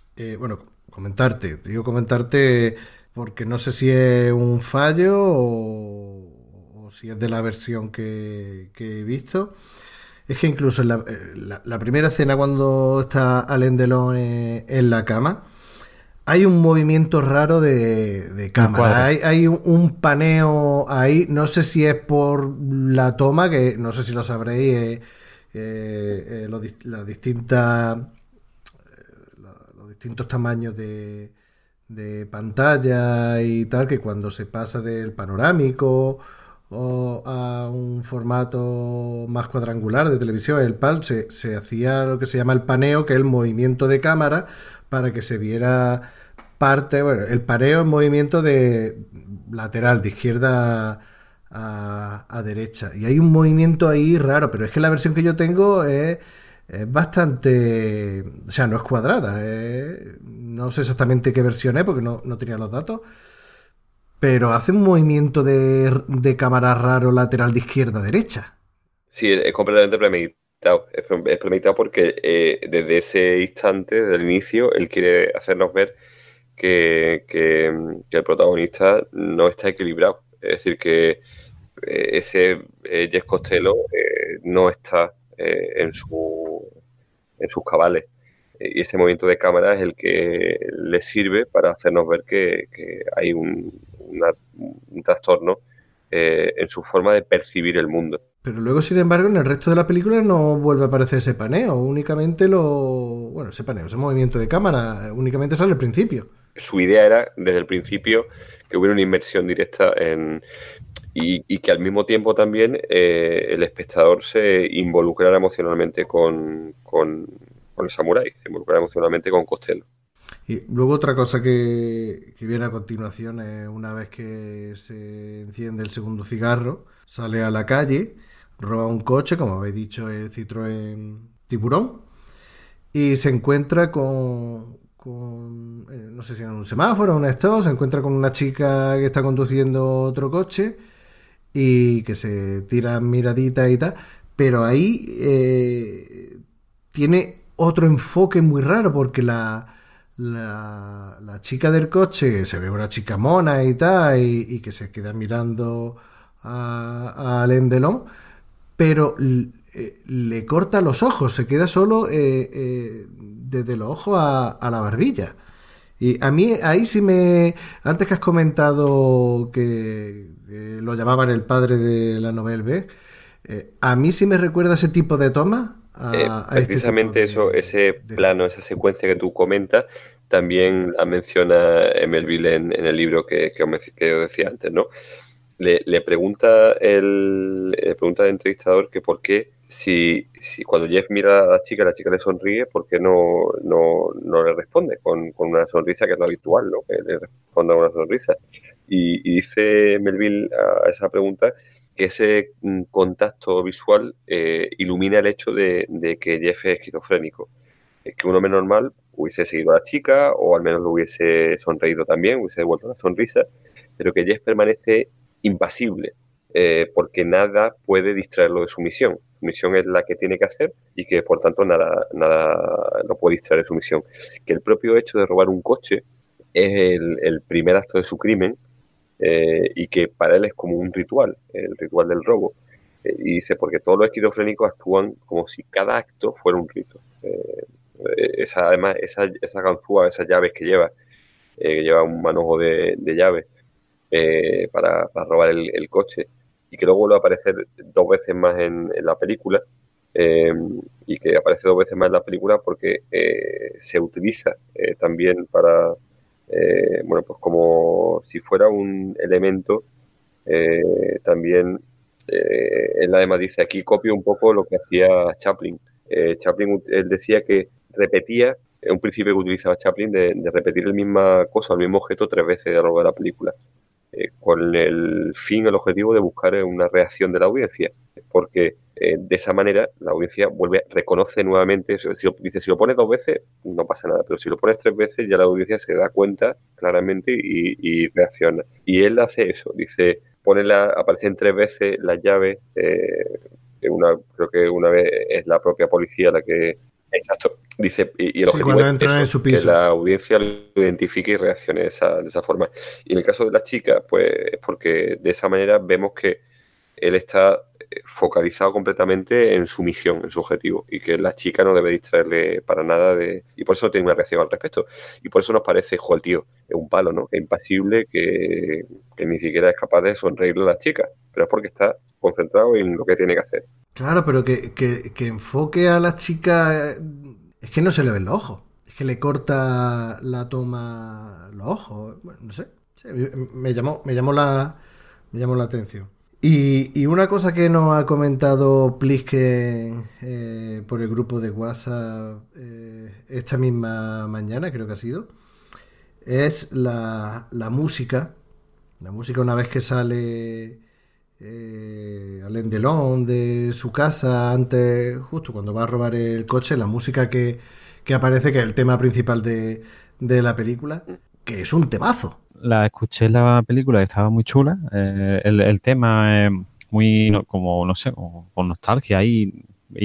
comentarte porque no sé si es un fallo o si es de la versión que he visto. Es que incluso en la primera escena, cuando está Alain Delon en la cama, hay un movimiento raro de cámara. Hay un paneo ahí. No sé si es por la toma, que no sé si lo sabréis, los distintos tamaños de pantalla y tal, que cuando se pasa del panorámico o a un formato más cuadrangular de televisión, el PAL, se hacía lo que se llama el paneo, que es el movimiento de cámara para que se viera parte, el paneo es movimiento de lateral, de izquierda a derecha, y hay un movimiento ahí raro, pero es que la versión que yo tengo es bastante, o sea, no es cuadrada, no sé exactamente qué versión es porque no tenía los datos, pero hace un movimiento de cámara raro lateral de izquierda a derecha. Sí, es completamente premeditado. Es premeditado porque desde ese instante, desde el inicio, él quiere hacernos ver que el protagonista no está equilibrado. Es decir, que ese Jeff Costello no está en sus cabales. Y ese movimiento de cámara es el que le sirve para hacernos ver que hay un trastorno en su forma de percibir el mundo. Pero luego, sin embargo, en el resto de la película no vuelve a aparecer ese paneo, únicamente ese movimiento de cámara, únicamente sale al principio. Su idea era, desde el principio, que hubiera una inmersión directa y que al mismo tiempo también el espectador se involucrara emocionalmente con el samurái, se involucrara emocionalmente con Costello. Y luego otra cosa que viene a continuación es una vez que se enciende el segundo cigarro, sale a la calle, roba un coche, como habéis dicho, el Citroën Tiburón, y se encuentra con no sé si en un semáforo o un stop, se encuentra con una chica que está conduciendo otro coche y que se tira miradita y tal, pero ahí tiene otro enfoque muy raro porque la chica del coche se ve una chica mona y tal, y que se queda mirando a Alain Delon, pero le corta los ojos, se queda solo desde los ojos a la barbilla. Y a mí ahí sí antes que has comentado que lo llamaban el padre de la Nouvelle Vague, a mí sí me recuerda ese tipo de toma. Precisamente ese plano, esa secuencia que tú comentas, también la menciona Melville en el libro que os decía antes, ¿no? Le pregunta el entrevistador que por qué, si cuando Jeff mira a la chica le sonríe, ¿por qué no le responde con una sonrisa que es lo habitual, ¿no? Que le responda con una sonrisa. Y dice Melville a esa pregunta que ese contacto visual ilumina el hecho de que Jeff es esquizofrénico. Que un hombre normal hubiese seguido a la chica, o al menos lo hubiese sonreído también, hubiese devuelto una sonrisa, pero que Jeff permanece impasible. porque nada puede distraerlo de su misión. Su misión es la que tiene que hacer y que por tanto nada lo puede distraer de su misión. Que el propio hecho de robar un coche es el primer acto de su crimen, y que para él es como un ritual, el ritual del robo. Y dice, porque todos los esquizofrénicos actúan como si cada acto fuera un rito. Además, esa ganzúa, esas llaves que lleva un manojo de llaves para robar el coche, y que luego vuelve a aparecer 2 veces más en la película, y que aparece 2 veces más en la película porque se utiliza también para, bueno, pues como si fuera un elemento, también él además dice, aquí copio un poco lo que hacía Chaplin. Chaplin, él decía que repetía, un principio que utilizaba Chaplin de repetir la misma cosa, el mismo objeto 3 veces a lo largo de la película, con el objetivo de buscar una reacción de la audiencia, porque de esa manera la audiencia reconoce nuevamente, si lo pones 2 veces no pasa nada, pero si lo pones 3 veces ya la audiencia se da cuenta claramente y reacciona. Y él hace eso, dice, aparecen 3 veces las llaves, creo que una vez es la propia policía la que... Exacto. Dice, y el objetivo cuando entran en su piso, que la audiencia lo identifique y reaccione de esa forma. Y en el caso de las chicas, pues es porque de esa manera vemos que él está focalizado completamente en su misión, en su objetivo, y que la chica no debe distraerle para nada y por eso no tiene una reacción al respecto. Y por eso nos parece, el tío es un palo, ¿no? Es impasible, que ni siquiera es capaz de sonreírle a la chica, pero es porque está concentrado en lo que tiene que hacer. Claro, pero que enfoque a la chica, es que no se le ven los ojos, es que le corta la toma los ojos, bueno, no sé, me llamó la atención. Y una cosa que nos ha comentado Plisken por el grupo de WhatsApp esta misma mañana, creo que ha sido, es la música. La música, una vez que sale Alain Delon de su casa, antes, justo cuando va a robar el coche, la música que aparece, que es el tema principal de la película, que es un temazo. La escuché en la película y estaba muy chula. El tema es muy, como, no sé, con nostalgia y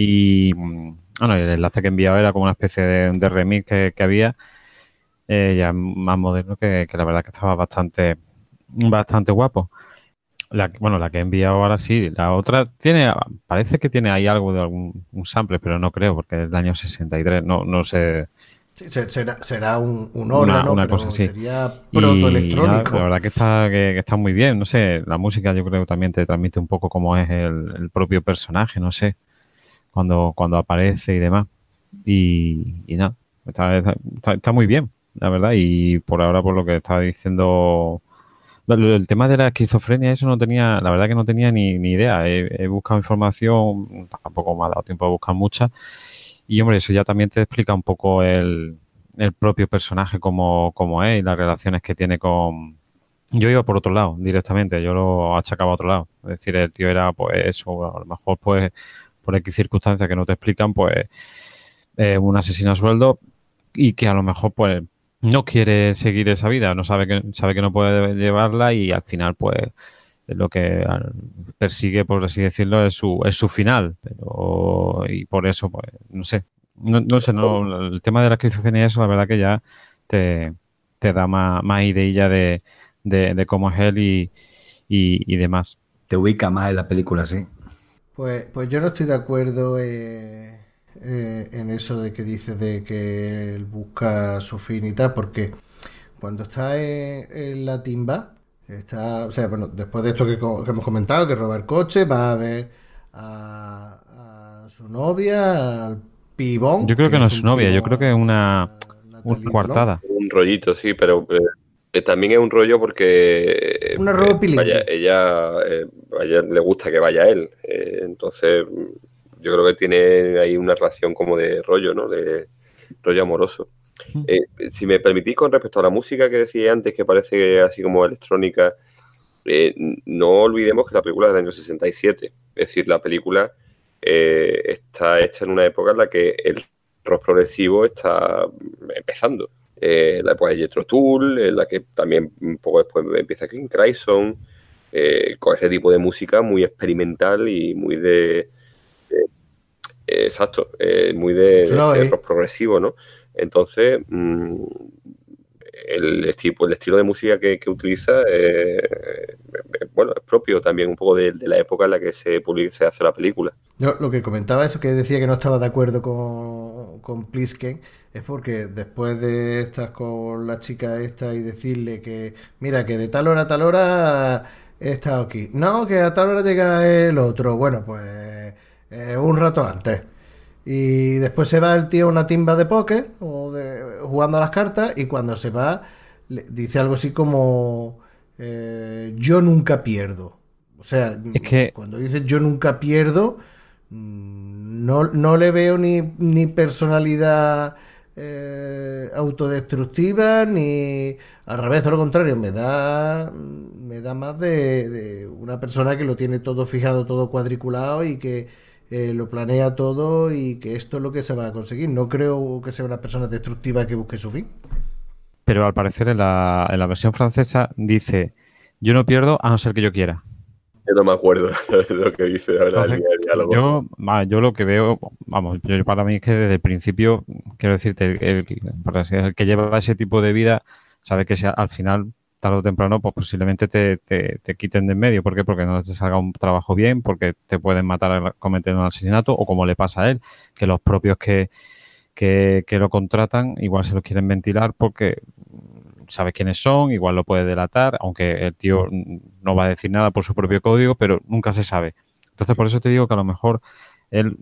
bueno, el enlace que he enviado era como una especie de remix que había, ya más moderno, que la verdad que estaba bastante guapo. La que he enviado ahora sí. La otra parece que tiene ahí algo de un sample, pero no creo, porque es del año 63, no sé. Sí, será un órgano, una pero cosa así. Sería protoelectrónico. La verdad que está muy bien, no sé, la música yo creo que también te transmite un poco cómo es el propio personaje, no sé, cuando aparece y demás. Y nada, está muy bien, la verdad, y por ahora, por lo que estaba diciendo, el tema de la esquizofrenia, eso no tenía, la verdad que no tenía ni idea. He buscado información, tampoco me ha dado tiempo de buscar mucha. Y, hombre, eso ya también te explica un poco el propio personaje como es y las relaciones que tiene con... Yo iba por otro lado, directamente. Yo lo achacaba a otro lado. Es decir, el tío era, pues, eso. A lo mejor, pues, por X circunstancias que no te explican, pues, un asesino a sueldo y que a lo mejor, pues, no quiere seguir esa vida. No sabe que no puede llevarla y al final, pues... lo que persigue, por así decirlo, es su final, y por eso, pues, no sé, el tema de la esquizofrenia, eso la verdad que ya te da más idea de cómo es él y demás. Te ubica más en la película, sí. Pues yo no estoy de acuerdo en eso de que dices de que él busca su fin y tal, porque cuando está en la timba, o sea, bueno, después de esto que hemos comentado, que roba el coche, va a ver a su novia, al pibón. Yo creo que no es su novia, yo creo que es una coartada. Un rollito, sí, pero también es un rollo porque un robo ella le gusta que vaya él. Entonces, yo creo que tiene ahí una relación como de rollo, ¿no? De rollo amoroso. Si me permitís, con respecto a la música que decía antes, que parece así como electrónica, no olvidemos que la película es del año 67. Es decir, la película está hecha en una época en la que el rock progresivo está empezando. La época de Jethro Tull, en la que también un poco después empieza King Crimson. con ese tipo de música muy experimental y muy exacto, muy de ese rock progresivo, ¿no? Entonces, el estilo de música que utiliza, bueno, es propio también un poco de la época en la que se hace la película. Yo lo que comentaba, eso que decía que no estaba de acuerdo con Plisken, es porque después de estar con la chica esta y decirle que, mira, que de tal hora a tal hora he estado aquí. No, que a tal hora llega el otro. Bueno, pues un rato antes. Y después se va el tío a una timba de póker jugando a las cartas, y cuando se va dice algo así como yo nunca pierdo. O sea, Es que cuando dice yo nunca pierdo, no le veo ni personalidad autodestructiva, ni al revés, todo lo contrario, me da más de una persona que lo tiene todo fijado, todo cuadriculado, y que lo planea todo, y que esto es lo que se va a conseguir. No creo que sea una persona destructiva que busque su fin. Pero al parecer en la versión francesa dice, yo no pierdo a no ser que yo quiera. Yo no me acuerdo de lo que dice ahora. Entonces, yo lo que veo, vamos, para mí es que desde el principio, quiero decirte, el que lleva ese tipo de vida sabe que al final, tarde o temprano, pues posiblemente te quiten de en medio. ¿Por qué? Porque no te salga un trabajo bien, porque te pueden matar cometiendo un asesinato, o como le pasa a él, que los propios que lo contratan igual se los quieren ventilar porque sabes quiénes son, igual lo puede delatar, aunque el tío no va a decir nada por su propio código, pero nunca se sabe. Entonces, por eso te digo que a lo mejor él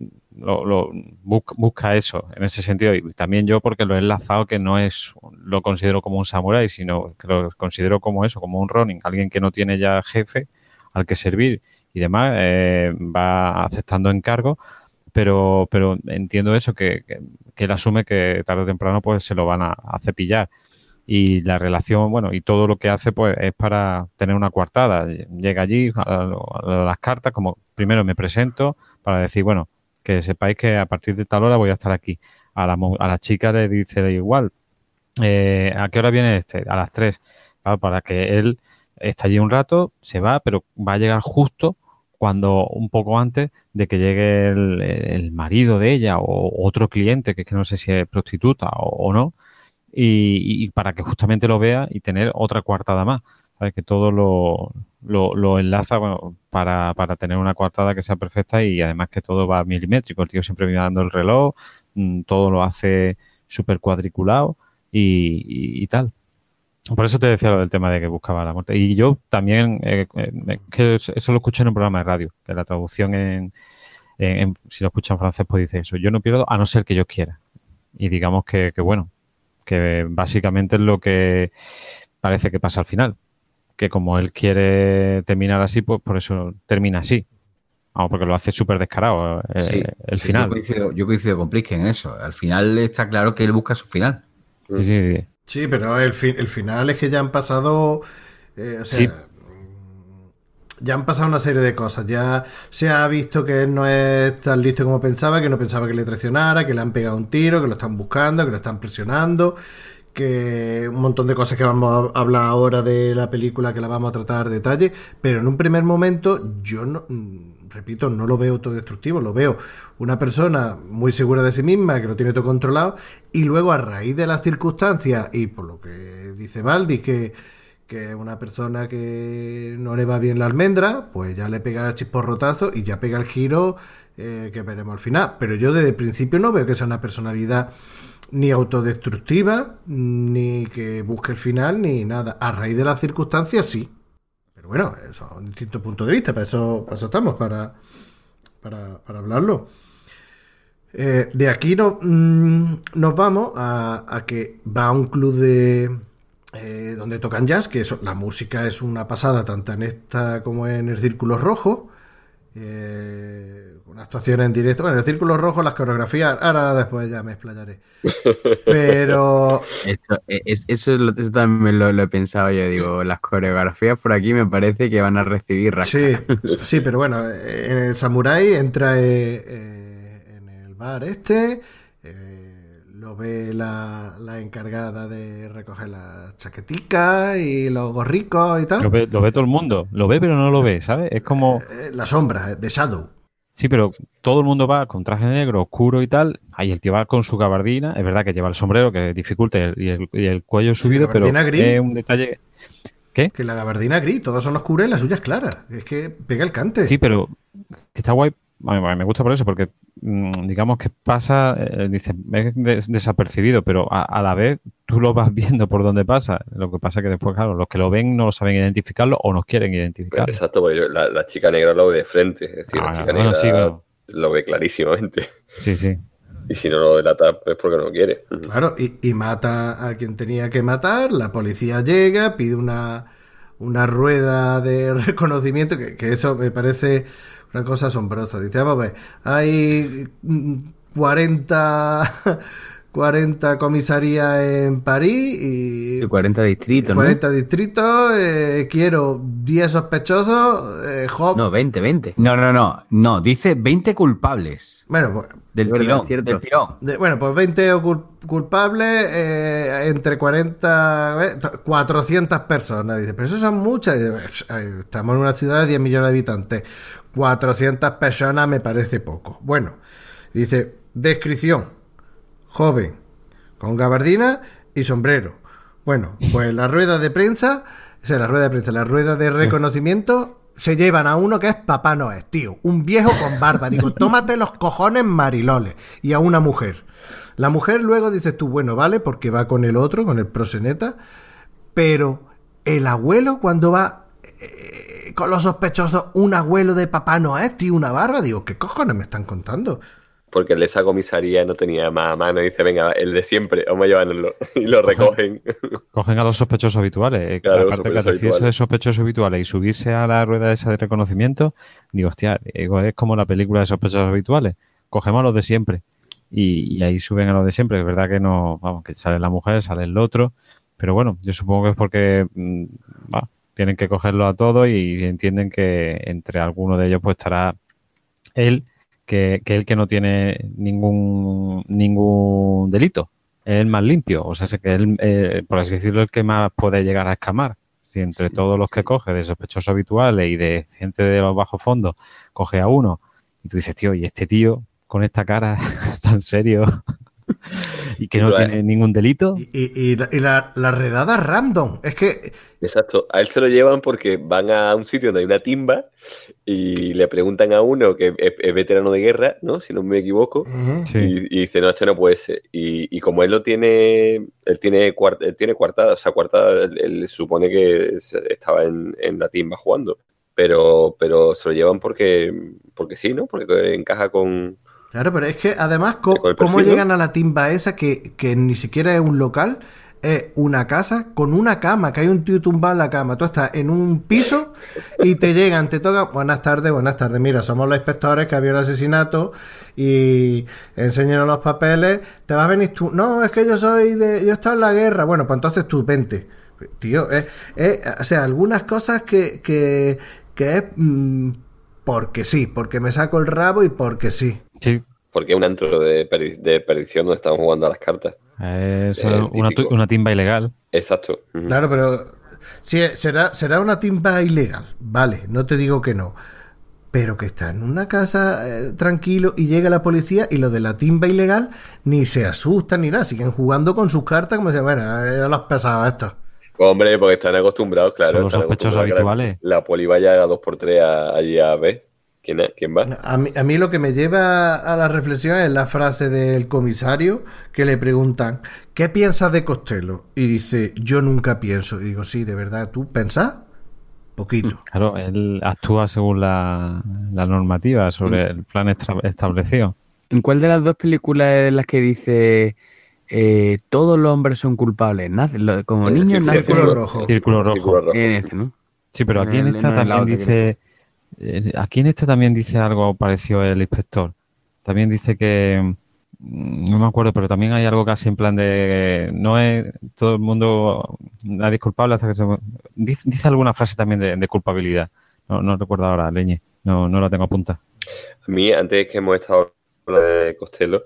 busca eso, en ese sentido. Y también yo, porque lo he enlazado, que no lo considero como un samurái, sino que lo considero como eso, como un ronin, alguien que no tiene ya jefe al que servir y demás, va aceptando encargos, pero entiendo eso, que él asume que tarde o temprano pues se lo van a cepillar. Y la relación, bueno, y todo lo que hace pues es para tener una coartada. Llega allí a las cartas, como primero me presento para decir, bueno, que sepáis que a partir de tal hora voy a estar aquí. A la chica le dice igual, ¿a qué hora viene este? A las 3. Claro, para que él esté allí un rato, se va, pero va a llegar justo cuando, un poco antes de que llegue el marido de ella o otro cliente, que es que no sé si es prostituta o no, y para que justamente lo vea y tener otra coartada más. ¿Sabes? Que todo lo enlaza, bueno, para tener una coartada que sea perfecta, y además que todo va milimétrico. El tío siempre viene dando el reloj, todo lo hace súper cuadriculado y tal. Por eso te decía lo del tema de que buscaba la muerte. Y yo también, que eso lo escuché en un programa de radio, que la traducción si lo escucha en francés, pues dice eso: yo no pierdo a no ser que yo quiera. Y digamos que bueno, que básicamente es lo que parece que pasa al final, que como él quiere terminar así, pues por eso termina así. Vamos, porque lo hace súper descarado el final. Yo coincido con Plisken en eso. Al final está claro que él busca su final. Sí. Sí, pero el final es que ya han pasado, sí. Ya han pasado una serie de cosas. Ya se ha visto que él no es tan listo como pensaba, que no pensaba que le traicionara, que le han pegado un tiro, que lo están buscando, que lo están presionando, que un montón de cosas que vamos a hablar ahora de la película, que la vamos a tratar detalle, pero en un primer momento yo no, repito, no lo veo autodestructivo, lo veo una persona muy segura de sí misma, que lo tiene todo controlado, y luego a raíz de las circunstancias y por lo que dice Valdis, que una persona que no le va bien la almendra, pues ya le pega el chisporrotazo y ya pega el giro que veremos al final. Pero yo desde el principio no veo que sea una personalidad ni autodestructiva, ni que busque el final, ni nada. A raíz de las circunstancias, sí. Pero bueno, son distintos puntos de vista, para eso estamos, para hablarlo. De aquí nos vamos a que va a un club donde tocan jazz, que la música es una pasada, tanto en esta como en el Círculo Rojo. Una actuación en directo. Bueno, en el Círculo Rojo, las coreografías, ahora después ya me explayaré. Pero eso también lo he pensado yo. Digo, las coreografías por aquí me parece que van a recibir rasca. Sí, pero bueno, en el Samurai entra en el bar lo ve la encargada de recoger las chaqueticas y los gorricos y tal. Lo ve todo el mundo. Lo ve, pero no lo ve, ¿sabes? Es como... La sombra, de Shadow. Sí, pero todo el mundo va con traje negro, oscuro y tal. Ahí el tío va con su gabardina. Es verdad que lleva el sombrero, que dificulta, y el cuello subido, pero es un detalle... ¿Qué? Que la gabardina gris, todos son oscuros y la suya es clara. Es que pega el cante. Sí, pero que está guay. A mí me gusta por eso, porque digamos que pasa, dice, es desapercibido, pero a la vez tú lo vas viendo por dónde pasa. Lo que pasa es que después, claro, los que lo ven no lo saben identificarlo o no quieren identificarlo. Exacto, porque la chica negra lo ve de frente. Es decir, la chica negra sí, claro. Lo ve clarísimamente. Sí, sí. Y si no lo delata es porque no quiere. Claro, y mata a quien tenía que matar, la policía llega, pide una rueda de reconocimiento, que eso me parece una cosa asombrosa. Dice, vamos a ver, hay 40 comisarías en París y 40 distritos, 40 distritos, quiero 10 sospechosos, No, 20. No, dice 20 culpables. Bueno, pues, Del verdad, tirón, cierto. del tirón. bueno, pues 20 culpables, entre 400 personas. Dice, pero eso son muchas. Dice, estamos en una ciudad de 10 millones de habitantes. 400 personas me parece poco. Bueno, dice, descripción. Joven, con gabardina y sombrero. Bueno, pues la rueda de reconocimiento, se llevan a uno que es Papá Noel, tío. Un viejo con barba. Digo, tómate los cojones, mariloles. Y a una mujer. La mujer luego dices tú, bueno, vale, porque va con el otro, con el proxeneta. Pero el abuelo, cuando va con los sospechosos, un abuelo de Papá Noel, tío, una barba. Digo, ¿qué cojones me están contando? Porque el de esa comisaría no tenía más a mano y dice, venga, el de siempre, vamos a llevárnoslo. Y lo recogen. Cogen a los sospechosos habituales. Claro, aparte de decirse de sospechosos habituales y subirse a la rueda esa de reconocimiento, digo, hostia, es como la película de sospechosos habituales. Cogemos a los de siempre. Y ahí suben a los de siempre. Es verdad que no, vamos, que sale la mujer, sale el otro. Pero bueno, yo supongo que es porque tienen que cogerlo a todos y entienden que entre algunos de ellos pues estará él, que el que no tiene ningún delito, es el más limpio, o sea, es que él, por así decirlo, el que más puede llegar a escamar. Si entre todos los que coge de sospechosos habituales y de gente de los bajos fondos, coge a uno y tú dices, tío, y este tío con esta cara tan serio y que no tiene ningún delito. Y la redada random, es que... Exacto, a él se lo llevan porque van a un sitio donde hay una timba y le preguntan a uno que es veterano de guerra, ¿no? Si no me equivoco, Sí. y dice, no, este no puede ser. Y como él tiene coartada, o sea, coartada, él supone que estaba en la timba jugando, pero se lo llevan porque sí, ¿no? Porque encaja con... Claro, pero es que además, con el ¿cómo perfil, llegan ¿no? a la timba esa que ni siquiera es un local? Es una casa con una cama, que hay un tío tumbado en la cama. Tú estás en un piso y te llegan, te tocan. Buenas tardes. Mira, somos los inspectores que había un asesinato y enséñanos los papeles. Te vas a venir tú. No, es que yo he estado en la guerra. Bueno, pues entonces tú vente. Tío, o sea, algunas cosas que es porque sí, porque me saco el rabo y porque sí. Sí. Porque es un antro de perdición donde estamos jugando a las cartas. Es una timba ilegal. Exacto. Claro, pero sí, será una timba ilegal, vale, no te digo que no, pero que está en una casa tranquilo y llega la policía y los de la timba ilegal ni se asustan ni nada, siguen jugando con sus cartas como si, bueno, eran los pesados estos. Hombre, porque están acostumbrados, claro. Son los sospechosos habituales. La poli vaya a 2x3 allí a ver quién va. A mí lo que me lleva a la reflexión es la frase del comisario que le preguntan, ¿qué piensas de Costello? Y dice, yo nunca pienso. Y digo, sí, de verdad, ¿tú pensás? Poquito. Claro, él actúa según la normativa sobre el plan establecido. ¿En cuál de las dos películas es las que dice todos los hombres son culpables? Como niños nacen. Círculo rojo. Círculo rojo. En este, ¿no? Sí, pero aquí en esta No es la también otra, dice... Aquí en esta también dice algo parecido el inspector. También dice que... No me acuerdo, pero también hay algo casi en plan de... No es todo el mundo... Nadie es culpable hasta que se... Dice alguna frase también de culpabilidad. No recuerdo ahora, Leñe. No la tengo a punta. A mí, antes que hemos estado de Costello,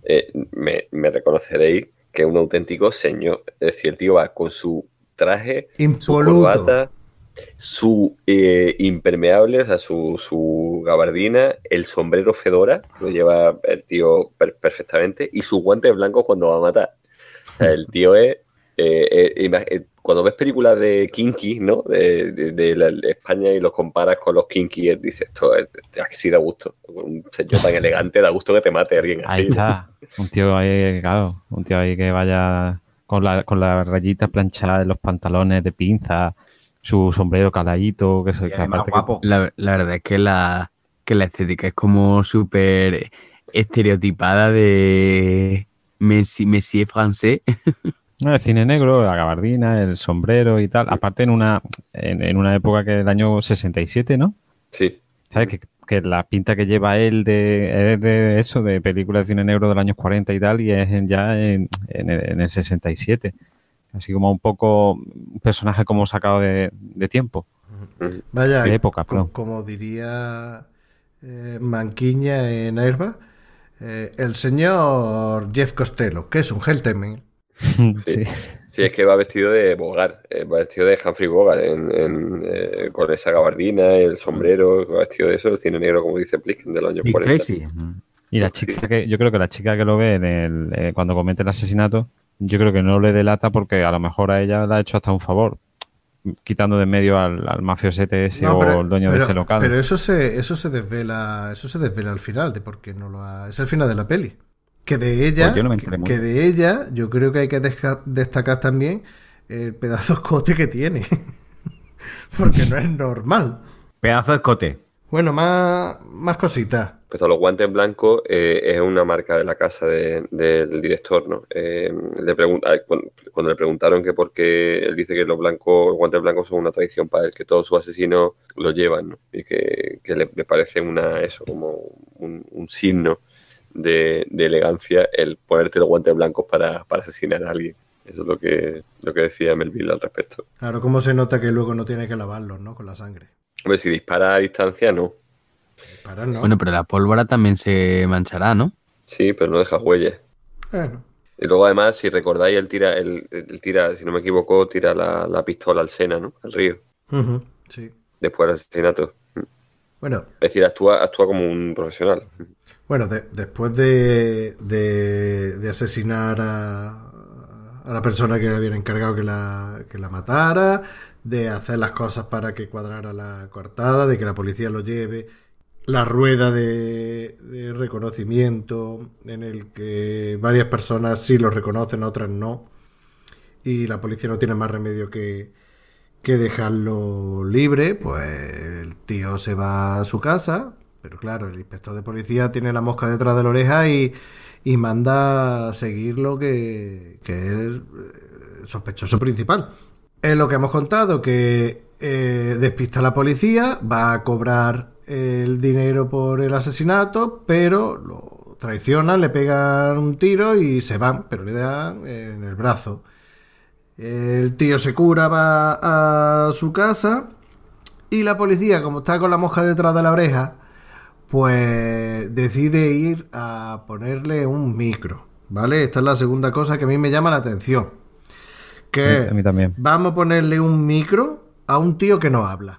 me reconoceréis que es un auténtico señor. Es decir, el tío va con su traje, su corbata, su impermeable, o sea, su gabardina, el sombrero fedora, lo lleva el tío perfectamente, y sus guantes blancos cuando va a matar. O sea, el tío es... cuando ves películas de Kinky, ¿no? De España y los comparas con los Kinky, dices, esto sí da gusto. Un señor tan elegante, da gusto que te mate alguien así. Ahí está. Un tío ahí, claro. Un tío ahí que vaya con la rayita planchada en los pantalones de pinza, su sombrero caladito, que aparte guapo. La verdad es que la estética es como súper estereotipada de Monsieur francés. No, el cine negro, la gabardina, el sombrero y tal. Aparte en una época que el año 67, ¿no? Sí. ¿Sabes? Que la pinta que lleva él es de eso, de películas de cine negro de los años 40 y tal, y es ya en el 67. Así como un poco un personaje como sacado de tiempo. Vaya, de época, perdón. Como diría Manquiña en Airbag, el señor Jeff Costello, que es un gentleman. Sí, es que va vestido de Bogart, va vestido de Humphrey Bogart, con esa gabardina, el sombrero, va vestido de eso, el cine negro, como dice Plick, de los años 40. Y la chica yo creo que la chica que lo ve cuando comete el asesinato, yo creo que no le delata porque a lo mejor a ella le ha hecho hasta un favor, quitando de en medio al mafiosete ese o el dueño de ese local. Pero eso se desvela al final, de por qué no lo ha... Es el final de la peli. Que de ella, pues yo creo que hay que destacar también el pedazo de escote que tiene. Porque no es normal. Pedazo de escote. Bueno, más cositas. Pues los guantes blancos es una marca de la casa del director, ¿no? Cuando le preguntaron que por qué, él dice que los guantes blancos son una tradición para él, que todos sus asesinos lo llevan, ¿no? Y que le parece como un signo de elegancia el ponerte los guantes blancos para asesinar a alguien. Eso es lo que decía Melville al respecto. Claro, cómo se nota que luego no tiene que lavarlos, ¿no? Con la sangre. Hombre, si dispara a distancia, no. Disparar, no. Bueno, pero la pólvora también se manchará, ¿no? Sí, pero no deja huellas. Bueno. Y luego, además, si recordáis, él tira, si no me equivoco, tira la pistola al Sena, ¿no? Al río. Sí. Después del asesinato. Bueno. Es decir, actúa como un profesional. Bueno, después de asesinar a la persona que le habían encargado que la matara, de hacer las cosas para que cuadrara la coartada, de que la policía lo lleve, la rueda de reconocimiento en el que varias personas sí lo reconocen, otras no, y la policía no tiene más remedio que dejarlo libre, pues el tío se va a su casa. Pero claro, el inspector de policía tiene la mosca detrás de la oreja y manda a seguir lo que es el sospechoso principal. Es lo que hemos contado, que despista a la policía, va a cobrar el dinero por el asesinato, pero lo traicionan, le pegan un tiro y se van, pero le dan en el brazo. El tío se cura, va a su casa y la policía, como está con la mosca detrás de la oreja, pues decide ir a ponerle un micro, ¿vale? Esta es la segunda cosa que a mí me llama la atención. Que a mí también. Vamos a ponerle un micro a un tío que no habla.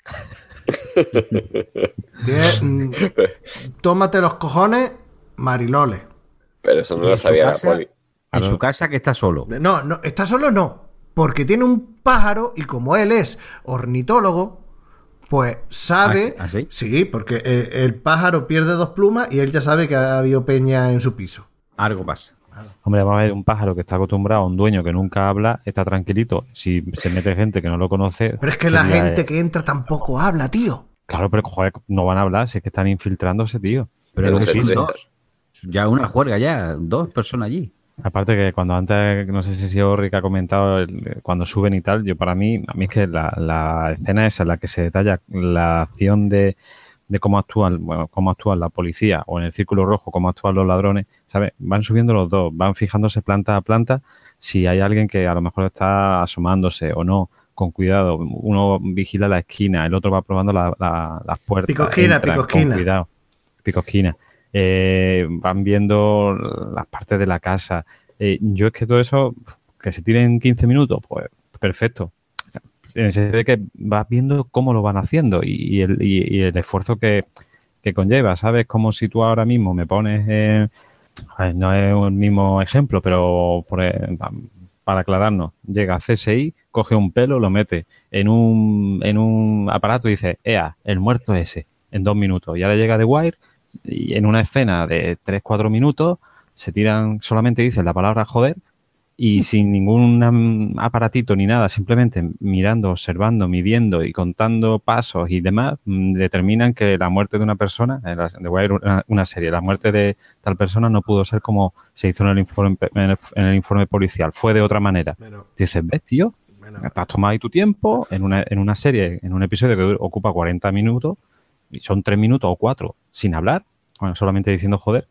Tómate los cojones, Marilole. Pero eso no lo sabía la poli. En su casa que está solo. No, está solo no. Porque tiene un pájaro y como él es ornitólogo, pues sabe... ¿Ah, sí? Sí, porque el pájaro pierde 2 plumas y él ya sabe que ha habido peña en su piso. Algo pasa. Hombre, vamos a ver, un pájaro que está acostumbrado a un dueño que nunca habla, está tranquilito. Si se mete gente que no lo conoce... Pero es que la gente que entra tampoco habla, tío. Claro, pero joder, no van a hablar, si es que están infiltrándose, tío. Pero que sí, dos. Ya una juerga ya, 2 personas allí. Aparte que cuando antes, no sé si Rick ha comentado, cuando suben y tal, a mí es que la escena esa en la que se detalla la acción de cómo actúan la policía o en el círculo rojo, cómo actúan los ladrones, ¿sabes? Van subiendo los dos, van fijándose planta a planta si hay alguien que a lo mejor está asomándose o no, con cuidado. Uno vigila la esquina, el otro va probando las puertas. Pico esquina. Con cuidado. Pico esquina. van viendo las partes de la casa. Yo es que todo eso, que se tiren 15 minutos, pues perfecto. O sea, en el sentido de que vas viendo cómo lo van haciendo y el esfuerzo que conlleva, ¿sabes? Como si tú ahora mismo me pones, no es un mismo ejemplo, pero para aclararnos, llega a CSI, coge un pelo, lo mete en un aparato y dice, ¡ea, el muerto ese! En 2 minutos. Y ahora llega The Wire y en una escena de 3-4 minutos se tiran, solamente dicen la palabra joder y sin ningún aparatito ni nada, simplemente mirando, observando, midiendo y contando pasos y demás, determinan que la muerte de una persona, The Wire, una serie, la muerte de tal persona no pudo ser como se hizo en el informe policial, fue de otra manera. Dices, ¿ves, tío? Te has tomado ahí tu tiempo en una serie, en un episodio que ocupa 40 minutos, y son 3 minutos o 4 sin hablar, bueno, solamente diciendo joder,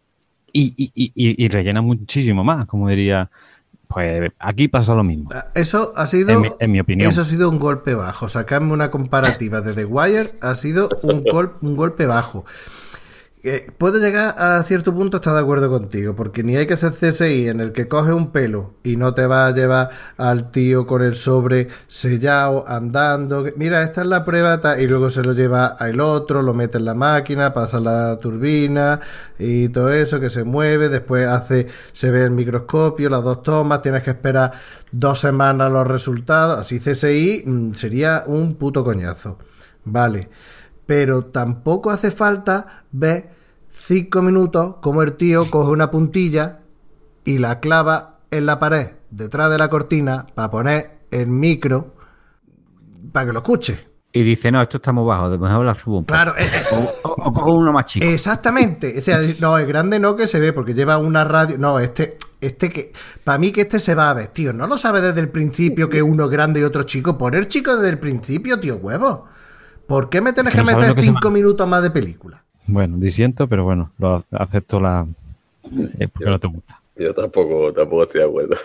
y rellena muchísimo más, como diría. Pues aquí pasa lo mismo. Eso ha sido, en mi opinión. Eso ha sido un golpe bajo. Sacarme una comparativa de The Wire ha sido un golpe bajo. Puedo llegar a cierto punto a estar de acuerdo contigo, porque ni hay que hacer CSI en el que coge un pelo y no te va a llevar al tío con el sobre sellado andando, mira, esta es la prueba, y luego se lo lleva al otro, lo mete en la máquina, pasa la turbina y todo eso que se mueve, después se ve el microscopio, las 2 tomas, tienes que esperar 2 semanas los resultados. Así CSI sería un puto coñazo, vale, pero tampoco hace falta ver 5 minutos como el tío coge una puntilla y la clava en la pared detrás de la cortina para poner el micro para que lo escuche. Y dice, no, esto está muy bajo, de mejor la subo un poco. Claro, o cojo uno más chico. Exactamente. O sea, no, el grande no, que se ve porque lleva una radio. No, este que para mí que este se va a ver, tío. ¿No lo sabe desde el principio que uno es grande y otro chico? Poner chico desde el principio, tío, huevo. ¿Por qué me tienes que meter 5 minutos más de película? Bueno, disiento, pero bueno, lo acepto porque no te gusta. Yo tampoco estoy de acuerdo.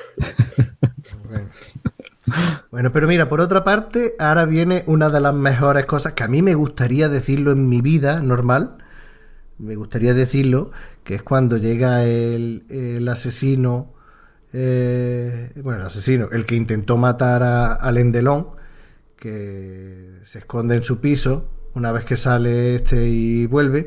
Bueno, pero mira, por otra parte, ahora viene una de las mejores cosas que a mí me gustaría decirlo en mi vida normal. Me gustaría decirlo, que es cuando llega el asesino, el que intentó matar a Lendelón, que se esconde en su piso una vez que sale y vuelve,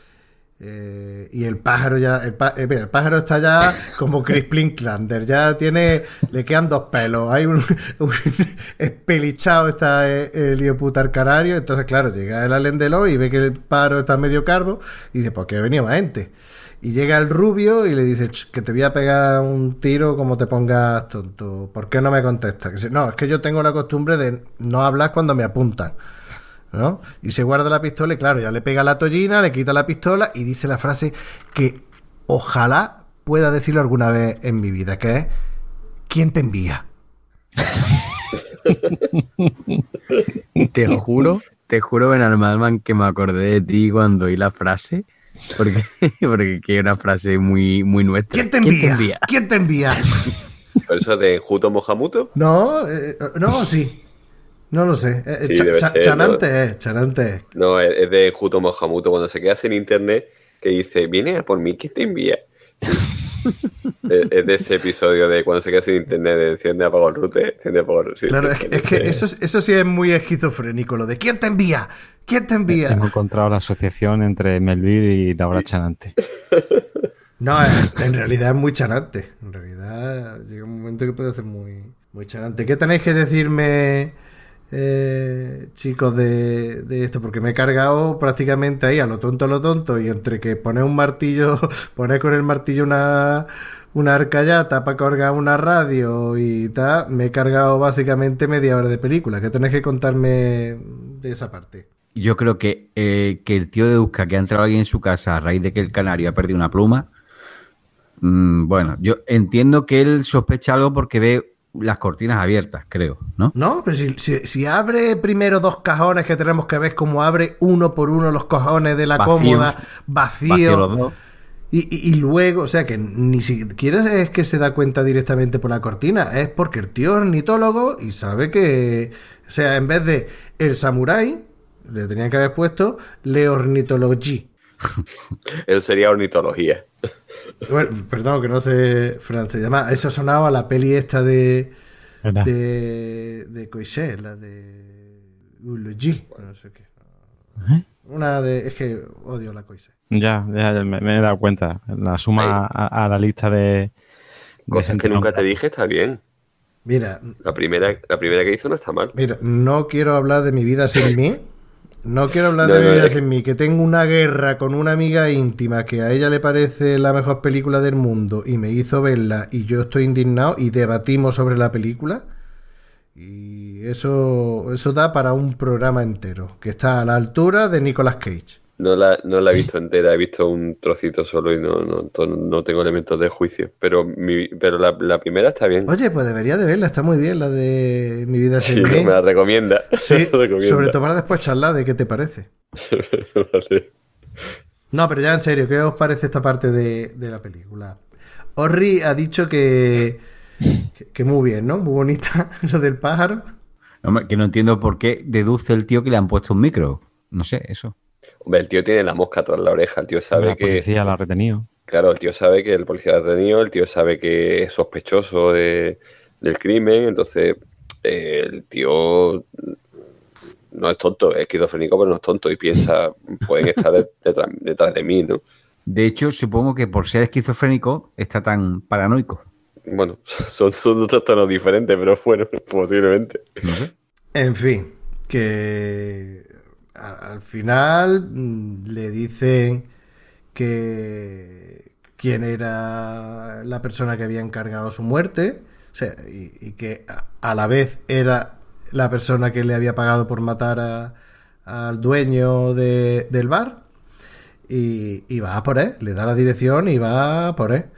y el pájaro el pájaro está ya como Chris Plinclander, ya le quedan 2 pelos, hay un espelichado está el hijoputa canario. Entonces claro, llega el Lendelón y ve que el pájaro está medio calvo y dice, pues que venía más gente. Y llega el rubio y le dice, que te voy a pegar un tiro como te pongas tonto. ¿Por qué no me contestas? Que dice, no, es que yo tengo la costumbre de no hablar cuando me apuntan, ¿no? Y se guarda la pistola y claro, ya le pega la tollina, le quita la pistola y dice la frase que ojalá pueda decirlo alguna vez en mi vida, que es, ¿quién te envía? Te juro, Benalmádman, que me acordé de ti cuando oí la frase. Porque es una frase muy, muy nuestra. ¿Quién te envía? ¿Quién te envía? ¿Pero eso de Juto Mohamuto? No, sí. No lo sé. Sí, Chanante es. No, es de Juto Mohamuto cuando se queda sin internet, que dice, viene a por mí, ¿quién te envía? Sí. Es de ese episodio de cuando se queda sin internet, de enciende, apaga el router, enciende, apaga el router. Claro, es que eso sí es muy esquizofrénico, lo de ¿quién te envía? ¿Quién te envía? Hemos encontrado la asociación entre Melville y Laura Chanante. No, en realidad es muy chanante. En realidad llega un momento que puede ser muy, muy chanante. ¿Qué tenéis que decirme, chicos, de esto? Porque me he cargado prácticamente ahí a lo tonto, y entre que poner un martillo, poner con el martillo una arcayata para cargar una radio y tal, me he cargado básicamente media hora de película. ¿Qué tenéis que contarme de esa parte? Yo creo que el tío de Euska, que ha entrado alguien en su casa a raíz de que el canario ha perdido una pluma, bueno, yo entiendo que él sospecha algo porque ve las cortinas abiertas, creo, ¿no? No, pero si abre primero 2 cajones, que tenemos que ver cómo abre uno por uno los cajones de la cómoda, vacío los dos. Y luego, o sea, que ni siquiera es que se da cuenta directamente por la cortina, es porque el tío es ornitólogo y sabe que, o sea, en vez de el samurái, le tenían que haber puesto le ornitología. Eso sería ornitología. Bueno, perdón, que no sé francés. Además, eso sonaba a la peli esta de Coixet, la de Ulogi, no sé qué. Una de... Es que odio la Coixet. Ya me he dado cuenta. La suma a la lista de cosas que nunca te dije está bien. Mira, la primera que hizo no está mal. Mira, no quiero hablar de mi vida sin mí. No quiero hablar de mi vida sin mí. Que tengo una guerra con una amiga íntima que a ella le parece la mejor película del mundo y me hizo verla y yo estoy indignado y debatimos sobre la película. Y eso da para un programa entero. Que está a la altura de Nicolas Cage. No la he visto entera, he visto un trocito solo y no tengo elementos de juicio. Pero la primera está bien. Oye, pues debería de verla, está muy bien la de Mi vida sin mí. Sí, me la recomienda. Sí, sobre todo para después charlar de qué te parece. Vale. No, pero ya en serio, ¿qué os parece esta parte de la película? Orri ha dicho que muy bien, ¿no? Muy bonita lo del pájaro. Hombre, que no entiendo por qué deduce el tío que le han puesto un micro. No sé, eso. Hombre, el tío tiene la mosca tras la oreja, el tío sabe que... La policía la ha retenido. Claro, el tío sabe que el policía lo ha retenido, el tío sabe que es sospechoso del crimen, entonces el tío no es tonto, es esquizofrénico, pero no es tonto y piensa, pueden estar detrás de mí, ¿no? De hecho, supongo que por ser esquizofrénico está tan paranoico. Bueno, son dos trastornos diferentes, pero bueno, posiblemente. En fin, que... Al final le dicen que quién era la persona que había encargado su muerte, o sea, y que a la vez era la persona que le había pagado por matar al dueño del bar, y va por él, le da la dirección y va por él.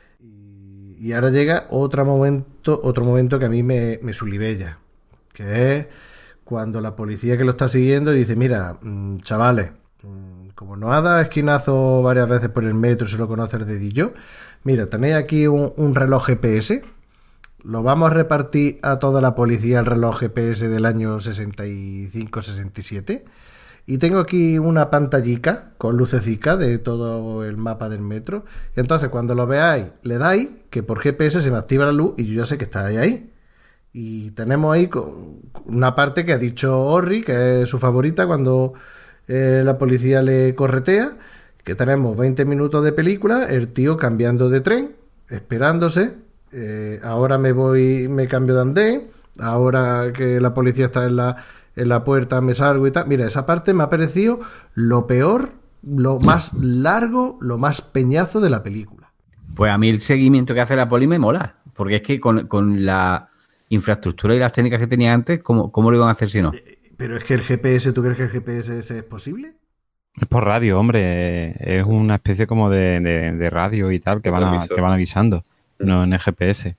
Y ahora llega otro momento que a mí me sulibella, que es cuando la policía que lo está siguiendo dice, mira, chavales, como no ha dado esquinazo varias veces por el metro, se lo conoce el dedillo, mira, tenéis aquí un reloj GPS, lo vamos a repartir a toda la policía el reloj GPS del año 65-67, y tengo aquí una pantallica con lucecica de todo el mapa del metro, y entonces cuando lo veáis, le dais, que por GPS se me activa la luz y yo ya sé que estáis ahí. Y tenemos ahí una parte que ha dicho Orri, que es su favorita cuando la policía le corretea, que tenemos 20 minutos de película, el tío cambiando de tren, esperándose, ahora me cambio de andén, ahora que la policía está en la puerta me salgo y tal. Mira, esa parte me ha parecido lo peor, lo más largo, lo más peñazo de la película. Pues a mí el seguimiento que hace la poli me mola, porque es que con la infraestructura y las técnicas que tenía antes, ¿cómo lo iban a hacer si no? Pero es que el GPS, ¿tú crees que el GPS es posible? Es por radio, hombre. Es una especie como de radio y tal que van avisando. No en el GPS.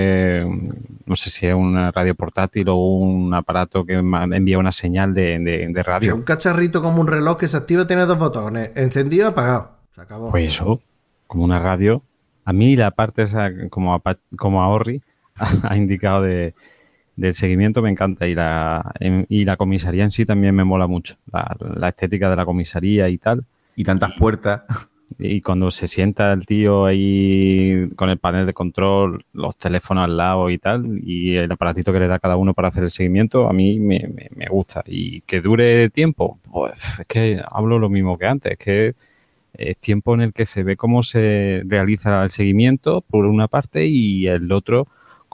No sé si es una radio portátil o un aparato que envía una señal de radio. O sea, un cacharrito como un reloj que se activa, tiene dos botones, encendido y apagado. Se acabó. Pues eso, como una radio. A mí la parte esa, como a Orri ha indicado del seguimiento, me encanta. Y la comisaría en sí también me mola mucho. La estética de la comisaría y tal. Y tantas puertas. Y cuando se sienta el tío ahí con el panel de control, los teléfonos al lado y tal, y el aparatito que le da cada uno para hacer el seguimiento, a mí me gusta. Y que dure tiempo, pues es que hablo lo mismo que antes, es que es tiempo en el que se ve cómo se realiza el seguimiento por una parte y el otro,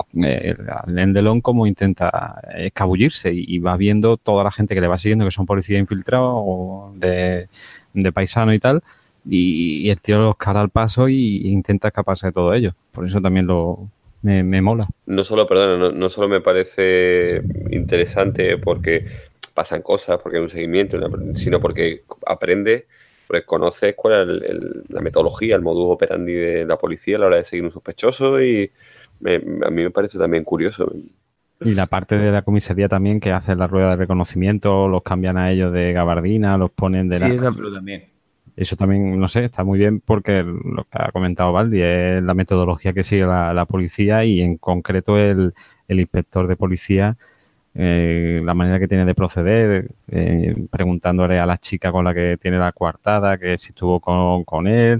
el Endelón, cómo intenta escabullirse y va viendo toda la gente que le va siguiendo, que son policías infiltrados o de paisano y tal, y el tío los cara al paso y intenta escaparse de todo ello. Por eso también me mola. No solo me parece interesante porque pasan cosas, porque hay un seguimiento, sino porque aprende, porque conoces cuál es la metodología, el modus operandi de la policía a la hora de seguir un sospechoso, y a mí me parece también curioso. Y la parte de la comisaría también, que hace la rueda de reconocimiento, los cambian a ellos de gabardina, los ponen de sí, eso también. Eso también, no sé, está muy bien porque lo que ha comentado Baldi es la metodología que sigue la policía, y en concreto el inspector de policía la manera que tiene de proceder, preguntándole a la chica con la que tiene la coartada que si estuvo con él,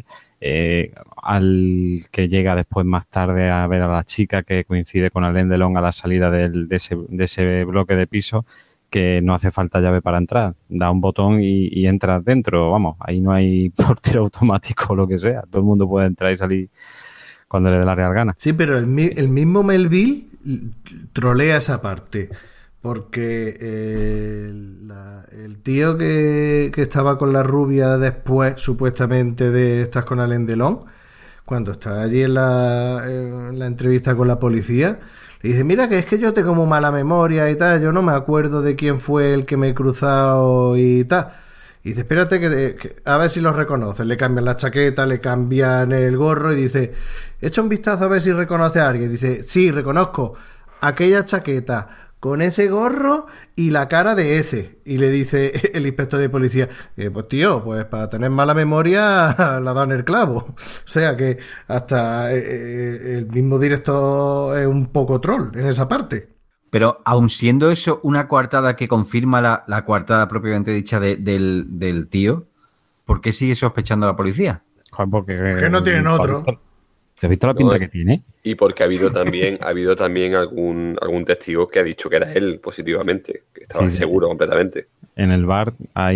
al que llega después más tarde a ver a la chica que coincide con Alain Delon a la salida de ese bloque de piso, que no hace falta llave para entrar, da un botón y entras dentro, vamos, ahí no hay portero automático o lo que sea, todo el mundo puede entrar y salir cuando le dé la real gana. Sí, pero el mismo Melville trolea esa parte, porque el tío que estaba con la rubia después, supuestamente, de estar con Alain Delon, cuando está allí en la entrevista con la policía, le dice, mira que es que yo tengo como mala memoria y tal, yo no me acuerdo de quién fue el que me he cruzado y tal. Y dice, espérate que a ver si los reconoces. Le cambian la chaqueta, le cambian el gorro y dice, echa un vistazo a ver si reconoce a alguien. Dice, sí, reconozco aquella chaqueta con ese gorro y la cara de ese. Y le dice el inspector de policía, pues tío, pues para tener mala memoria la dan el clavo. O sea que hasta el mismo director es un poco troll en esa parte. Pero aun siendo eso una coartada que confirma la coartada propiamente dicha del tío, ¿por qué sigue sospechando a la policía? Joder, porque no tienen otro. ¿Has visto la pinta que tiene? Y porque ha habido también algún testigo que ha dicho que era él positivamente, que estaba seguro completamente. En el bar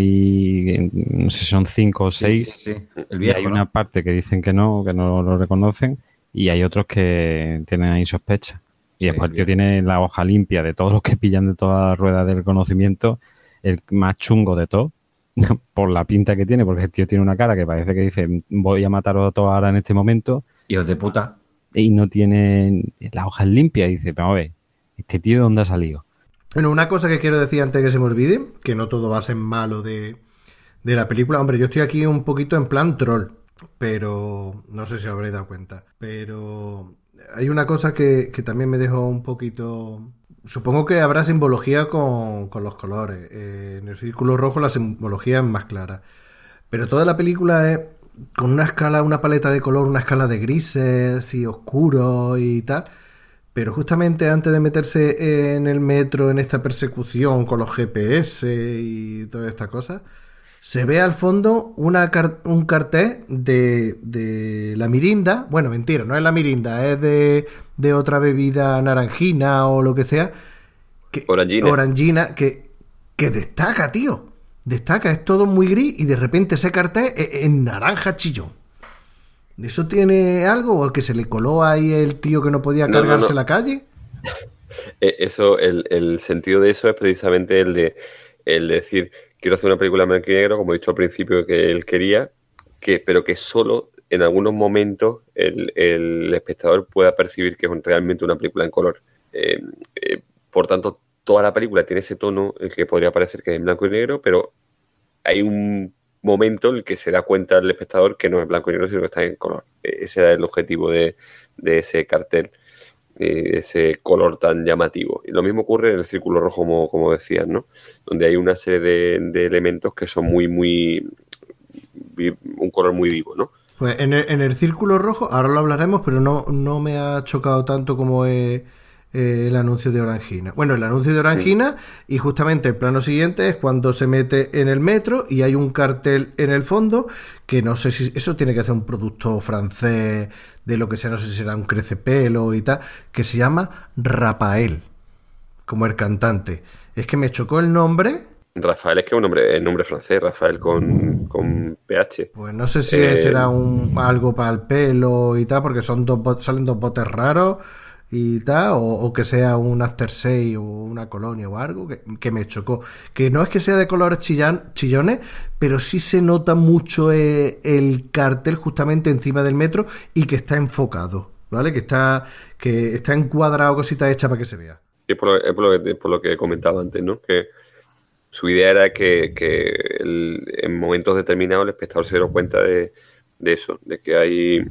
hay, no sé si son 5 o 6, sí. Y hay una parte que dicen que no lo reconocen, y hay otros que tienen ahí sospecha. Y después el tío tiene la hoja limpia de todos los que pillan de todas las ruedas del conocimiento, el más chungo de todo, por la pinta que tiene, porque el tío tiene una cara que parece que dice, voy a mataros a todos ahora en este momento. Hijos de puta. Y no tiene las hojas limpias. Y dice, vamos a ver, ¿este tío de dónde ha salido? Bueno, una cosa que quiero decir antes de que se me olvide, que no todo va a ser malo de la película. Hombre, yo estoy aquí un poquito en plan troll, pero no sé si os habréis dado cuenta. Pero hay una cosa que también me dejó un poquito... Supongo que habrá simbología con los colores. En el círculo rojo la simbología es más clara. Pero toda la película es con una escala, una paleta de color, una escala de grises y oscuros y tal. Pero justamente antes de meterse en el metro, en esta persecución con los GPS y todas estas cosas, se ve al fondo un cartel de la Mirinda. Bueno, mentira, no es la Mirinda, es de otra bebida naranjina o lo que sea. Orangina, que destaca, tío. Destaca, es todo muy gris y de repente ese cartel es naranja chillón. ¿Eso tiene algo? ¿O que se le coló ahí el tío que no podía cargarse la calle? Eso, el sentido de eso es precisamente el de decir, quiero hacer una película en blanco y negro, como he dicho al principio que él quería, pero que solo en algunos momentos el espectador pueda percibir que es realmente una película en color. Por tanto, toda la película tiene ese tono el que podría parecer que es en blanco y negro, pero hay un momento en el que se da cuenta el espectador que no es blanco y negro, sino que está en color. Ese era el objetivo de ese cartel, ese color tan llamativo. Y lo mismo ocurre en el círculo rojo, como decías, ¿no? Donde hay una serie de elementos que son un color muy vivo, ¿no? Pues en el círculo rojo, ahora lo hablaremos, pero no me ha chocado tanto como el anuncio de Orangina. Bueno, el anuncio de Orangina, y justamente el plano siguiente es cuando se mete en el metro y hay un cartel en el fondo que no sé si eso tiene que ser un producto francés de lo que sea, no sé si será un crecepelo y tal, que se llama Rafael, como el cantante. Es que me chocó el nombre. Rafael es que es un nombre francés, Rafael con PH. Pues no sé si será algo para el pelo y tal, porque salen dos botes raros y tal, o que sea un aftershave o una colonia o algo que me chocó. Que no es que sea de colores chillones, pero sí se nota mucho el cartel justamente encima del metro y que está enfocado, ¿vale? Que está encuadrado, cositas hechas para que se vea. Y por lo que comentaba antes, ¿no? Que su idea era que en momentos determinados el espectador se diera cuenta de eso, de que hay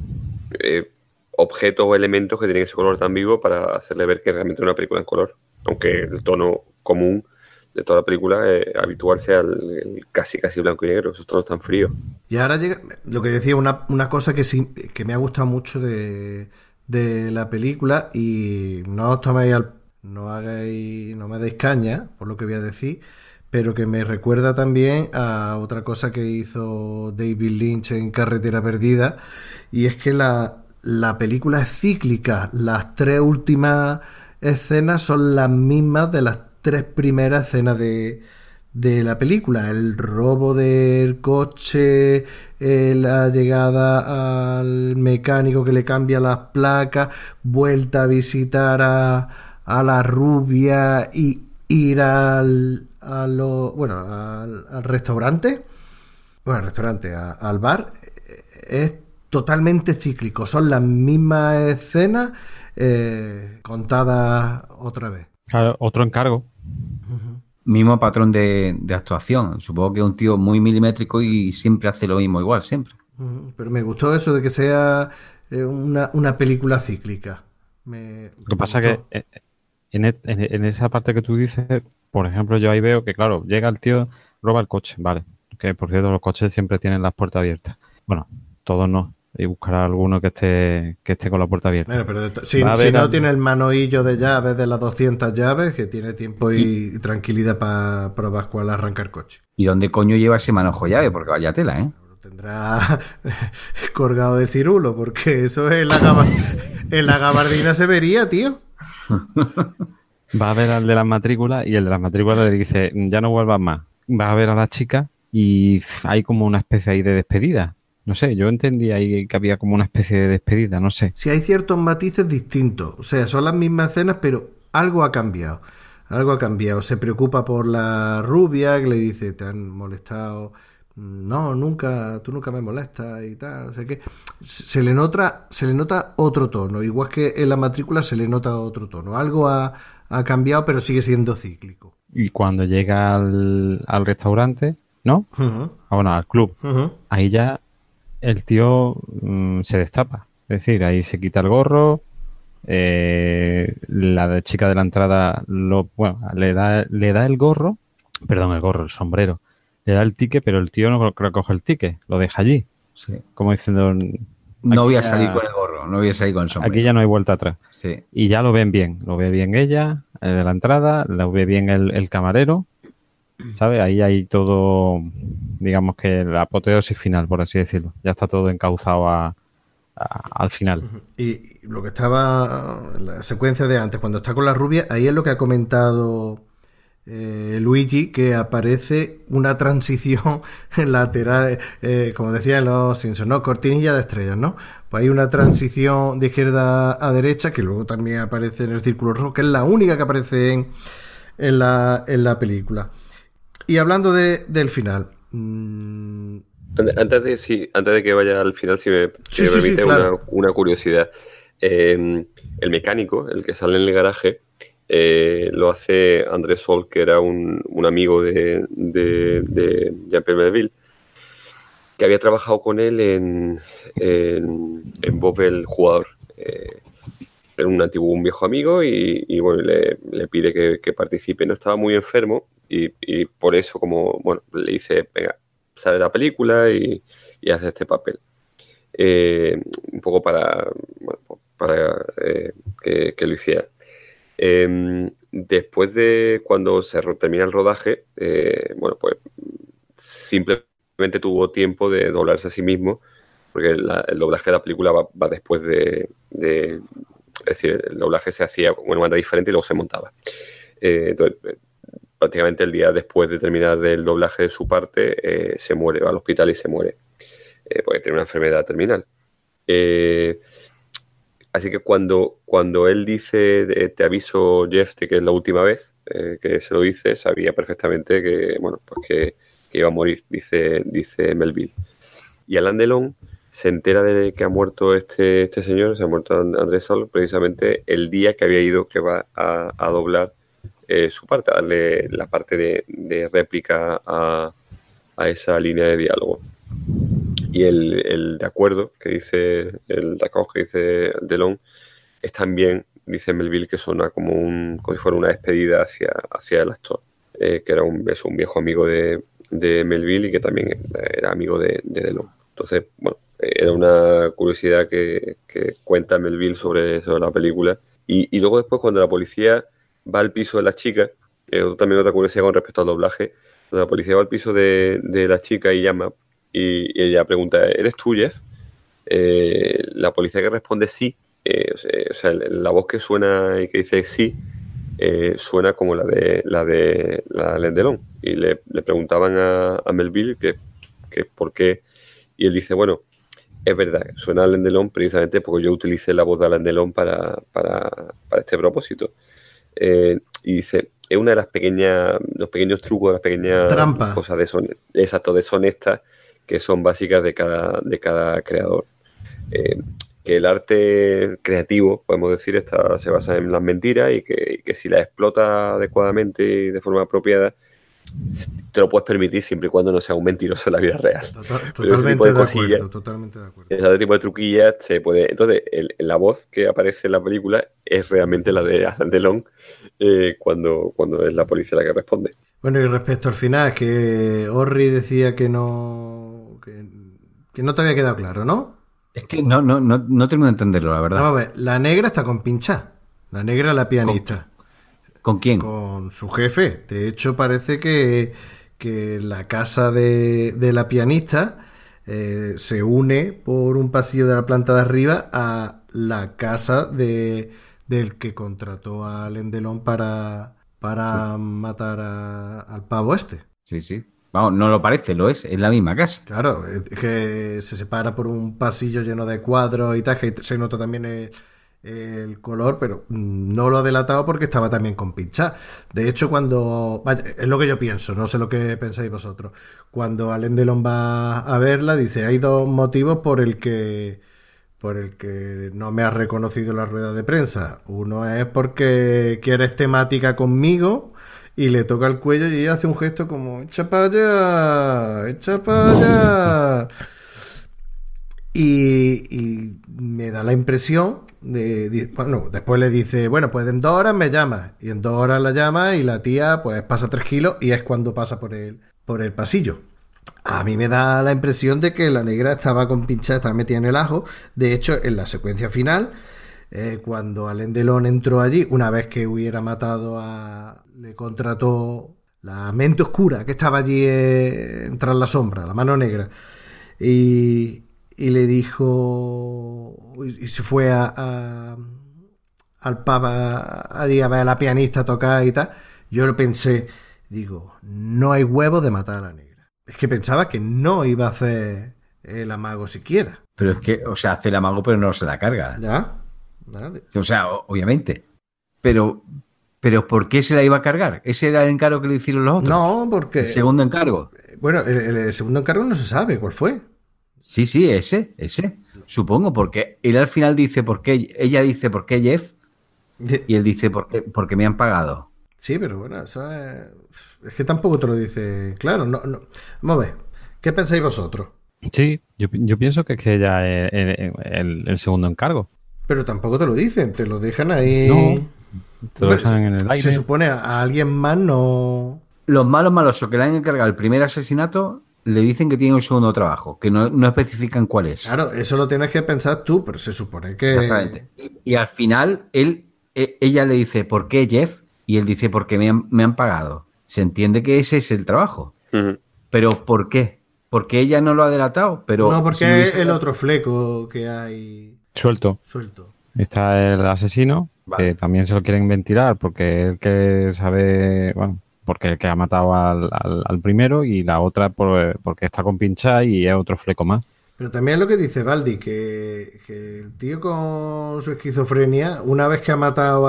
objetos o elementos que tienen ese color tan vivo para hacerle ver que realmente es una película en color, aunque el tono común de toda la película habitual sea el casi blanco y negro, esos tonos tan fríos. Y ahora llega lo que decía, una cosa que me ha gustado mucho de la película, y no os toméis no me deis caña por lo que voy a decir, pero que me recuerda también a otra cosa que hizo David Lynch en Carretera Perdida, y es que la película es cíclica. Las 3 últimas escenas son las mismas de las 3 primeras escenas de la película. El robo del coche, la llegada al mecánico que le cambia las placas, vuelta a visitar a la rubia y ir al restaurante. Bueno, al restaurante, al bar. Es totalmente cíclico. Son las mismas escenas contadas otra vez. Claro, otro encargo. Mismo patrón de actuación. Supongo que es un tío muy milimétrico y siempre hace lo mismo igual, siempre. Pero me gustó eso de que sea una película cíclica. Lo que pasa es que en esa parte que tú dices, por ejemplo, yo ahí veo que, claro, llega el tío, roba el coche, vale. Que, por cierto, los coches siempre tienen las puertas abiertas. Bueno, todos no. Y buscará alguno que esté con la puerta abierta. Bueno, pero si no tiene el manoillo de llaves de las 200 llaves, que tiene tiempo y tranquilidad para probar cuál arrancar coche. ¿Y dónde coño lleva ese manojo llave? Porque vaya tela, ¿eh? Lo tendrá colgado de cirulo, porque eso en la gabardina se vería, tío. Va a ver al de las matrículas y el de las matrículas le dice, ya no vuelvas más. Va a ver a la chica y hay como una especie ahí de despedida. No sé, yo entendí ahí que había como una especie de despedida, no sé. Sí, hay ciertos matices distintos. O sea, son las mismas escenas, pero algo ha cambiado. Algo ha cambiado. Se preocupa por la rubia, que le dice, te han molestado. No, nunca, tú nunca me molestas y tal. O sea que se le nota otro tono. Igual que en la matrícula se le nota otro tono. Algo ha cambiado, pero sigue siendo cíclico. Y cuando llega al restaurante, ¿no? Bueno, al club. Ahí ya el tío se destapa. Es decir, ahí se quita el gorro. La chica de la entrada le da el gorro. Perdón, el sombrero. Le da el ticket, pero el tío no recoge el ticket. Lo deja allí. Sí. Como diciendo... No voy a salir con el gorro, no voy a salir con el sombrero. Aquí ya no hay vuelta atrás. Sí. Y ya lo ven bien. Lo ve bien ella, de la entrada. Lo ve bien el camarero. ¿Sabes? Ahí hay todo, digamos que la apoteosis final, por así decirlo. Ya está todo encauzado al final. Y lo que estaba, la secuencia de antes, cuando está con la rubia, ahí es lo que ha comentado Luigi, que aparece una transición lateral, como decía en los Simpsons, ¿no? Cortinilla de estrellas, ¿no? Pues hay una transición de izquierda a derecha, que luego también aparece en el círculo rojo, que es la única que aparece en la película. Y hablando del final. Antes de que vaya al final, si me permite claro. una curiosidad. El mecánico, el que sale en el garaje, lo hace Andrés Sol, que era un amigo de Jean-Pierre Melville, que había trabajado con él en Bob el jugador. Era un viejo amigo y bueno, le pide que participe. No estaba muy enfermo y por eso, como bueno, le dice, venga, sale la película y hace este papel. Un poco para que lo hiciera. Después de cuando se termina el rodaje, bueno, pues simplemente tuvo tiempo de doblarse a sí mismo, porque el doblaje de la película va después de es decir, el doblaje se hacía de una manera diferente y luego se montaba. Entonces, prácticamente el día después de terminar del doblaje de su parte, se muere, va al hospital y se muere, porque tiene una enfermedad terminal. Así que cuando él dice, te aviso, Jeff, de que es la última vez que se lo dice, sabía perfectamente que, bueno, pues que iba a morir, dice Melville. Y Alain Delon se entera de que ha muerto este señor, se ha muerto Andrés Sol, precisamente el día que había ido, que va a doblar su parte, a darle la parte de réplica a esa línea de diálogo. Y el de acuerdo que dice, el d'accord que dice Delon, es también, dice Melville, que suena como si fuera una despedida hacia el actor, que era un viejo amigo de Melville y que también era amigo de Delon. Entonces, bueno, era una curiosidad que cuenta Melville sobre la película. Y luego después, cuando la policía va al piso de la chica, también otra curiosidad con respecto al doblaje, cuando la policía va al piso de la chica y llama, y ella pregunta, ¿eres tú, Jeff? La policía que responde sí, o sea, la voz que suena y que dice sí, suena como la de Alain Delon. Y le preguntaban a Melville que por qué, y él dice, bueno, es verdad, suena a Alain Delon precisamente porque yo utilicé la voz de Alain Delon para este propósito. Y dice, es una de los pequeños trucos, las pequeñas trampas, cosas deshonestas que son básicas de cada creador. Que el arte creativo, podemos decir, se basa en las mentiras y que si las explota adecuadamente y de forma apropiada, te lo puedes permitir siempre y cuando no sea un mentiroso en la vida real. Totalmente de acuerdo. Ese tipo de truquillas se puede. Entonces, la voz que aparece en la película es realmente la de Alain Delon cuando es la policía la que responde. Bueno, y respecto al final, que Orri decía que no te había quedado claro, ¿no? Es que no termino de entenderlo, la verdad. Vamos a ver, la negra está con pincha. La negra, la pianista. ¿Con quién? Con su jefe. De hecho, parece que la casa de la pianista se une por un pasillo de la planta de arriba a la casa del que contrató a Alain Delon para matar al pavo este. Sí. Vamos, no lo parece, lo es la misma casa. Claro, es que se separa por un pasillo lleno de cuadros y tal, que se nota también el color, pero no lo ha delatado porque estaba también con pinchar. De hecho, es lo que yo pienso, no sé lo que pensáis vosotros. Cuando Alain Delon va a verla, dice, hay dos motivos por el que no me has reconocido en la rueda de prensa. Uno es porque quieres temática conmigo y le toca el cuello y ella hace un gesto como echa para allá. Y me da la impresión bueno, después le dice, bueno, pues en 2 horas me llamas, y en 2 horas la llama y la tía pues pasa 3 kilos y es cuando pasa por el pasillo. A mí me da la impresión de que la negra estaba con pinchada, estaba metida en el ajo. De hecho, en la secuencia final, cuando Alain Delon entró allí, una vez que hubiera matado le contrató la mente oscura que estaba allí tras la sombra, la mano negra, y le dijo, y se fue al pub allí a ver a la pianista tocar y tal. Yo lo pensé, digo, no hay huevos de matar a la negra. Es que pensaba que no iba a hacer el amago siquiera. Pero es que, o sea, hace el amago pero no se la carga. ¿Ya? O sea, obviamente. Pero ¿por qué se la iba a cargar? ¿Ese era el encargo que le hicieron los otros? No, porque... ¿El segundo encargo? Bueno, el segundo encargo no se sabe cuál fue. Sí, ese. Supongo, porque él al final dice por qué, ella dice por qué Jeff, y él dice porque me han pagado. Sí, pero bueno, eso es que tampoco te lo dice claro. No. Vamos a ver, ¿qué pensáis vosotros? Sí, yo pienso que ella es el segundo encargo. Pero tampoco te lo dicen, te lo dejan ahí. No, te lo dejan en el aire. Se supone a alguien más no... Los malosos que le han encargado el primer asesinato le dicen que tiene un segundo trabajo, que no especifican cuál es. Claro, eso lo tienes que pensar tú, pero se supone que... Exactamente. Y al final ella le dice ¿por qué Jeff? Y él dice porque me han pagado. Se entiende que ese es el trabajo. Uh-huh. Pero ¿por qué? Porque ella no lo ha delatado. Pero no, porque es el otro fleco que hay... Suelto. Está el asesino, vale, que también se lo quieren ventilar porque el que sabe, bueno, porque el que ha matado al primero, y la otra porque está con pinchada y es otro fleco más. Pero también lo que dice Baldi, que el tío con su esquizofrenia, una vez que ha matado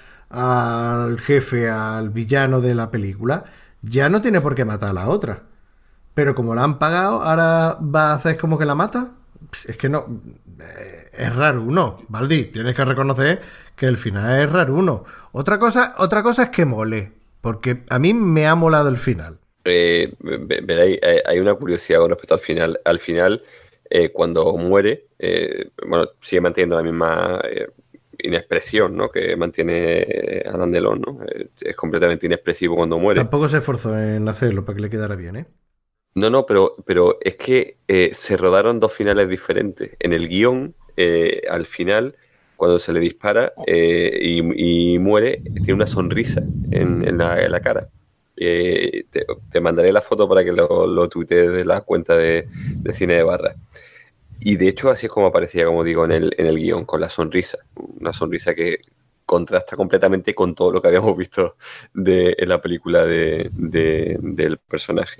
al jefe, al villano de la película, ya no tiene por qué matar a la otra. Pero como la han pagado, ahora va a hacer como que la mata. Es que no... es raro uno, Baldi, tienes que reconocer que el final es raro uno. Otra cosa es que mole, porque a mí me ha molado el final. Veréis, hay una curiosidad con respecto al final. Al final, cuando muere, bueno, sigue manteniendo la misma inexpresión, ¿no?, que mantiene Alain Delon, ¿no? Es completamente inexpresivo cuando muere. Tampoco se esforzó en hacerlo para que le quedara bien, ¿eh? No, pero es que se rodaron 2 finales diferentes. En el guión, al final, cuando se le dispara y muere, tiene una sonrisa en la cara. Te mandaré la foto para que lo tuitees de la cuenta de Cine de Barra. Y de hecho así es como aparecía, como digo, en el guión, con la sonrisa. Una sonrisa que contrasta completamente con todo lo que habíamos visto en la película del personaje.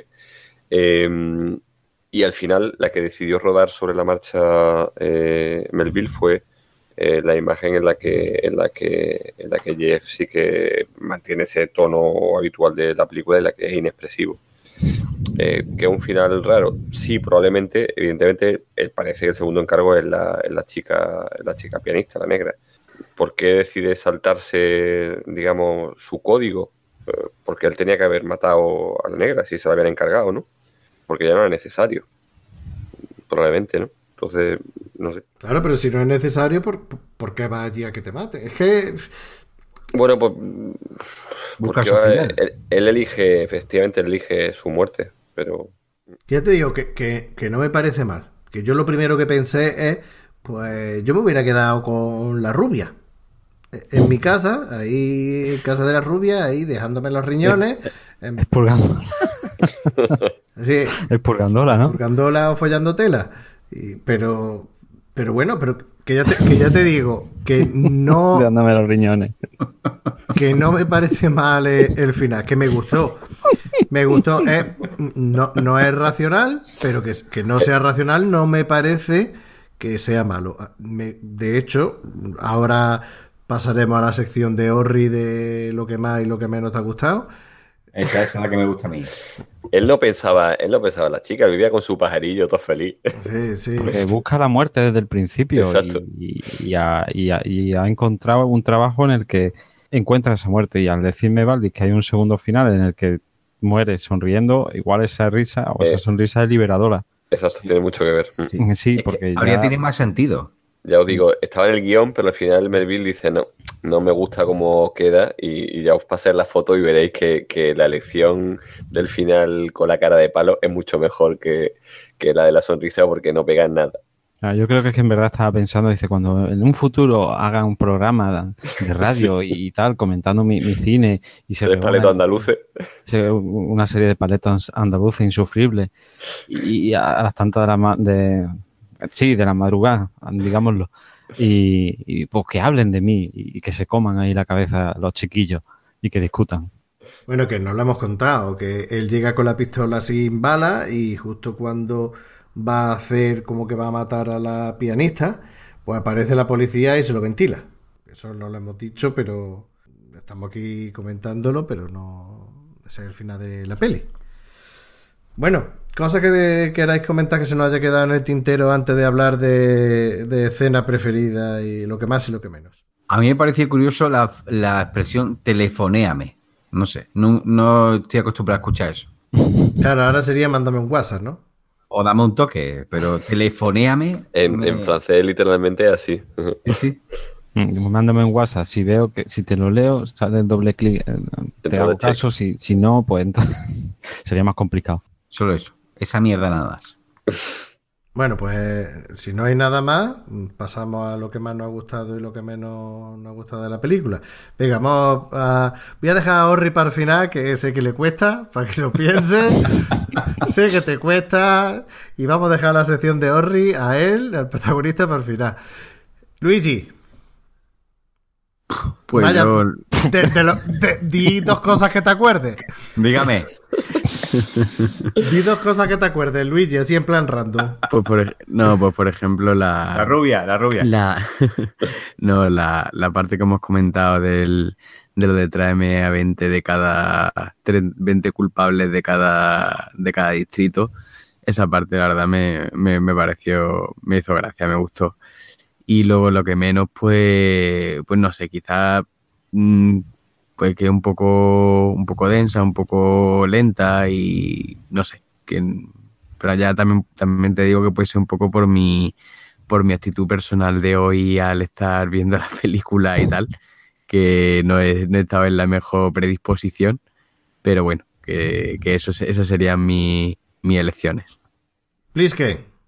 Y al final la que decidió rodar sobre la marcha Melville fue la imagen en la que Jeff sí que mantiene ese tono habitual de la película, en la que es inexpresivo. Que es un final raro, sí, probablemente, evidentemente, parece que el segundo encargo es la chica pianista, la negra. ¿Por qué decide saltarse, digamos, su código? Porque él tenía que haber matado a la negra si se la habían encargado, ¿no? Porque ya no era necesario, probablemente, ¿no? Entonces, no sé. Claro, pero si no es necesario, ¿por qué va allí a que te mate? Es que... Bueno, pues... Busca su final. Él elige, efectivamente, elige su muerte, pero... Ya te digo que no me parece mal. Que yo lo primero que pensé es, pues yo me hubiera quedado con la rubia. En mi casa, ahí en casa de la rubia, ahí dejándome los riñones. Expurgándola. Sí, Expurgándola, ¿no? Expurgándola o follando tela. Pero bueno, pero que ya te digo, que no... Dándome los riñones. Que no me parece mal el final, que me gustó. Me gustó. No es racional, pero que no sea racional no me parece que sea malo. De hecho, ahora pasaremos a la sección de Orri de lo que más y lo que menos te ha gustado. Esa es la que me gusta a mí. Él no pensaba en la chica, vivía con su pajarillo todo feliz. Sí. Porque busca la muerte desde el principio. Exacto. Y ha encontrado un trabajo en el que encuentra esa muerte. Y al decirme, Valdis, que hay un segundo final en el que muere sonriendo, igual esa risa o esa sonrisa es liberadora. Eso tiene mucho que ver. Sí, porque ahora tiene más sentido. Ya os digo, estaba en el guión, pero al final Melville dice no me gusta cómo queda y ya os pasé la foto y veréis que la elección del final con la cara de palo es mucho mejor que la de la sonrisa porque no pega en nada. Yo creo que es que en verdad estaba pensando, dice, cuando en un futuro haga un programa de radio y tal, comentando mi cine y se ve paletos andaluces. Una serie de paletos andaluces insufribles y a las tantas de la madrugada, digámoslo, y pues que hablen de mí y que se coman ahí la cabeza los chiquillos y que discutan. Bueno, que nos lo hemos contado, que él llega con la pistola sin bala y justo cuando va a hacer como que va a matar a la pianista, pues aparece la policía y se lo ventila. Eso no lo hemos dicho, pero estamos aquí comentándolo, pero no ese es el final de la peli. Bueno, cosas que queráis comentar que se nos haya quedado en el tintero antes de hablar de escena preferida y lo que más y lo que menos. A mí me pareció curioso la expresión telefonéame. No sé, no estoy acostumbrado a escuchar eso. Claro, ahora sería mándame un WhatsApp, ¿no? O dame un toque, pero telefonéame... En francés literalmente es así. Sí. Mándame un WhatsApp, si veo que si te lo leo, sale el doble clic, te hago caso, si no, pues entonces sería más complicado. Solo eso, esa mierda nada más. Bueno, pues si no hay nada más, pasamos a lo que más nos ha gustado y lo que menos nos ha gustado de la película. Venga, voy a dejar a Orri para el final, que sé que le cuesta, para que lo piense. Sé que te cuesta. Y vamos a dejar la sección de Orri a él, al protagonista, para el final. Luigi. Pues vaya, yo... di dos cosas que te acuerdes. Dígame. Di dos cosas que te acuerdes, Luigi, así en plan random. Pues por ejemplo La rubia. La parte que hemos comentado de lo de tráeme a 20 de cada 20 culpables de cada distrito. Esa parte, la verdad, me pareció, me hizo gracia, me gustó. Y luego lo que menos, pues no sé, quizás pues que un poco densa, un poco lenta y no sé, pero ya también te digo que puede ser un poco por mi actitud personal de hoy al estar viendo la película y tal, que no he estado en la mejor predisposición, pero bueno, que esas serían mis elecciones. Pliske.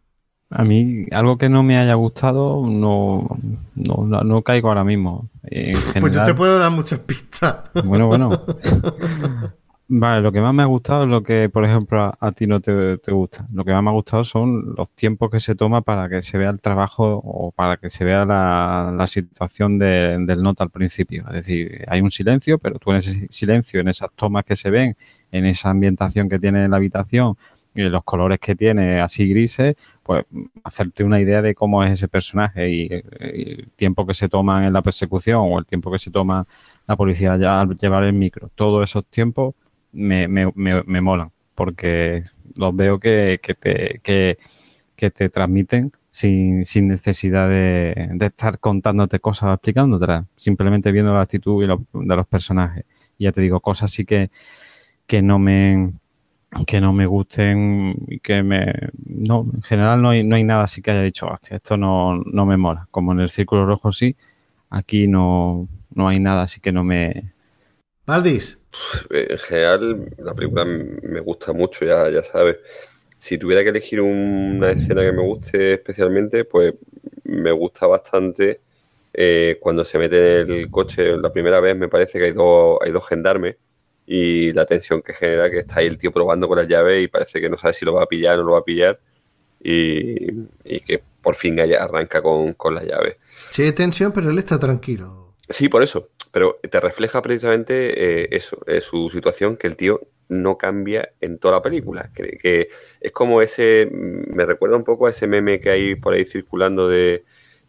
A mí, algo que no me haya gustado, no caigo ahora mismo. En general, pues yo te puedo dar muchas pistas. Bueno. Vale, lo que más me ha gustado es lo que, por ejemplo, a ti no te gusta. Lo que más me ha gustado son los tiempos que se toma para que se vea el trabajo o para que se vea la situación del nota al principio. Es decir, hay un silencio, pero tú en ese silencio, en esas tomas que se ven, en esa ambientación que tiene en la habitación y los colores que tiene así grises, pues hacerte una idea de cómo es ese personaje y el tiempo que se toma en la persecución o el tiempo que se toma la policía ya al llevar el micro. Todos esos tiempos me molan, porque los veo que te transmiten sin necesidad de estar contándote cosas o explicándotelas, simplemente viendo la actitud de los personajes. Y ya te digo, cosas así que no me gusten y en general no hay nada así que haya dicho, hostia, esto no me mola. Como en el Círculo Rojo sí, aquí no hay nada así que no me... Valdis. En general, la película me gusta mucho, ya sabes. Si tuviera que elegir una escena que me guste especialmente, pues me gusta bastante cuando se mete en el coche la primera vez. Me parece que hay dos gendarmes y la tensión que genera, que está ahí el tío probando con las llaves y parece que no sabe si lo va a pillar o no lo va a pillar y que por fin arranca con las llaves. Sí, hay tensión, pero él está tranquilo. Sí, por eso. Pero te refleja precisamente eso, su situación, que el tío no cambia en toda la película. Que es como me recuerda un poco a ese meme que hay por ahí circulando de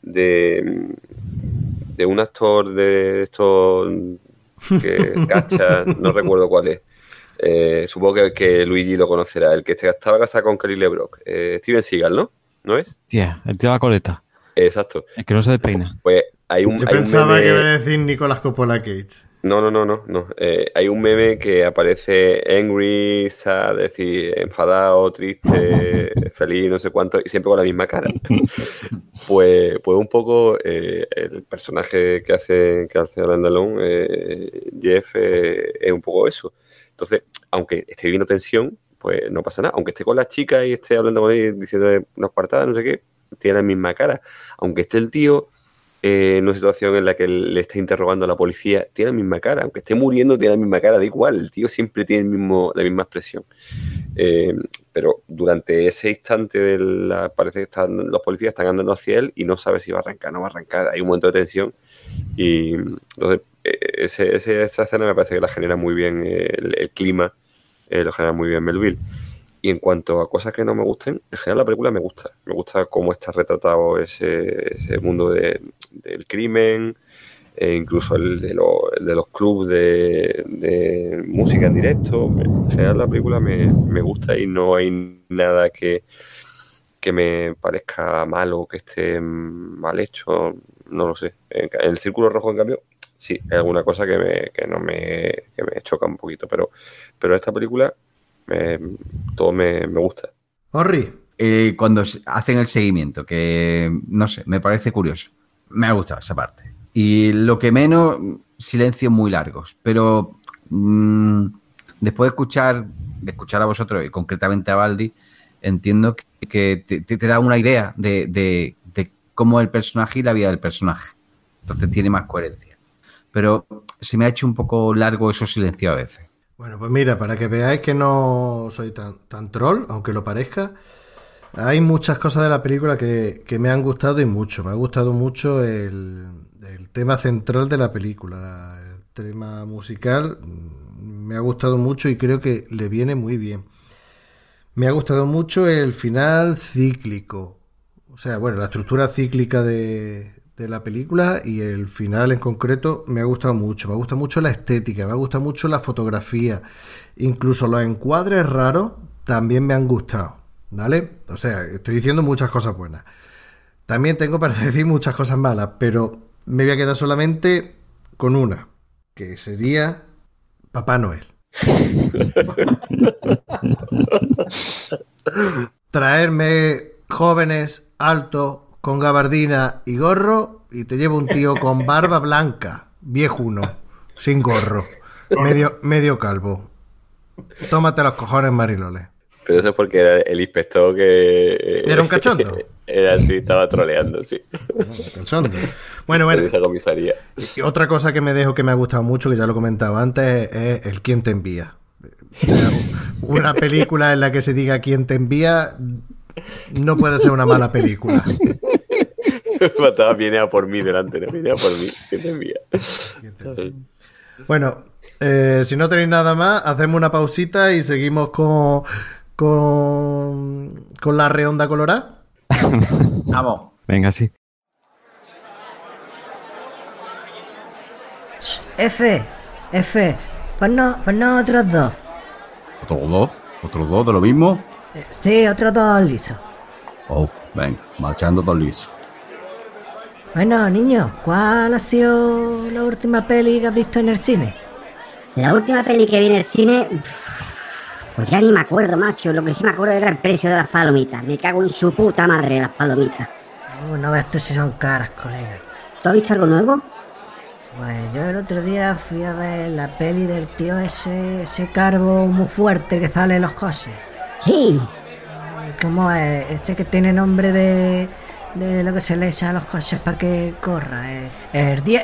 un actor de estos que gacha, no recuerdo cuál es. Supongo que Luigi lo conocerá, el que estaba casado con Kelly LeBrock. Steven Seagal, ¿no? ¿No es? Tía, el tío de la coleta. Exacto. Es que no se despeina. Pues yo pensaba que iba a decir Nicolas Coppola Cage. No. Hay un meme que aparece angry, sad, es decir, enfadado, triste, feliz, no sé cuánto, y siempre con la misma cara. Pues un poco el personaje que hace Alain Delon, Jeff, es un poco eso. Entonces, aunque esté viviendo tensión, pues no pasa nada. Aunque esté con la chica y esté hablando con ella, diciendo unas cuartadas, no sé qué, tiene la misma cara. Aunque esté el tío en una situación en la que le está interrogando a la policía, tiene la misma cara. Aunque esté muriendo, tiene la misma cara. Da igual, el tío siempre tiene la misma expresión. Pero durante ese instante parece que los policías están andando hacia él y no sabe si va a arrancar, no va a arrancar. Hay un momento de tensión y entonces esa escena me parece que la genera muy bien el clima, lo genera muy bien Melville. Y en cuanto a cosas que no me gusten, en general la película me gusta. Me gusta cómo está retratado ese mundo del crimen, incluso el de los clubs de música en directo. En general la película me gusta y no hay nada que me parezca malo, que esté mal hecho, no lo sé. En el Círculo Rojo, en cambio, sí, hay alguna cosa que me choca un poquito, pero esta película todo me gusta. Orri. Cuando hacen el seguimiento, que no sé, me parece curioso. Me ha gustado esa parte. Y lo que menos, silencios muy largos. Pero después de escuchar a vosotros y concretamente a Baldi, entiendo que te da una idea de cómo es el personaje y la vida del personaje. Entonces tiene más coherencia. Pero se me ha hecho un poco largo esos silencios a veces. Bueno, pues mira, para que veáis que no soy tan troll, aunque lo parezca, hay muchas cosas de la película que me han gustado y mucho. Me ha gustado mucho el tema central de la película, el tema musical. Me ha gustado mucho y creo que le viene muy bien. Me ha gustado mucho el final cíclico. O sea, bueno, la estructura cíclica de la película y el final en concreto me ha gustado mucho. Me gusta mucho la estética, me gusta mucho la fotografía. Incluso los encuadres raros también me han gustado, ¿vale? O sea, estoy diciendo muchas cosas buenas. También tengo para decir muchas cosas malas, pero me voy a quedar solamente con una, que sería Papá Noel. Traerme jóvenes altos con gabardina y gorro y te llevo un tío con barba blanca, viejuno, sin gorro, medio calvo. Tómate los cojones, Marilole. Pero eso es porque era el inspector que... ¿Era un cachondo? Estaba troleando, sí. Cachondo. Bueno. Esa comisaría. Y otra cosa que me dejo que me ha gustado mucho, que ya lo comentaba antes, es el quién te envía. O sea, una película en la que se diga quién te envía no puede ser una mala película. Mataba, viene a por mí delante, no viene a por mí. ¿Quién te envía? Bueno, si no tenéis nada más, hacemos una pausita y seguimos con la redonda colorada. Vamos. Venga, sí. F, pues no otros dos. ¿Otros dos de lo mismo? Sí, otros dos lisos. Oh, venga, marchando dos lisos. Bueno, niño, ¿cuál ha sido la última peli que has visto en el cine? La última peli que vi en el cine... Pues ya ni me acuerdo, macho. Lo que sí me acuerdo era el precio de las palomitas. Me cago en su puta madre las palomitas. No ves tú si son caras, colega. ¿Tú has visto algo nuevo? Pues yo el otro día fui a ver la peli del tío ese calvo muy fuerte que sale en los coches. Sí. ¿Cómo es? Ese que tiene nombre de lo que se le echa a los coches para que corra. El 10.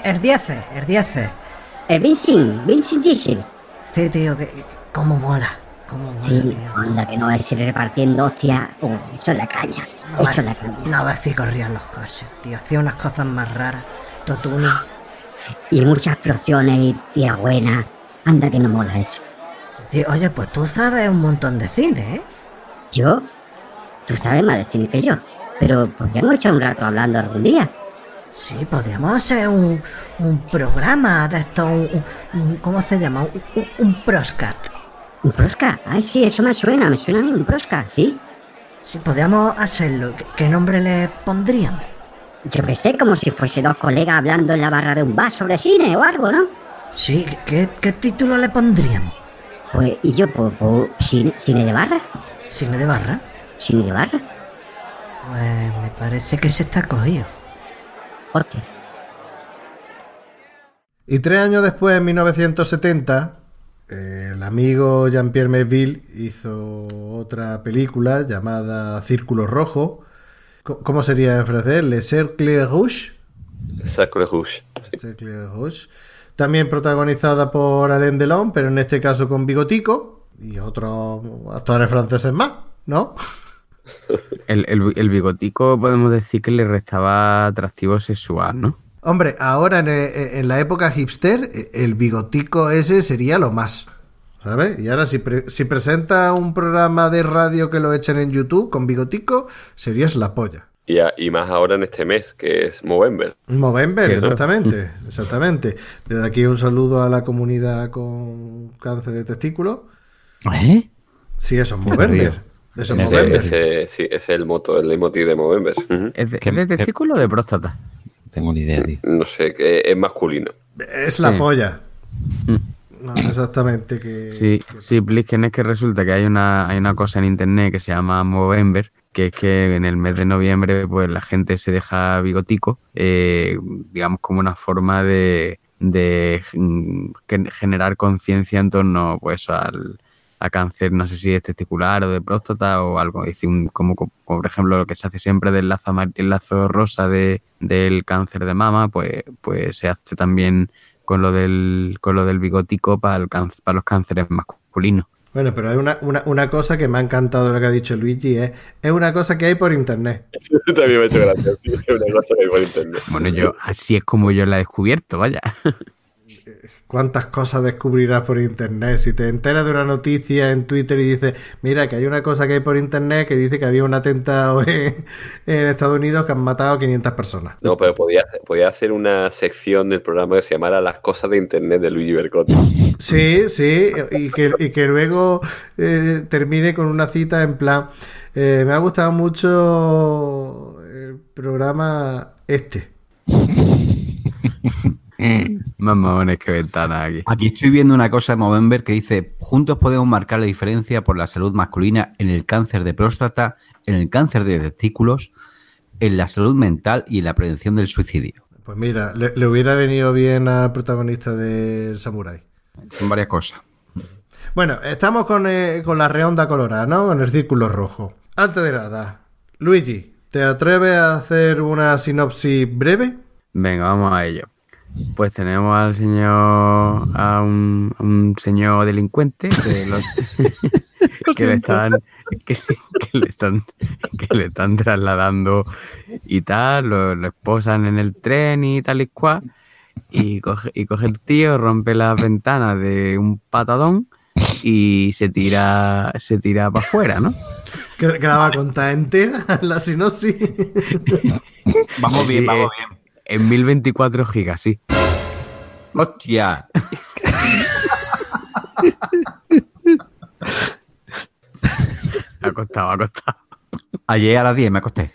El Vincent Diesel. Sí, tío, cómo mola. Sí, tío. Anda, que no va a ir repartiendo hostias. Eso es la caña. No ves si corrían los coches, tío. Hacía unas cosas más raras. Totuni. Y muchas explosiones y tía buena. Anda, que no mola eso. Tío, oye, pues tú sabes un montón de cine, ¿eh? ¿Yo? Tú sabes más de cine que yo. Pero podríamos echar un rato hablando algún día. Sí, podríamos hacer un programa de esto, ¿cómo se llama? Un proscat. ¿Un proscat? Ay, sí, eso me suena a mí, un proscat, ¿sí? Sí, podríamos hacerlo. ¿Qué nombre le pondríamos? Yo qué sé, como si fuese dos colegas hablando en la barra de un bar sobre cine o algo, ¿no? Sí, ¿qué título le pondríamos? Pues, ¿y yo? Pues ¿cine de barra? ¿Cine de barra? ¿Cine de barra? Pues me parece que se está cogido. Hostia. Y 3 años después, en 1970, el amigo Jean-Pierre Melville hizo otra película llamada Círculo Rojo. ¿Cómo sería en francés? Le Cercle Rouge. Cercle Rouge. Sí. Cercle Rouge. También protagonizada por Alain Delon, pero en este caso con bigotico y otros actores franceses más, ¿no? El bigotico podemos decir que le restaba atractivo sexual, ¿no? Hombre, ahora en la época hipster, el bigotico ese sería lo más, ¿sabes? Y ahora si presenta un programa de radio que lo echen en YouTube con bigotico, serías la polla. Y más ahora en este mes, que es Movember. Movember, exactamente. Desde aquí un saludo a la comunidad con cáncer de testículo. ¿Eh? Sí, eso es Movember. Eso es Movember. Sí, ese es el emotivo de Movember. Uh-huh. ¿Es de testículo o de próstata? No tengo ni idea, tío. No sé, que es masculino. Es la polla. No sé exactamente qué... Sí, Blisken, es que resulta que hay una cosa en internet que se llama Movember, que es que en el mes de noviembre pues la gente se deja bigotico, digamos como una forma de generar conciencia en torno pues a cáncer, no sé si es testicular o de próstata o algo, es decir, como por ejemplo lo que se hace siempre del el lazo rosa del cáncer de mama, pues se hace también con lo del bigotico para los cánceres masculinos. Bueno, pero hay una cosa que me ha encantado de lo que ha dicho Luigi, es una cosa que hay por internet. También me ha hecho gracia, sí, es una cosa que hay por internet. Bueno, así es como yo la he descubierto, vaya. ¿Cuántas cosas descubrirás por internet? Si te enteras de una noticia en Twitter y dices, mira, que hay una cosa que hay por internet que dice que había un atentado en Estados Unidos que han matado a 500 personas. No, pero podía hacer una sección del programa que se llamara Las cosas de internet de Luigi Bercotti. Sí, y que luego termine con una cita en plan, me ha gustado mucho el programa Más mamones que ventanas aquí. Aquí estoy viendo una cosa de Movember que dice: juntos podemos marcar la diferencia por la salud masculina en el cáncer de próstata, en el cáncer de testículos, en la salud mental y en la prevención del suicidio. Pues mira, le hubiera venido bien al protagonista del Samurai. Son varias cosas. Bueno, estamos con la redonda colorada, ¿no? Con el círculo rojo. Antes de nada, Luigi, ¿te atreves a hacer una sinopsis breve? Venga, vamos a ello. Pues tenemos a un señor delincuente que le están trasladando y tal, lo esposan en el tren y tal y cual, y coge el tío, rompe las ventanas de un patadón y se tira para afuera, ¿no? Que la va a contar entera la sinopsis. Vamos bien. En 1024 gigas, sí. ¡Hostia! Ha costado. Ayer a las 10 me acosté.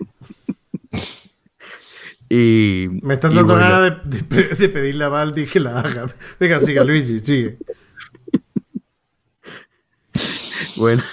Y me están dando ganas de pedirle a Baldi que la haga. Venga, siga, Luigi, sigue. Bueno,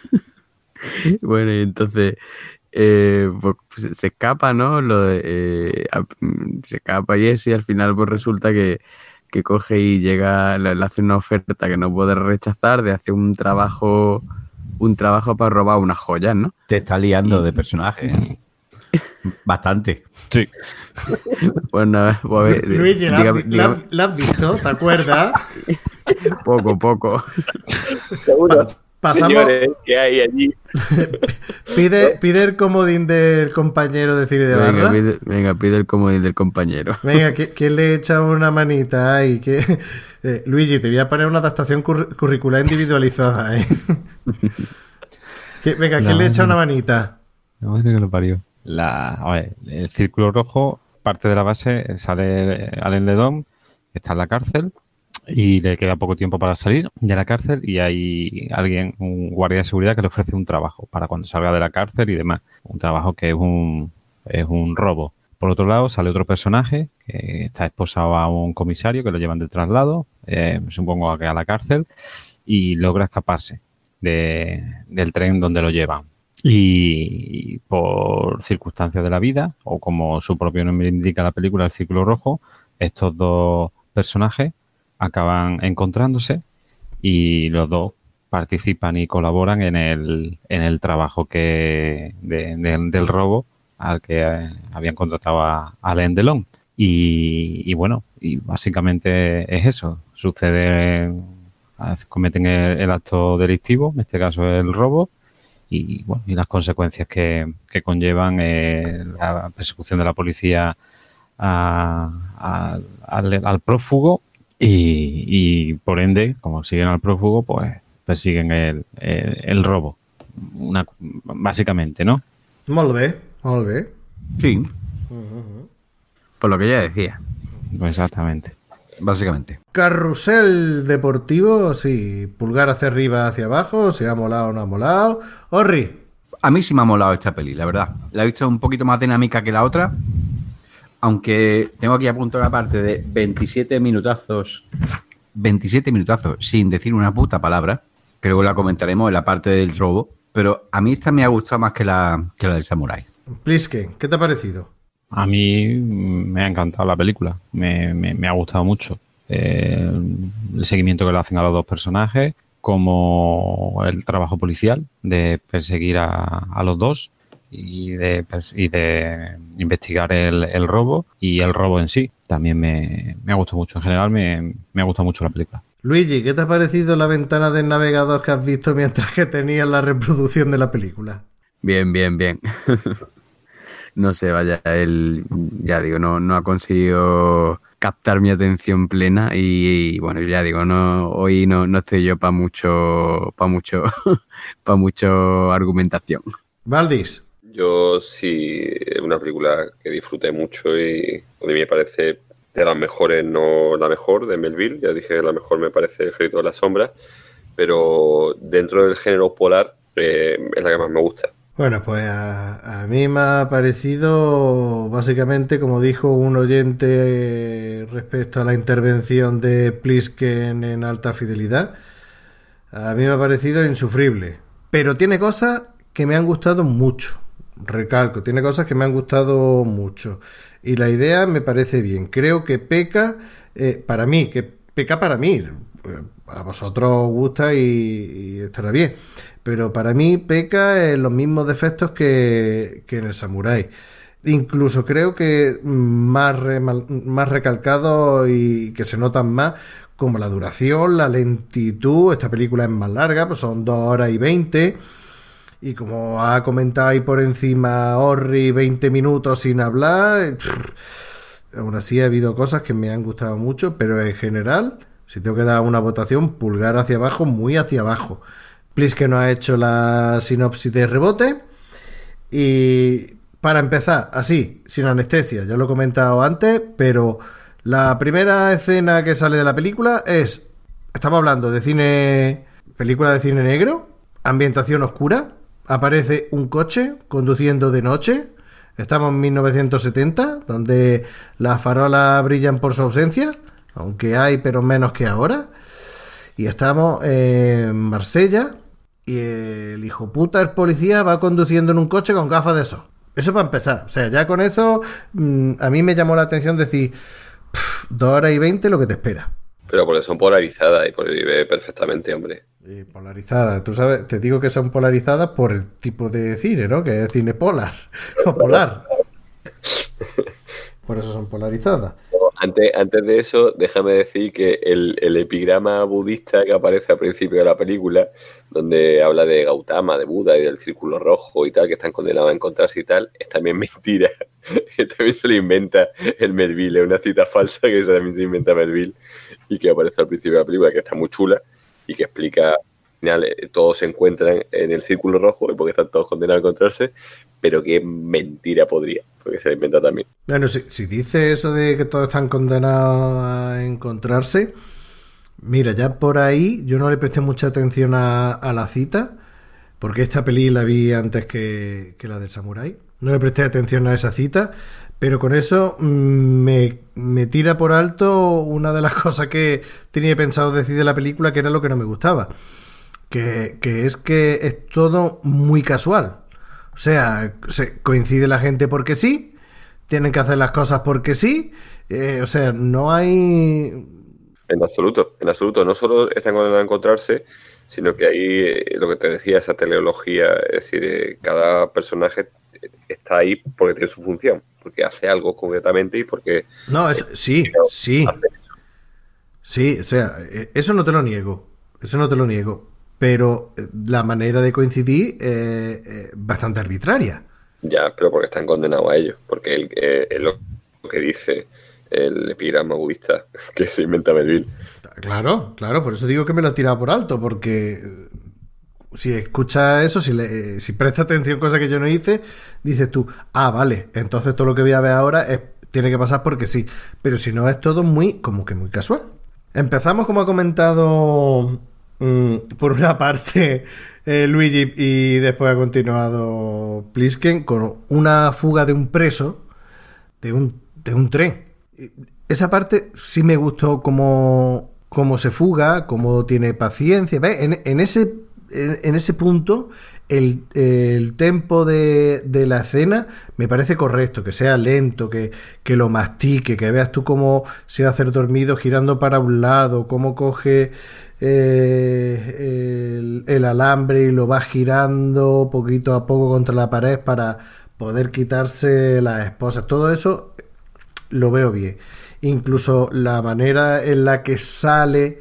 y entonces pues se escapa, ¿no? Se escapa y eso, y al final pues resulta que coge y llega, le hace una oferta que no puede rechazar de hacer un trabajo para robar unas joyas, ¿no? Te está liando de personaje, ¿eh? Bastante. Sí. Bueno, pues a ver, Luigi, ¿la has visto? ¿Te acuerdas? Poco. Seguro. Pasamos. Señores, ¿qué hay allí? Pide el comodín del compañero de cine de barra. Venga, pide el comodín del compañero. Venga, ¿quién le echa una manita ahí? Luigi, te voy a poner una adaptación curricular individualizada, ¿eh? Venga, ¿quién le echa una manita? No me dice que lo parió. A ver, el círculo rojo parte de la base, sale Alain Ledon, está en la cárcel y le queda poco tiempo para salir de la cárcel, y hay un guardia de seguridad que le ofrece un trabajo para cuando salga de la cárcel y demás. Un trabajo que es un robo. Por otro lado, sale otro personaje que está esposado a un comisario que lo llevan de traslado, supongo que a la cárcel, y logra escaparse del tren donde lo llevan. Y por circunstancias de la vida, o como su propio nombre indica la película, el círculo rojo, estos dos personajes acaban encontrándose y los dos participan y colaboran en el trabajo del robo al que habían contratado a Alain Delon. Y bueno, y básicamente es eso. Cometen el acto delictivo, en este caso el robo, y bueno, y las consecuencias que conllevan la persecución de la policía al prófugo, y por ende, como siguen al prófugo, pues persiguen el robo, básicamente, ¿no? Molt bé. Sí. Por lo que ya decía. Pues exactamente. Básicamente. Carrusel deportivo, sí. Pulgar hacia arriba, hacia abajo, si ha molado o no ha molado. Orri. A mí sí me ha molado esta peli, la verdad. La he visto un poquito más dinámica que la otra. Aunque tengo aquí a punto la parte de 27 minutazos sin decir una puta palabra, que luego la comentaremos en la parte del robo, pero a mí esta me ha gustado más que la del Samurai. Plisken, ¿qué te ha parecido? A mí me ha encantado la película, me ha gustado mucho el seguimiento que le hacen a los dos personajes, como el trabajo policial de perseguir a los dos y de investigar el robo, y el robo en sí. También me ha gustado mucho. En general me ha gustado mucho la película. Luigi, ¿qué te ha parecido la ventana del navegador que has visto mientras que tenías la reproducción de la película? Bien. No sé, vaya, él, ya digo, no ha conseguido captar mi atención plena, y bueno, ya digo, hoy no estoy yo para mucho argumentación. Valdis. Yo sí, es una película que disfruté mucho y a mí me parece de las mejores, no la mejor de Melville. Ya dije que la mejor me parece El Ejército de la Sombra, pero dentro del género polar es la que más me gusta. Bueno, pues a mí me ha parecido, básicamente, como dijo un oyente respecto a la intervención de Plisken en Alta Fidelidad, a mí me ha parecido insufrible. Pero tiene cosas que me han gustado mucho. Recalco, tiene cosas que me han gustado mucho. Y la idea me parece bien. Creo que peca para mí. a vosotros os gusta y estará bien. Pero para mí peca en los mismos defectos que en el Samurái. Incluso creo que más recalcado y que se notan más, como la duración, la lentitud. Esta película es más larga, pues son 2 horas y 20. Y como ha comentado ahí por encima Orri, 20 minutos sin hablar. Aún así ha habido cosas que me han gustado mucho, pero en general, si tengo que dar una votación, pulgar hacia abajo, muy hacia abajo. Plisken nos ha hecho la sinopsis de Rebote. Y para empezar, así, sin anestesia, ya lo he comentado antes, pero la primera escena que sale de la película es, estamos hablando de cine, película de cine negro, ambientación oscura, aparece un coche conduciendo de noche, estamos en 1970, donde las farolas brillan por su ausencia, aunque hay, pero menos que ahora, y estamos en Marsella, y el hijo puta, el policía, va conduciendo en un coche con gafas de sol. Eso para empezar. O sea, ya con eso a mí me llamó la atención decir 2 horas y 20 lo que te espera. Pero porque son polarizadas y porque vive perfectamente, hombre. Y polarizadas. Tú sabes, te digo que son polarizadas por el tipo de cine, ¿no? Que es cine polar o polar. Por eso son polarizadas. Antes de eso, déjame decir que el epigrama budista que aparece al principio de la película, donde habla de Gautama, de Buda y del círculo rojo y tal, que están condenados a encontrarse y tal, es también mentira. También se lo inventa el Melville, es una cita falsa que también se inventa Melville y que aparece al principio de la película, que está muy chula y que explica, al final, todos se encuentran en el círculo rojo y porque están todos condenados a encontrarse, pero que mentira podría, porque se la inventa también. Bueno, si dice eso de que todos están condenados a encontrarse, mira, ya por ahí yo no le presté mucha atención a la cita, porque esta peli la vi antes que la del Samurái. No le presté atención a esa cita, pero con eso me tira por alto una de las cosas que tenía pensado decir de la película, que era lo que no me gustaba, que es todo muy casual. O sea, coincide la gente porque sí, tienen que hacer las cosas porque sí, o sea, no hay... En absoluto. No solo están condenados a encontrarse, sino que ahí, lo que te decía, esa teleología, es decir, cada personaje está ahí porque tiene su función, porque hace algo concretamente y porque... No, sí, o sea, eso no te lo niego, pero la manera de coincidir es bastante arbitraria. Ya, pero porque están condenados a ello, porque es lo que dice el epigrama budista que se inventa Melville. Claro, por eso digo que me lo he tirado por alto, porque si escuchas eso, si prestas atención a cosas que yo no hice, dices tú, vale, entonces todo lo que voy a ver ahora tiene que pasar porque sí, pero si no es todo muy casual. Empezamos, como ha comentado por una parte Luigi, y después ha continuado Plisken, con una fuga de un preso de un tren. Esa parte sí me gustó, cómo se fuga, cómo tiene paciencia. ¿Ves? En ese punto el tempo de la escena me parece correcto, que sea lento, que lo mastique, que veas tú cómo se va a hacer dormido girando para un lado, cómo coge el alambre y lo va girando poquito a poco contra la pared para poder quitarse las esposas. Todo eso lo veo bien. Incluso la manera en la que sale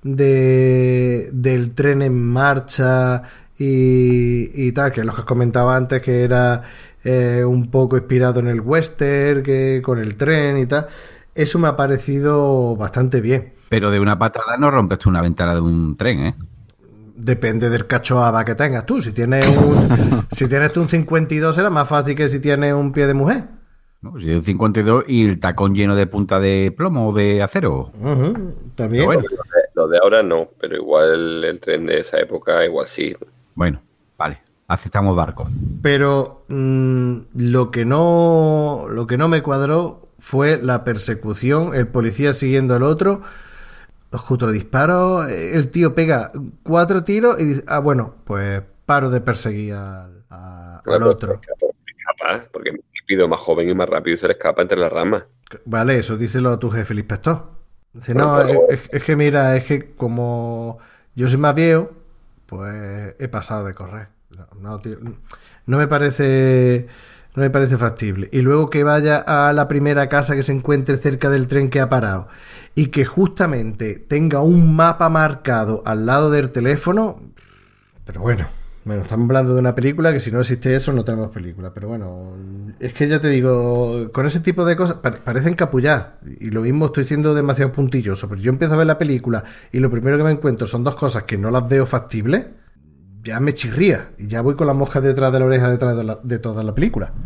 del tren en marcha y tal, que lo que comentaba antes, que era un poco inspirado en el western, que con el tren y tal, eso me ha parecido bastante bien. Pero de una patada no rompes tú una ventana de un tren, ¿eh? Depende del cacho haba que tengas tú. Si tienes tú un 52 será más fácil que si tienes un pie de mujer. No, si es un 52 y el tacón lleno de punta de plomo o de acero. También. Bueno, lo de ahora no, pero igual el tren de esa época igual sí. Bueno, vale, aceptamos barcos. Pero lo que no me cuadró fue la persecución, el policía siguiendo al otro, los cuatro disparos, el tío pega 4 tiros y dice, bueno, pues paro de perseguir al otro. Escapa, porque me pido más joven y más rápido y se le escapa entre las ramas. Vale, eso díselo a tu jefe, el inspector. Si no, es que mira, es que como yo soy más viejo, pues he pasado de correr. No, tío, no me parece, no me parece factible. Y luego que vaya a la primera casa que se encuentre cerca del tren que ha parado y que justamente tenga un mapa marcado al lado del teléfono. Pero bueno, estamos hablando de una película que si no existe eso no tenemos película. Pero bueno, es que ya te digo, con ese tipo de cosas parecen capullar. Y lo mismo estoy siendo demasiado puntilloso. Pero yo empiezo a ver la película y lo primero que me encuentro son dos cosas que no las veo factibles. Ya me chirría. Y ya voy con las moscas detrás de la oreja detrás de toda la película.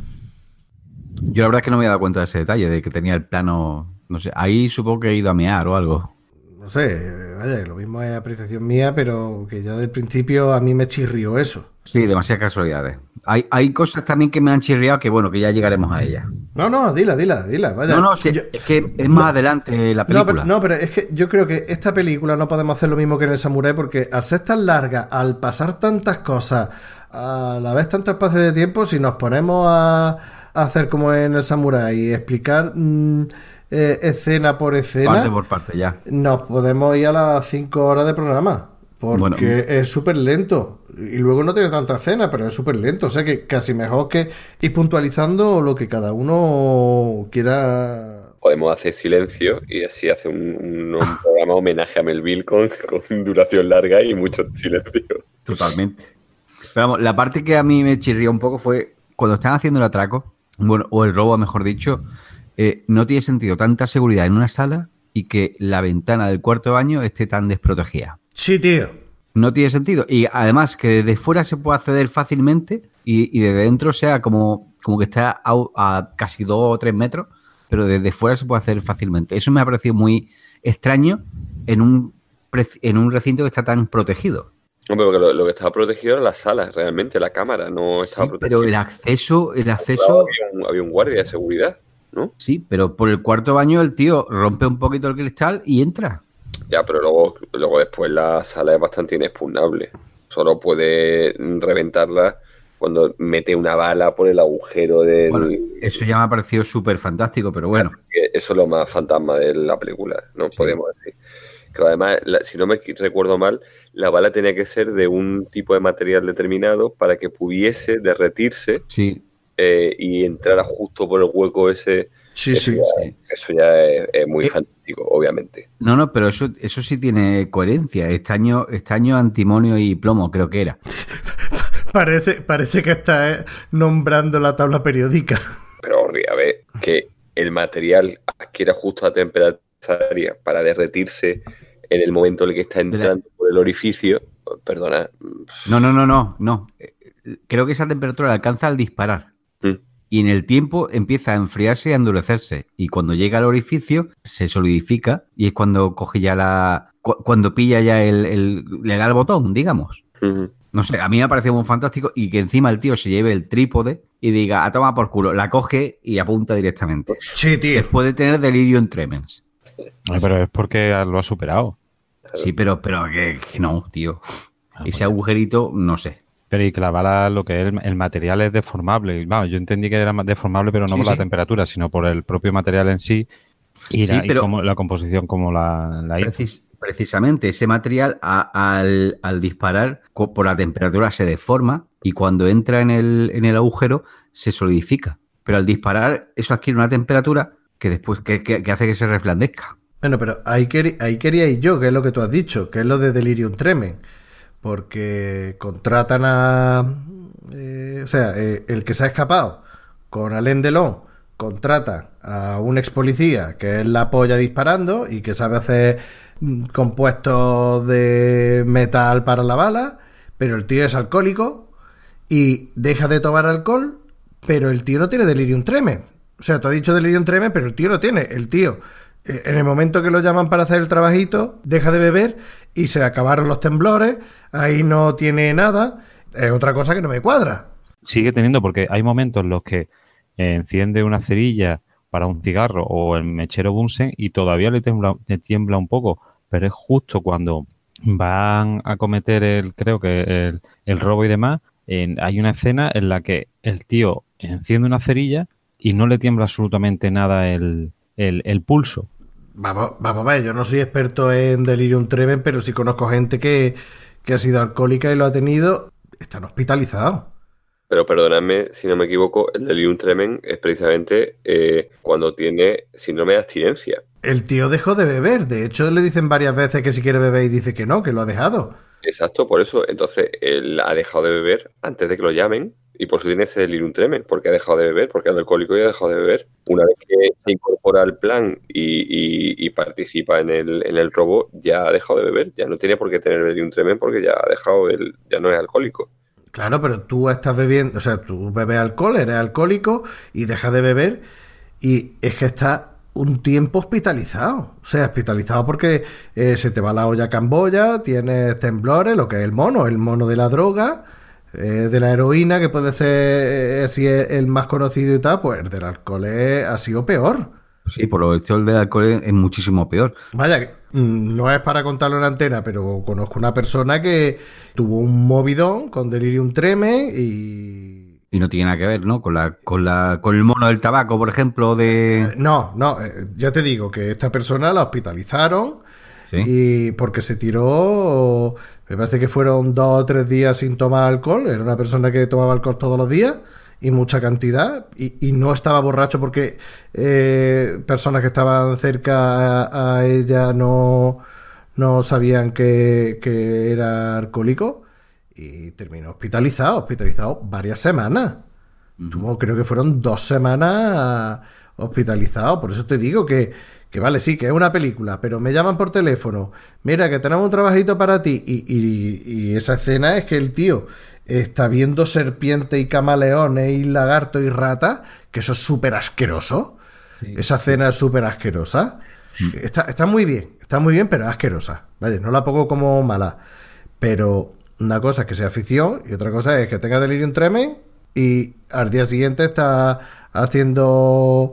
Yo la verdad es que no me he dado cuenta de ese detalle, de que tenía el plano... No sé, ahí supongo que he ido a mear o algo. No sé, vaya, lo mismo es apreciación mía, pero que ya del principio a mí me chirrió eso. Sí, demasiadas casualidades. Hay cosas también que me han chirriado que, bueno, que ya llegaremos a ellas. No, dila, vaya. No, sí, es que es más adelante la película. Pero es que yo creo que esta película no podemos hacer lo mismo que en el Samurái, porque al ser tan larga, al pasar tantas cosas, a la vez tanto espacio de tiempo, si nos ponemos a hacer como en el Samurái y explicar escena por escena, parte por parte ya, nos podemos ir a las 5 horas de programa, porque es súper lento y luego no tiene tanta escena, pero es súper lento, o sea que casi mejor que ir puntualizando lo que cada uno quiera. Podemos hacer silencio y así hacer un programa homenaje a Melville con duración larga y mucho silencio. Totalmente. Pero vamos, la parte que a mí me chirrió un poco fue cuando están haciendo el atraco, bueno, o el robo, mejor dicho. No tiene sentido tanta seguridad en una sala y que la ventana del cuarto de baño esté tan desprotegida. Sí, tío. No tiene sentido. Y además que desde fuera se puede acceder fácilmente y desde dentro sea como que está a casi 2 o 3 metros, pero desde fuera se puede acceder fácilmente. Eso me ha parecido muy extraño en un recinto que está tan protegido. Hombre, porque lo que estaba protegido era la sala, realmente, la cámara no estaba protegida. Pero el acceso... Había un guardia de seguridad, ¿no? Sí, pero por el cuarto baño el tío rompe un poquito el cristal y entra. Ya, pero luego después la sala es bastante inexpugnable. Solo puede reventarla cuando mete una bala por el agujero del... Bueno, eso ya me ha parecido súper fantástico, pero bueno. Eso es lo más fantasma de la película, ¿no? Sí. Podemos decir. Que además, si no me recuerdo mal, la bala tenía que ser de un tipo de material determinado para que pudiese derretirse. Sí. Y entrara justo por el hueco ese. Sí. Eso ya es muy fantástico, obviamente. No, pero eso sí tiene coherencia. Estaño, antimonio y plomo, creo que era. Parece que está nombrando la tabla periódica. Pero, a ver, que el material adquiera justo la temperatura necesaria para derretirse en el momento en el que está entrando por el orificio. Perdona. No. Creo que esa temperatura la alcanza al disparar. Y en el tiempo empieza a enfriarse y a endurecerse. Y cuando llega al orificio, se solidifica. Y es cuando coge ya cuando pilla ya le da el botón, digamos. No sé, a mí me ha parecido muy fantástico. Y que encima el tío se lleve el trípode y diga, a tomar por culo. La coge y apunta directamente. Sí, tío. Después de tener delirium tremens. Pero es porque lo ha superado. Sí, pero que no, tío. Ese agujerito, no sé. Pero y que la bala, lo que es el material es deformable. Vamos, yo entendí que era deformable, pero no por la temperatura, sino por el propio material en sí y como la composición como la hizo. Precisamente, ese material al disparar por la temperatura se deforma y cuando entra en el agujero se solidifica. Pero al disparar eso adquiere una temperatura que después que hace que se resplandezca. Bueno, pero ahí quería ir yo, que es lo que tú has dicho, que es lo de delirium tremens. Porque contratan el que se ha escapado con Alain Delon contrata a un ex policía que es la polla disparando y que sabe hacer compuestos de metal para la bala, pero el tío es alcohólico y deja de tomar alcohol, pero el tío no tiene delirium tremens. O sea, tú has dicho delirium tremens, pero el tío no tiene. El tío, en el momento que lo llaman para hacer el trabajito, deja de beber y se acabaron los temblores, ahí no tiene nada. Es otra cosa que no me cuadra. Sigue teniendo, porque hay momentos en los que enciende una cerilla para un cigarro o el mechero Bunsen y todavía le tiembla un poco, pero es justo cuando van a cometer el robo y demás. Hay una escena en la que el tío enciende una cerilla y no le tiembla absolutamente nada el pulso. Vamos a ver, yo no soy experto en delirium tremens, pero sí conozco gente que ha sido alcohólica y lo ha tenido, están hospitalizados. Pero perdonadme si no me equivoco, el delirium tremens es precisamente cuando tiene síndrome de abstinencia. El tío dejó de beber, de hecho le dicen varias veces que si quiere beber y dice que no, que lo ha dejado. Exacto, por eso. Entonces, él ha dejado de beber antes de que lo llamen y por eso tiene ese delirium tremens, porque ha dejado de beber, porque es alcohólico y ha dejado de beber. Una vez que se incorpora al plan y participa en el robo, ya ha dejado de beber, ya no tiene por qué tener delirium tremens porque ya ha dejado, ya no es alcohólico. Claro, pero tú estás bebiendo, o sea, tú bebes alcohol, eres alcohólico y dejas de beber y es que estás un tiempo hospitalizado. O sea, hospitalizado porque se te va la olla camboya, tienes temblores, lo que es el mono de la droga, de la heroína, que puede ser si es el más conocido y tal, pues el del alcohol ha sido peor. Sí, por lo visto el del alcohol es muchísimo peor. Vaya, que no es para contarlo en antena, pero conozco una persona que tuvo un movidón con delirium tremens y no tiene nada que ver, ¿no? Con el mono del tabaco, por ejemplo, de... No, ya te digo que esta persona la hospitalizaron, ¿sí? Y porque se tiró, me parece que fueron 2 o 3 días sin tomar alcohol, era una persona que tomaba alcohol todos los días y mucha cantidad, y no estaba borracho porque personas que estaban cerca a ella no sabían que era alcohólico. Y terminó hospitalizado varias semanas. Creo que fueron 2 semanas hospitalizado. Por eso te digo que vale, sí, que es una película, pero me llaman por teléfono. Mira, que tenemos un trabajito para ti. Y esa escena es que el tío está viendo serpientes y camaleones y lagartos y ratas, que eso es súper asqueroso. Sí, esa escena es súper asquerosa. Está muy bien, pero es asquerosa. Vale, no la pongo como mala. Pero una cosa es que sea ficción y otra cosa es que tenga delirium tremens y al día siguiente está haciendo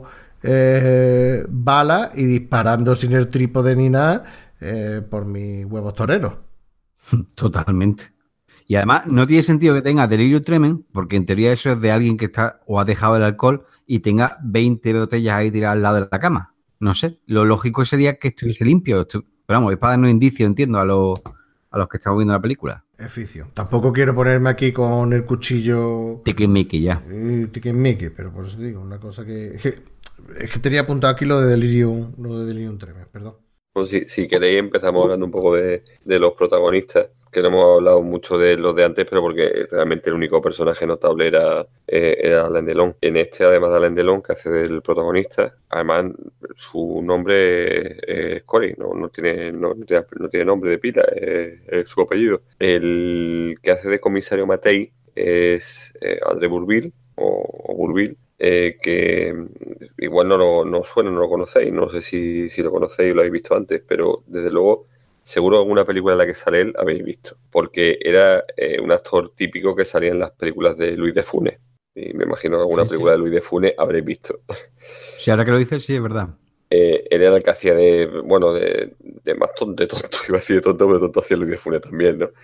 balas y disparando sin el trípode ni nada por mis huevos toreros. Totalmente. Y además no tiene sentido que tenga delirium tremens, porque en teoría eso es de alguien que está o ha dejado el alcohol y tenga 20 botellas ahí tiradas al lado de la cama. No sé, lo lógico sería que estuviese limpio. Pero vamos, es para darnos indicios, entiendo, a los que estamos viendo la película. Es ficción. Tampoco quiero ponerme aquí con el cuchillo... Tiquismiqui ya. Tiquismiqui, pero por eso digo, una cosa es que tenía apuntado aquí lo de delirium tremens, perdón. Pues si queréis empezamos hablando un poco de los protagonistas, que no hemos hablado mucho de los de antes, pero porque realmente el único personaje notable era Alain Delon. En este, además de Alain Delon, que hace del protagonista, además su nombre es Corey, no tiene nombre de pila, es su apellido. El que hace de comisario Matei es André Bourvil, o Bourvil, que igual no suena, no lo conocéis, no sé si lo conocéis y lo habéis visto antes, pero desde luego seguro alguna película en la que sale él habéis visto, porque era un actor típico que salía en las películas de Luis de Funès, y me imagino que alguna película de Luis de Funès habréis visto. Si ahora que lo dices, sí, es verdad. Él era el que hacía de más tonto, iba a decir de tonto, pero tonto hacía Luis de Funès también, ¿no?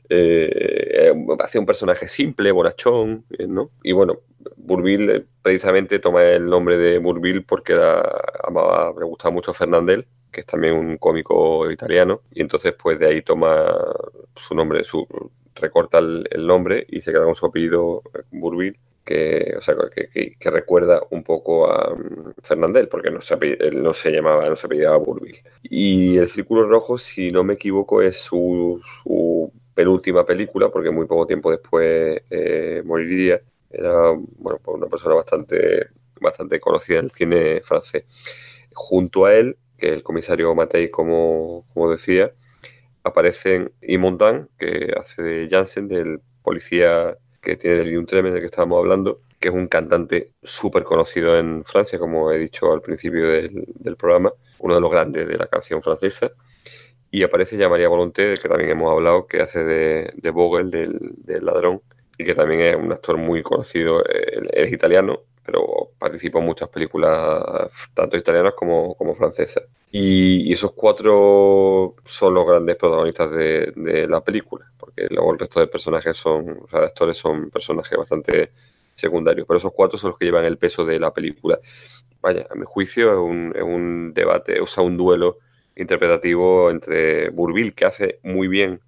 Hacía un personaje simple, bonachón, ¿no? Y bueno, Bourvil precisamente toma el nombre de Bourvil porque le gustaba mucho Fernandel, que es también un cómico italiano, y entonces pues de ahí toma su nombre, recorta el nombre y se queda con su apellido Bourvil, que recuerda un poco a Fernandel, porque él no se apellidaba Bourvil. Y El Círculo Rojo, si no me equivoco, es su penúltima película, porque muy poco tiempo después moriría. Era pues una persona bastante conocida en el cine francés. Junto a él, que el comisario Matei, como decía, aparecen Yves Montand, que hace de Janssen, del policía que tiene delirium tremens del que estábamos hablando, que es un cantante súper conocido en Francia, como he dicho al principio del programa, uno de los grandes de la canción francesa. Y aparece ya María Volonté, del que también hemos hablado, que hace de Vogel, del ladrón, y que también es un actor muy conocido. Él es italiano, pero participó en muchas películas, tanto italianas como francesas. Y esos 4 son los grandes protagonistas de la película, porque luego el resto de personajes de actores son personajes bastante secundarios, pero esos 4 son los que llevan el peso de la película. Vaya, a mi juicio es un debate, o sea, un duelo interpretativo entre Bourvil, que hace muy bien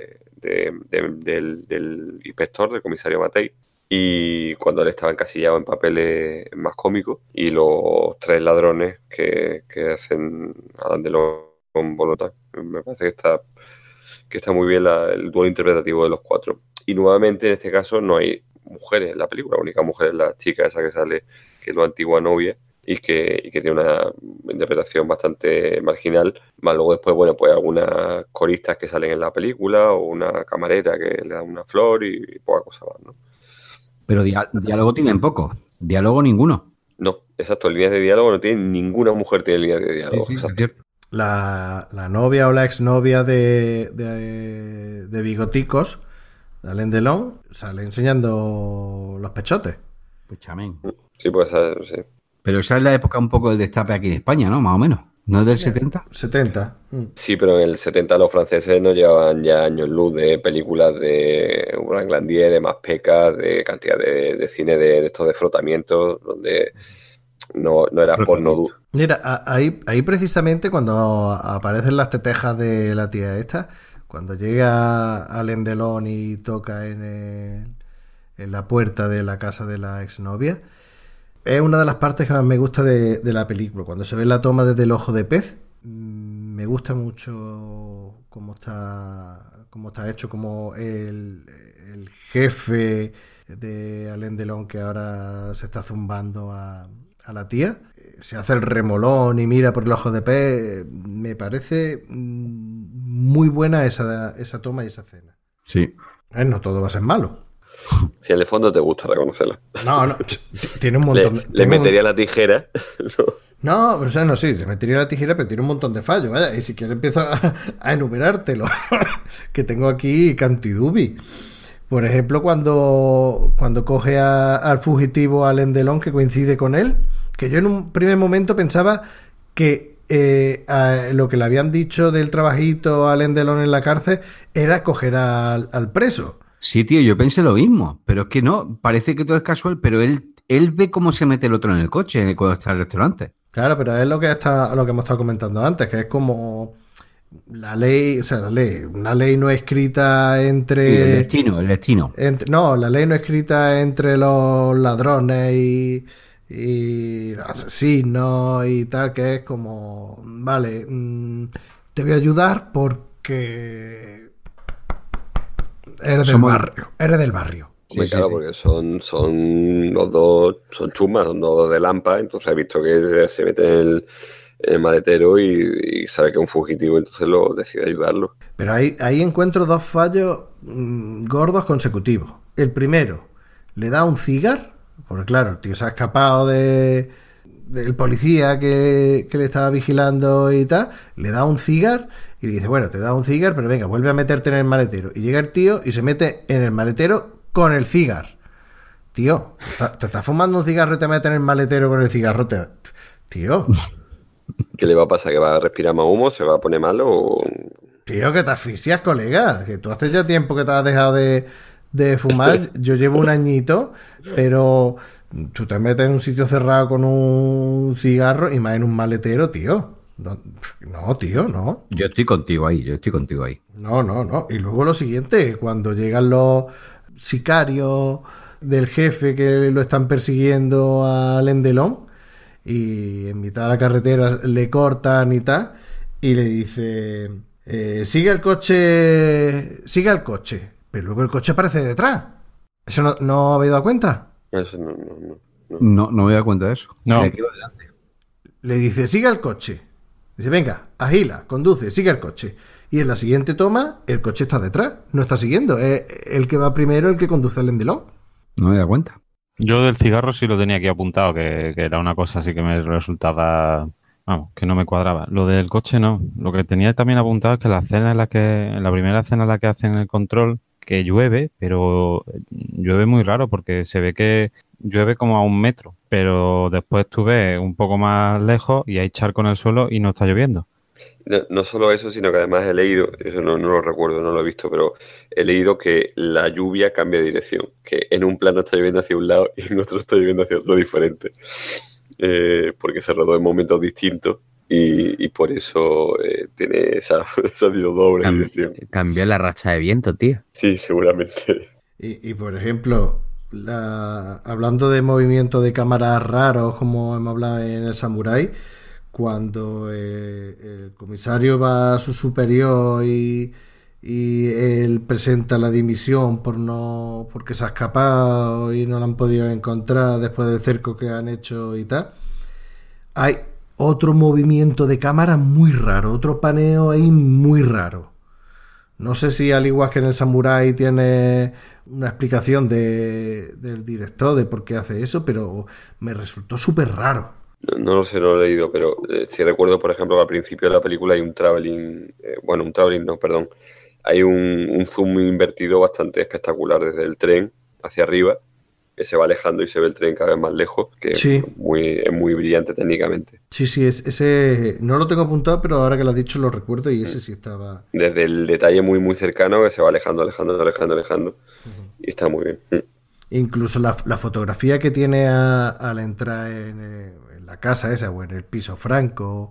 del inspector, del comisario Mattei, y cuando él estaba encasillado en papeles más cómicos, y los 3 ladrones que hacen Alain Delon con voluntad. Me parece que está muy bien el duelo interpretativo de los 4. Y nuevamente, en este caso, no hay mujeres en la película. La única mujer es la chica esa que sale, que es la antigua novia, y que tiene una interpretación bastante marginal. Más luego después, bueno, pues algunas coristas que salen en la película, o una camarera que le da una flor y poca cosa más, ¿no? Pero diálogo tienen poco. Diálogo ninguno. No, exacto. Líneas de diálogo no tienen ninguna mujer, tiene líneas de diálogo. Sí, es cierto. La novia o la exnovia de Bigoticos, de Alain Delon, sale enseñando los pechotes. Pues chamén. Sí, pues sí. Pero esa es la época un poco del destape aquí en España, ¿no? Más o menos. ¿No es del 70? 70. Sí, pero en el 70 los franceses no llevaban ya años luz de películas de Urbain Grandier, de Más Pecas, de cantidad de cine de estos de frotamientos, donde no era porno duro. Mira, ahí precisamente cuando aparecen las tetejas de la tía esta, cuando llega Alain Delon y toca en la puerta de la casa de la exnovia, es una de las partes que más me gusta de la película. Cuando se ve la toma desde el ojo de pez, me gusta mucho cómo está hecho, como el jefe de Alain Delon, que ahora se está zumbando a la tía, se hace el remolón y mira por el ojo de pez. Me parece muy buena esa toma y esa escena. Sí. No todo va a ser malo. Si en el fondo te gusta reconocerla. No, tiene un montón. Le metería la tijera. No, o sea, no, sí, le metería la tijera, pero tiene un montón de fallos, vaya. Y si quieres empiezo a enumerártelo. Que tengo aquí cantidubi. Por ejemplo, cuando coge al fugitivo Alain Delon, que coincide con él, que yo en un primer momento pensaba que lo que le habían dicho del trabajito a Alain Delon en la cárcel era coger al preso. Sí, tío, yo pensé lo mismo, pero es que no, parece que todo es casual, pero él ve cómo se mete el otro en el coche cuando está en el restaurante. Claro, pero es lo que hemos estado comentando antes, que es como la ley, o sea, una ley no escrita entre... Sí, el destino. No, la ley no escrita entre los ladrones y los asesinos y tal, que es como, vale, te voy a ayudar porque eres del barrio. Sí, claro, porque son los dos, son chumas, son dos de Lampa, entonces he visto que se mete en el maletero y sabe que es un fugitivo, entonces decide ayudarlo. Pero ahí encuentro 2 fallos gordos consecutivos. El primero, le da un cigarro, porque claro, el tío se ha escapado del policía que le estaba vigilando y tal, le da un cigarro y le dice, bueno, te da un cigarro, pero venga, vuelve a meterte en el maletero. Y llega el tío y se mete en el maletero con el cigarro. Tío, te estás fumando un cigarro y te metes en el maletero con el cigarro. Tío. ¿Qué le va a pasar? ¿Que va a respirar más humo? ¿Se va a poner malo? O... Tío, que te asfixias, colega. Que tú hace ya tiempo que te has dejado de fumar. Yo llevo un añito, pero tú te metes en un sitio cerrado con un cigarro y más en un maletero, tío. No, tío, no. Yo estoy contigo ahí. No. Y luego lo siguiente, cuando llegan los sicarios del jefe que lo están persiguiendo a Alain Delon y en mitad de la carretera le cortan y tal, y le dice, sigue el coche, pero luego el coche aparece detrás. ¿Eso no habéis dado cuenta? Eso No me he dado cuenta de eso. No. Le dice, sigue el coche. Dice, venga, agila, conduce, sigue el coche. Y en la siguiente toma, el coche está detrás, no está siguiendo. Es el que va primero, el que conduce el Endelón. No me he dado cuenta. Yo del cigarro sí lo tenía aquí apuntado, que era una cosa así que me resultaba, vamos, que no me cuadraba. Lo del coche no. Lo que tenía también apuntado es que en la primera escena en la que hacen el control, que llueve, pero llueve muy raro porque se ve que llueve como a 1 metro, pero después tú ves un poco más lejos y hay charco en el suelo y no está lloviendo. No solo eso, sino que además he leído, eso no lo recuerdo, no lo he visto, pero he leído que la lluvia cambia de dirección, que en un plano está lloviendo hacia un lado y en otro está lloviendo hacia otro diferente, porque se rodó en momentos distintos y por eso tiene esa doble dirección. Cambió la racha de viento, tío. Sí, seguramente. Y por ejemplo, hablando de movimiento de cámaras raros, como hemos hablado en el Samurai, cuando el comisario va a su superior y él presenta la dimisión porque se ha escapado y no la han podido encontrar después del cerco que han hecho y tal, hay otro movimiento de cámara muy raro, otro paneo ahí muy raro. No sé si al igual que en el Samurai tiene una explicación del director de por qué hace eso, pero me resultó súper raro. No lo sé, no lo he leído, pero sí recuerdo, por ejemplo, que al principio de la película hay un traveling, hay un zoom invertido bastante espectacular desde el tren hacia arriba, que se va alejando y se ve el tren cada vez más lejos, que sí. es muy brillante técnicamente. Sí, ese no lo tengo apuntado, pero ahora que lo has dicho lo recuerdo y ese sí estaba... Desde el detalle muy cercano que se va alejando, y está muy bien. Incluso la fotografía que tiene al entrar en la casa esa o en el piso franco,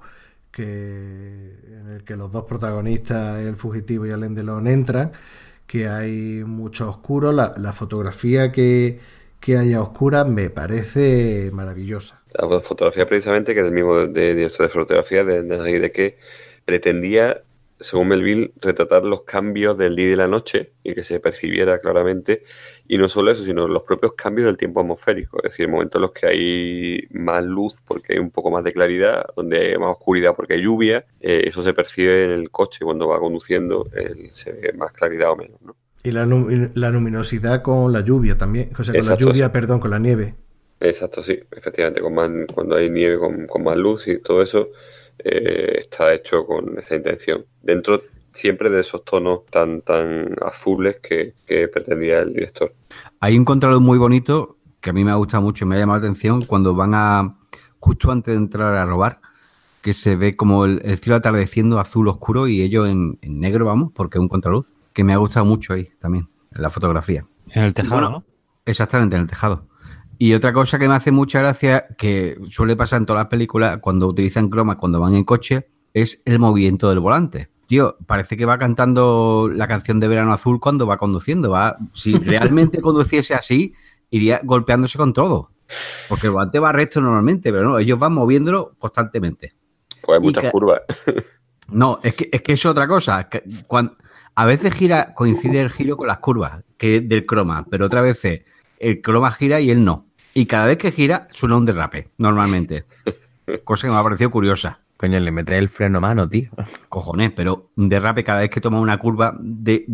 en el que los dos protagonistas, el fugitivo y Alain Delon, entran, que hay mucho oscuro, la fotografía que hay a oscuras me parece maravillosa. La fotografía precisamente, que es del mismo director de fotografía, de que pretendía, según Melville, retratar los cambios del día y de la noche y que se percibiera claramente, y no solo eso, sino los propios cambios del tiempo atmosférico, es decir, momentos en los que hay más luz porque hay un poco más de claridad, donde hay más oscuridad porque hay lluvia, eso se percibe en el coche cuando va conduciendo, se ve más claridad o menos, ¿no? Y la luminosidad con la lluvia también, o sea, con Exacto, la lluvia, sí. Perdón, con la nieve. Exacto, sí, efectivamente, cuando hay nieve con más luz y todo eso, está hecho con esa intención. Dentro siempre de esos tonos tan azules que pretendía el director. Hay un contraluz muy bonito que a mí me ha gustado mucho y me ha llamado la atención cuando van justo antes de entrar a robar, que se ve como el cielo atardeciendo azul oscuro y ellos en negro, vamos, porque es un contraluz, que me ha gustado mucho ahí también, en la fotografía. En el tejado, ¿no? Exactamente, en el tejado. Y otra cosa que me hace mucha gracia, que suele pasar en todas las películas cuando utilizan croma, cuando van en coche, es el movimiento del volante. Tío, parece que va cantando la canción de Verano Azul cuando va conduciendo. Si realmente conduciese así, iría golpeándose con todo. Porque el volante va recto normalmente, pero no, ellos van moviéndolo constantemente. Pues hay muchas curvas. No, es que es otra cosa. A veces coincide el giro con las curvas del croma, pero otras veces el croma gira y él no. Y cada vez que gira suena un derrape, normalmente. Cosa que me ha parecido curiosa. Coño, le metes el freno a mano, tío. Cojones, pero un derrape cada vez que toma una curva de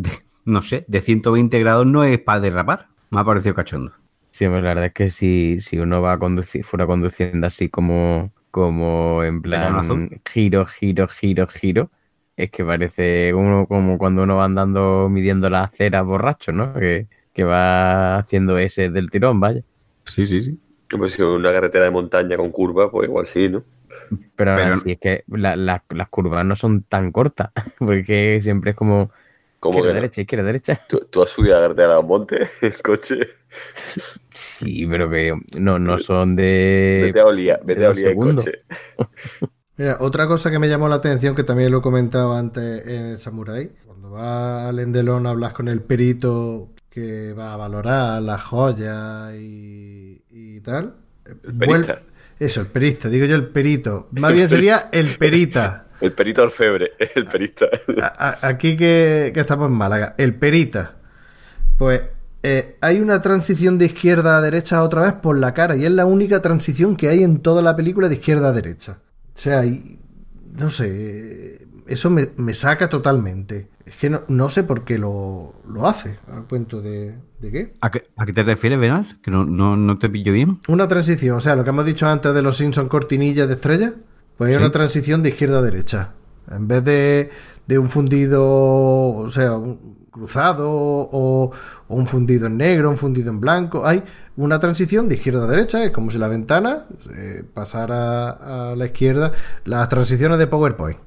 120 grados no es para derrapar. Me ha parecido cachondo. Sí, pues la verdad es que si uno va a fuera conduciendo así como en plan giro, es que parece como cuando uno va andando midiendo las aceras borracho, ¿no? Que va haciendo ese del tirón, vaya. Sí. Pues si una carretera de montaña con curvas, pues igual sí, ¿no? Pero sí, es que las curvas no son tan cortas, porque siempre es como izquierda, derecha. ¿Tú has subido a la carretera de monte en coche? Sí, pero que no son de... Vete a Olía el coche. Mira, otra cosa que me llamó la atención, que también lo he comentado antes en el Samurai, cuando va Alain Delon a hablar con el perito que va a valorar las joyas y tal. El perita. Eso, el perito, digo yo el perito. Más bien sería el perita. El perito orfebre, el perita. Aquí que estamos en Málaga, el perita. Pues hay una transición de izquierda a derecha otra vez por la cara y es la única transición que hay en toda la película de izquierda a derecha. O sea, no sé, eso me saca totalmente. Es que no sé por qué lo hace. ¿A cuento de qué? ¿A qué te refieres, Benal? Que no te pillo bien. Una transición, o sea, lo que hemos dicho antes de los Simpson cortinillas de estrella, pues hay una transición de izquierda a derecha. En vez de un fundido, o sea, un cruzado o un fundido en negro, un fundido en blanco, hay una transición de izquierda a derecha, es como si la ventana pasara a la izquierda. Las transiciones de PowerPoint.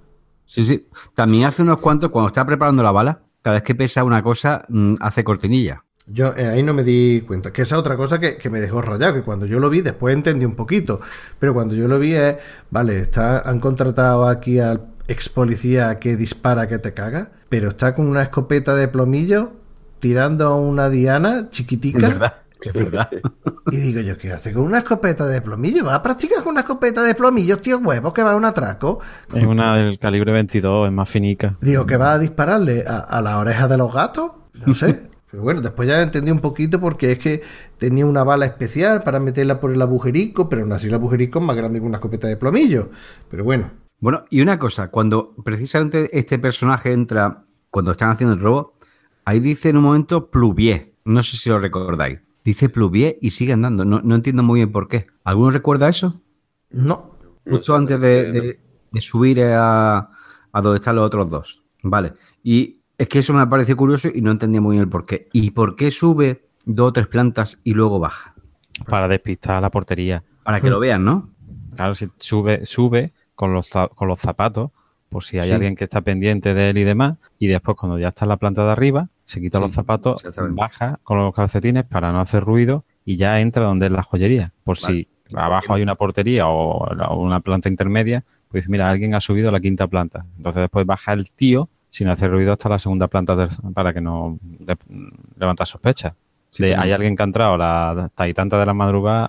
Sí, sí. También hace unos cuantos, cuando está preparando la bala, cada vez que pesa una cosa, hace cortinilla. Yo ahí no me di cuenta. Que esa otra cosa que me dejó rayado, que cuando yo lo vi, después entendí un poquito. Pero cuando yo lo vi es, vale, han contratado aquí al ex policía que dispara que te caga, pero está con una escopeta de plomillo tirando a una diana chiquitica. Es verdad. Y digo yo, ¿qué hace con una escopeta de plomillo? ¿Va a practicar con una escopeta de plomillo, tío huevos, que va a un atraco? Es una del calibre 22, es más finica. Digo, ¿que va a dispararle a la oreja de los gatos? No sé. Pero bueno, después ya entendí un poquito porque es que tenía una bala especial para meterla por el agujerico, pero aún así el agujerico es más grande que una escopeta de plomillo. Pero bueno. Bueno, y una cosa, cuando precisamente este personaje entra, cuando están haciendo el robo, ahí dice en un momento Pluvier. No sé si lo recordáis. Dice Pluvier y sigue andando. No entiendo muy bien por qué. ¿Alguno recuerda eso? No. Justo antes de subir a donde están los otros dos. Vale. Y es que eso me pareció curioso y no entendía muy bien el por qué. ¿Y por qué sube 2 o 3 plantas y luego baja? Para despistar a la portería. Para que lo vean, ¿no? Claro, si sube con los zapatos, por si hay alguien que está pendiente de él y demás, y después cuando ya está en la planta de arriba, se quita los zapatos, baja con los calcetines para no hacer ruido y ya entra donde es la joyería. Por si abajo hay una portería o una planta intermedia, pues mira, alguien ha subido a la 5ª planta. Entonces después baja el tío sin hacer ruido hasta la 2ª planta para que no levanta sospechas. Sí, hay alguien que ha entrado a las tantas de la madrugada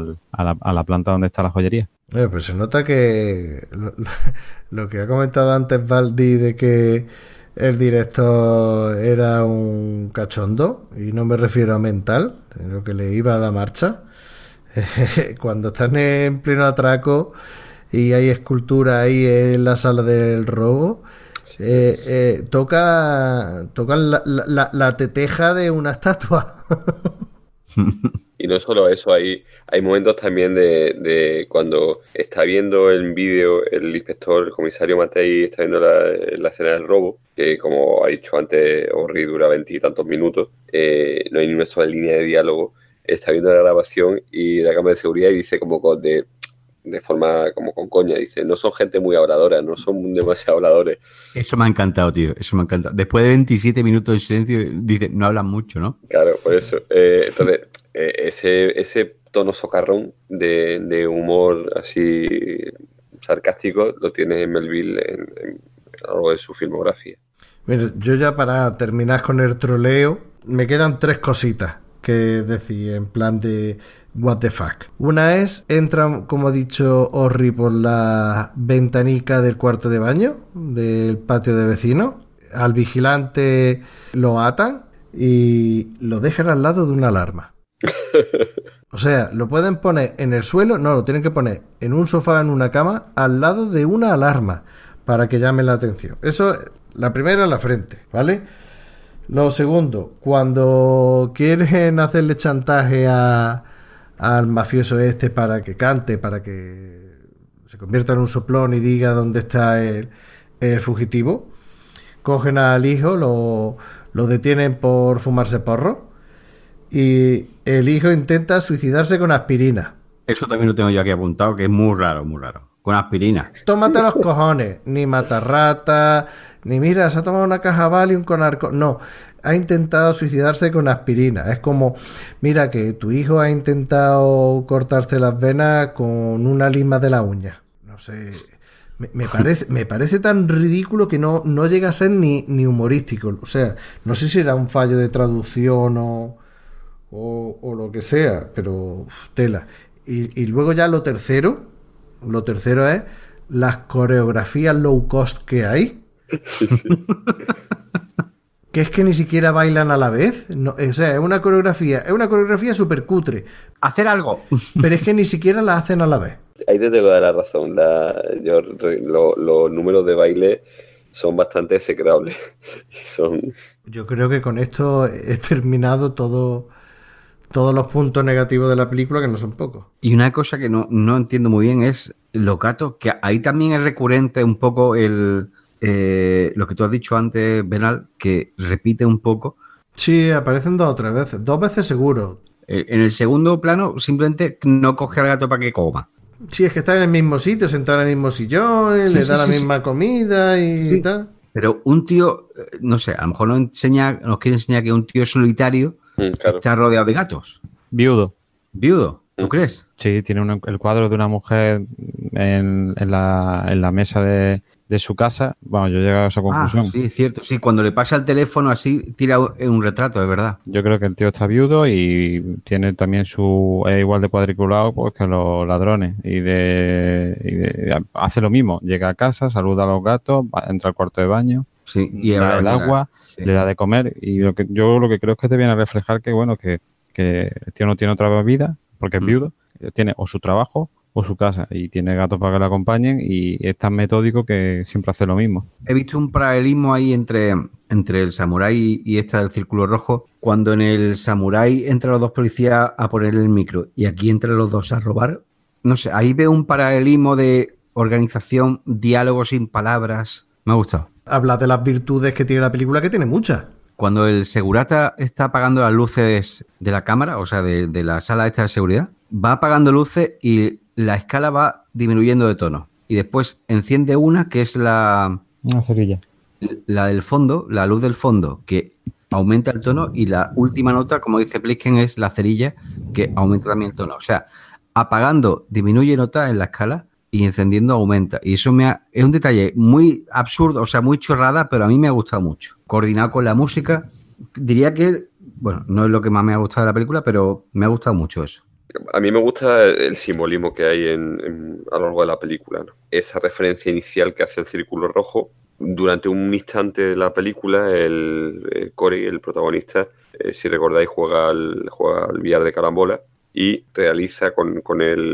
a la planta donde está la joyería. Pero se nota que lo que ha comentado antes Valdi de que el director era un cachondo, y no me refiero a mental, sino que le iba a la marcha. Cuando están en pleno atraco y hay escultura ahí en la sala del robo, tocan la teteja de una estatua. Y no solo eso, hay momentos también de cuando está viendo el vídeo el inspector, el comisario Matei, está viendo la escena del robo, que como ha dicho antes, Orri dura 20 y tantos minutos, no hay ni una sola línea de diálogo, está viendo la grabación y la cámara de seguridad y dice como de forma como con coña, dice, no son gente muy habladora, no son demasiado habladores. Eso me ha encantado, tío, eso me ha encantado. Después de 27 minutos de silencio, dice, no hablan mucho, ¿no? Claro, por eso. Entonces, ese tono socarrón de humor así sarcástico lo tiene Melville a lo largo de su filmografía. Mira, yo ya para terminar con el troleo, me quedan 3 cositas que decir en plan de what the fuck. Una es, entra, como ha dicho Orri, por la ventanica del cuarto de baño del patio de vecinos, al vigilante lo atan y lo dejan al lado de una alarma. O sea, lo pueden poner en el suelo, no, lo tienen que poner en un sofá, en una cama, al lado de una alarma para que llame la atención. Eso, la primera, la frente, ¿vale? Lo segundo, cuando quieren hacerle chantaje al mafioso este para que cante, para que se convierta en un soplón y diga dónde está el fugitivo, cogen al hijo, lo detienen por fumarse porro y el hijo intenta suicidarse con aspirina. Eso también lo tengo yo aquí apuntado, que es muy raro, muy raro. Con aspirina. Tómate los cojones. Ni matarrata, ni mira, se ha tomado una caja Valium con arco. No, ha intentado suicidarse con aspirina. Es como, mira que tu hijo ha intentado cortarse las venas con una lima de la uña. No sé, me parece tan ridículo que no llega a ser ni humorístico. O sea, no sé si era un fallo de traducción o lo que sea, pero tela. Y luego ya lo tercero es las coreografías low cost que hay. Que es que ni siquiera bailan a la vez. No, o sea, es una coreografía súper cutre. Hacer algo. Pero es que ni siquiera la hacen a la vez. Ahí te tengo que dar la razón. Los números de baile son bastante execrables. Yo creo que con esto he terminado todos los puntos negativos de la película, que no son pocos. Y una cosa que no entiendo muy bien es Locato, que ahí también es recurrente un poco lo que tú has dicho antes, Benal, que repite un poco. Sí, aparecen 2 o 3 veces. 2 veces seguro. En el segundo plano simplemente no coge al gato para que coma. Sí, es que está en el mismo sitio, sentado en el mismo sillón, le da la misma comida y tal. Pero un tío, no sé, a lo mejor nos quiere enseñar que un tío solitario está rodeado de gatos. Viudo. ¿Tú crees? Sí, tiene el cuadro de una mujer en la mesa de su casa. Bueno, yo he llegado a esa conclusión. Sí, es cierto. Sí, cuando le pasa el teléfono así, tira un retrato, es verdad. Yo creo que el tío está viudo y tiene también es igual de cuadriculado pues, que los ladrones. Y hace lo mismo. Llega a casa, saluda a los gatos, entra al cuarto de baño, y da el agua, le da de comer. Y yo lo que creo es que te viene a reflejar que, bueno, que el tío no tiene otra vida porque es viudo. Tiene o su trabajo o su casa y tiene gatos para que le acompañen y es tan metódico que siempre hace lo mismo. He visto un paralelismo ahí entre el samurái y esta del círculo rojo, cuando en el samurái entran los dos policías a poner el micro y aquí entran los dos a robar. No sé, ahí veo un paralelismo de organización, diálogo sin palabras. Me ha gustado. Habla de las virtudes que tiene la película, que tiene muchas. Cuando el segurata está apagando las luces de la cámara, o sea, de la sala esta de seguridad, va apagando luces y la escala va disminuyendo de tono. Y después enciende una que es una cerilla. La del fondo, la luz del fondo, que aumenta el tono, y la última nota, como dice Plisken, es la cerilla, que aumenta también el tono. O sea, apagando disminuye nota en la escala y encendiendo aumenta. Y eso es un detalle muy absurdo, o sea, muy chorrada, pero a mí me ha gustado mucho. Coordinado con la música, diría que, bueno, no es lo que más me ha gustado de la película, pero me ha gustado mucho eso. A mí me gusta el simbolismo que hay a lo largo de la película, ¿no? Esa referencia inicial que hace el círculo rojo. Durante un instante de la película, el Corey, el protagonista, si recordáis, juega al billar de carambola y realiza con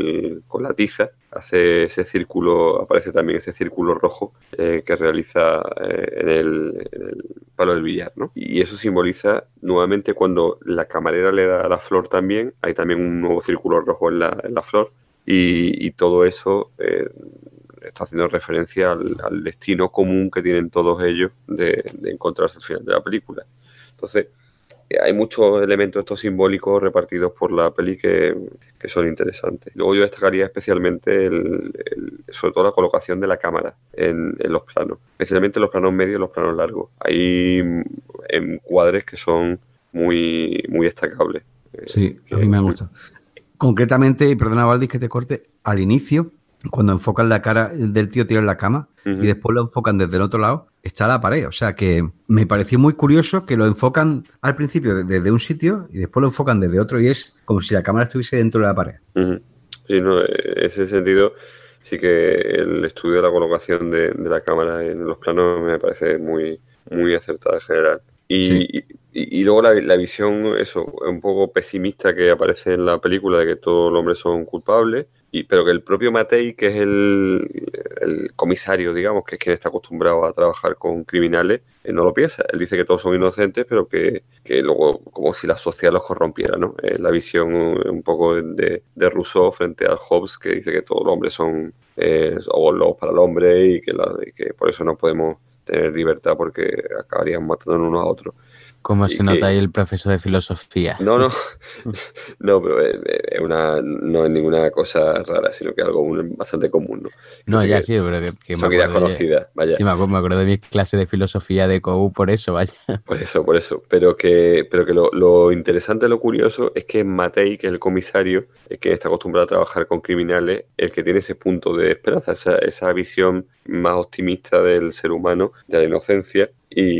la tiza, hace ese círculo, aparece también ese círculo rojo que realiza en el palo del billar, ¿no? Y eso simboliza nuevamente cuando la camarera le da a la flor también, hay también un nuevo círculo rojo en la flor y todo eso está haciendo referencia al destino común que tienen todos ellos de encontrarse al final de la película. Entonces, hay muchos elementos estos simbólicos repartidos por la peli que son interesantes. Luego yo destacaría especialmente sobre todo la colocación de la cámara en los planos, especialmente los planos medios y los planos largos. Hay encuadres que son muy, muy destacables. Sí, a mí me ha gustado. Concretamente, y perdona Valdis que te corte, al inicio, cuando enfocan la cara del tío tirado en la cama y después lo enfocan desde el otro lado, está la pared. O sea que me pareció muy curioso que lo enfocan al principio desde un sitio y después lo enfocan desde otro y es como si la cámara estuviese dentro de la pared. Sí, no, en ese sentido sí que el estudio de la colocación de la cámara en los planos me parece muy, muy acertada en general. Y luego la visión, eso, un poco pesimista que aparece en la película de que todos los hombres son culpables, pero que el propio Matei, que es el comisario, digamos, que es quien está acostumbrado a trabajar con criminales, no lo piensa. Él dice que todos son inocentes, pero que luego como si la sociedad los corrompiera, ¿no? La visión un poco de Rousseau frente al Hobbes, que dice que todos los hombres son lobos para el hombre y que por eso no podemos tener libertad porque acabarían matándonos unos a otros. ¿Cómo se nota ahí el profesor de filosofía? No, pero no es ninguna cosa rara, sino que es algo bastante común, ¿no? No, ya sí, pero que son ideas conocidas, vaya. Sí, me acuerdo de mis clases de filosofía de COU por eso, vaya. Por eso. Pero que lo interesante, lo curioso, es que Matei, que es el comisario, que está acostumbrado a trabajar con criminales, el que tiene ese punto de esperanza, esa visión más optimista del ser humano, de la inocencia,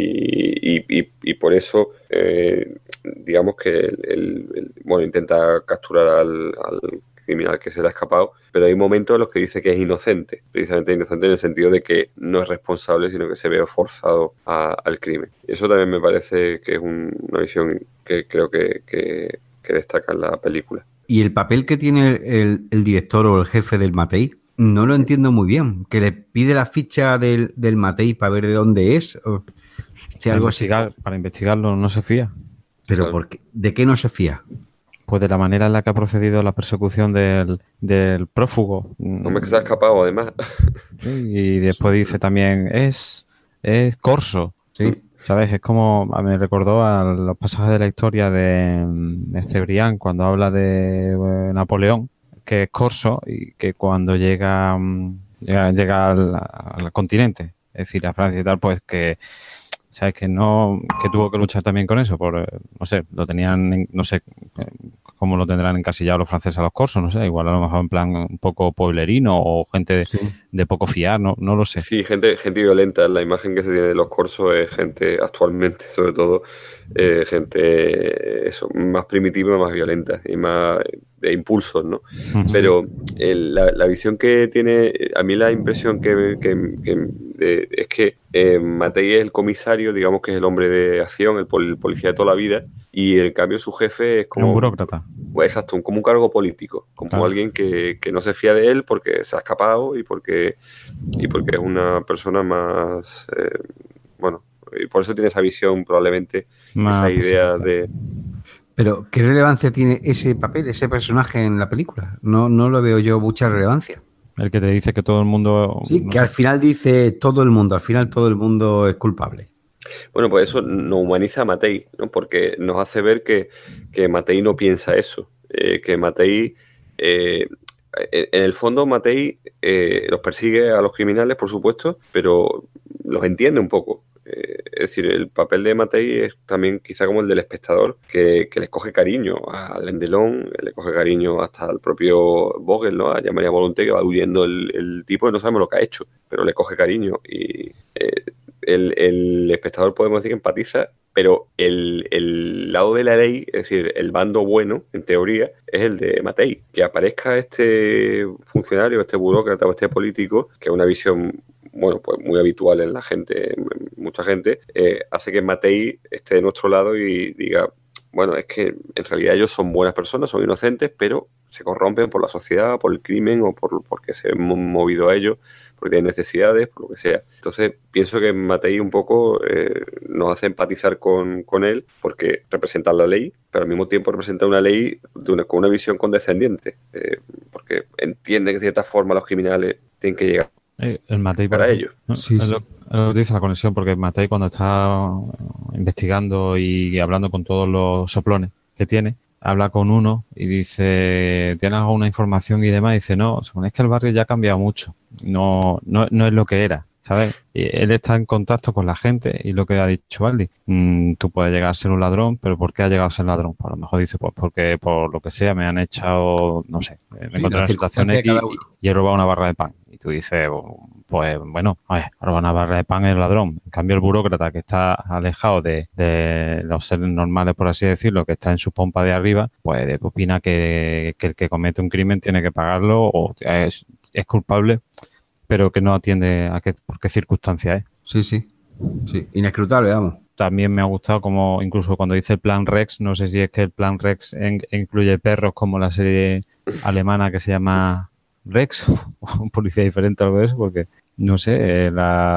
y por eso digamos que intenta capturar al criminal que se le ha escapado, pero hay momentos en los que dice que es inocente, precisamente inocente en el sentido de que no es responsable, sino que se ve forzado al crimen. Y eso también me parece que es una visión que creo que destaca en la película. Y el papel que tiene el director o el jefe del Matei, no lo entiendo muy bien. Que le pide la ficha del Matei para ver de dónde es. Para investigarlo no se fía. ¿Pero por qué? ¿De qué no se fía? Pues de la manera en la que ha procedido la persecución del prófugo. Hombre, que se ha escapado, además. Y después dice también, es corso. Sí. ¿Sabes? Es como, me recordó a los pasajes de la historia de Cebrián, cuando habla de Napoleón, que es corso y que cuando llega al continente, es decir, a Francia y tal, pues que sabes que tuvo que luchar también con eso, no sé, lo tenían, no sé cómo lo tendrán encasillado los franceses a los corsos, no sé, igual a lo mejor en plan un poco pueblerino o gente de poco fiar, no lo sé. Sí, gente violenta. La imagen que se tiene de los corsos es gente actualmente, sobre todo, gente más primitiva, más violenta y más de impulsos, ¿no? Pero la visión que tiene, a mí la impresión es que Matei es el comisario, digamos que es el hombre de acción, el policía de toda la vida, y en cambio su jefe es como un burócrata. Exacto, como un cargo político, como alguien que no se fía de él porque se ha escapado y porque es una persona más, y por eso tiene esa visión probablemente, esa idea de... Pero, ¿qué relevancia tiene ese papel, ese personaje en la película? No lo veo yo mucha relevancia. El que te dice que todo el mundo... Sí, que al final dice todo el mundo, al final todo el mundo es culpable. Bueno, pues eso nos humaniza a Matei, ¿no? Porque nos hace ver que Matei no piensa eso, que Matei... en el fondo Matei los persigue a los criminales, por supuesto, pero los entiende un poco. Es decir, el papel de Matei es también quizá como el del espectador, que les coge cariño a Alain Delon, le coge cariño hasta al propio Vogel, ¿no? A Jean-Marie Volonté, que va huyendo el tipo y no sabemos lo que ha hecho, pero le coge cariño y el espectador podemos decir que empatiza, pero el lado de la ley, es decir, el bando bueno, en teoría, es el de Matei. Que aparezca este funcionario, este burócrata o este político, que es una visión pues muy habitual en la gente, en mucha gente, hace que Matei esté de nuestro lado y diga, bueno, es que en realidad ellos son buenas personas, son inocentes, pero se corrompen por la sociedad, por el crimen o porque se han movido a ellos, porque tienen necesidades, por lo que sea. Entonces, pienso que Matei un poco nos hace empatizar con él, porque representa la ley, pero al mismo tiempo representa una ley con una visión condescendiente, porque entiende que de cierta forma los criminales tienen que llegar el Matei para ellos. Sí. Es lo que dice la conexión, porque Matei, cuando está investigando y hablando con todos los soplones que tiene, habla con uno y dice, ¿tienes alguna información y demás? Y dice, no, es que el barrio ya ha cambiado mucho, no es lo que era, ¿sabes? Y él está en contacto con la gente y lo que ha dicho Baldi, tú puedes llegar a ser un ladrón, pero ¿por qué has llegado a ser ladrón? Pues a lo mejor dice, pues porque por lo que sea me han echado, no sé, me encontré en una situación X y he robado una barra de pan. Y tú dices, pues bueno, robar una barra de pan es ladrón. En cambio, el burócrata que está alejado de los seres normales, por así decirlo, que está en su pompa de arriba, pues opina que el que comete un crimen tiene que pagarlo o es culpable, pero que no atiende a por qué circunstancia es. Sí, inescrutable, vamos. También me ha gustado como incluso cuando dice el plan Rex, no sé si es que el plan Rex incluye perros como la serie alemana que se llama Rex o un policía diferente o algo de eso, porque no sé,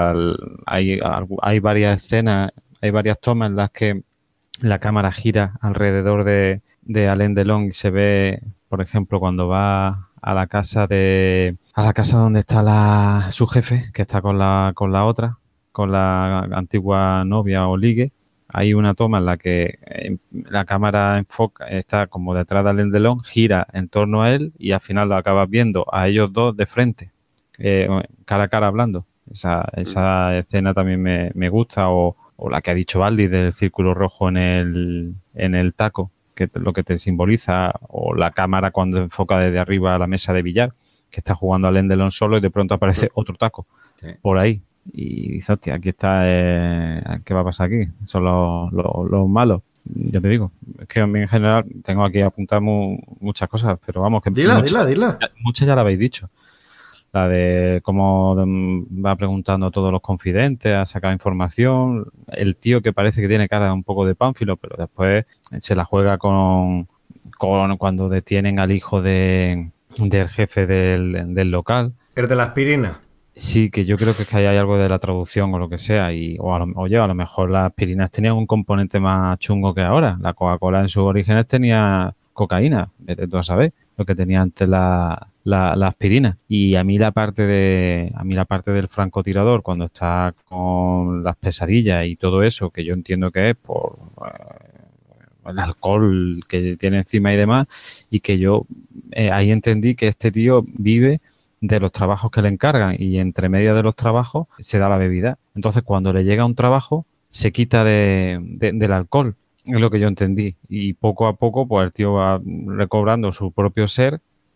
hay varias escenas, hay varias tomas en las que la cámara gira alrededor de Alain Delon y se ve, por ejemplo, cuando va a la casa donde está su jefe, que está con la otra, con la antigua novia o ligue. Hay una toma en la que la cámara enfoca, está como detrás de Alain Delon, gira en torno a él y al final lo acabas viendo a ellos dos de frente, cara a cara hablando. Esa escena también me gusta, o la que ha dicho Baldi del círculo rojo en el taco, que lo que te simboliza, o la cámara cuando enfoca desde arriba a la mesa de billar, que está jugando Alain Delon solo y de pronto aparece otro taco por ahí. Y dices, hostia, aquí está, ¿qué va a pasar aquí? Son los malos. Ya te digo, es que en general tengo aquí apuntado muchas cosas, pero vamos, que dila. Muchas ya la habéis dicho. La de cómo va preguntando a todos los confidentes, a sacar información. El tío que parece que tiene cara de un poco de pánfilo, pero después se la juega con cuando detienen al hijo del jefe del local. El de la aspirina. Sí, que yo creo que es que hay algo de la traducción o lo que sea, a lo mejor las aspirinas tenían un componente más chungo que ahora. La Coca-Cola en sus orígenes tenía cocaína, vete tú a saber lo que tenía antes la aspirina. Y a mí la parte del francotirador, cuando está con las pesadillas y todo eso, que yo entiendo que es por el alcohol que tiene encima y demás, y que yo ahí entendí que este tío vive de los trabajos que le encargan y entre medio de los trabajos se da la bebida. Entonces, cuando le llega un trabajo, se quita del alcohol, es lo que yo entendí. Y poco a poco, pues el tío va recobrando su propio ser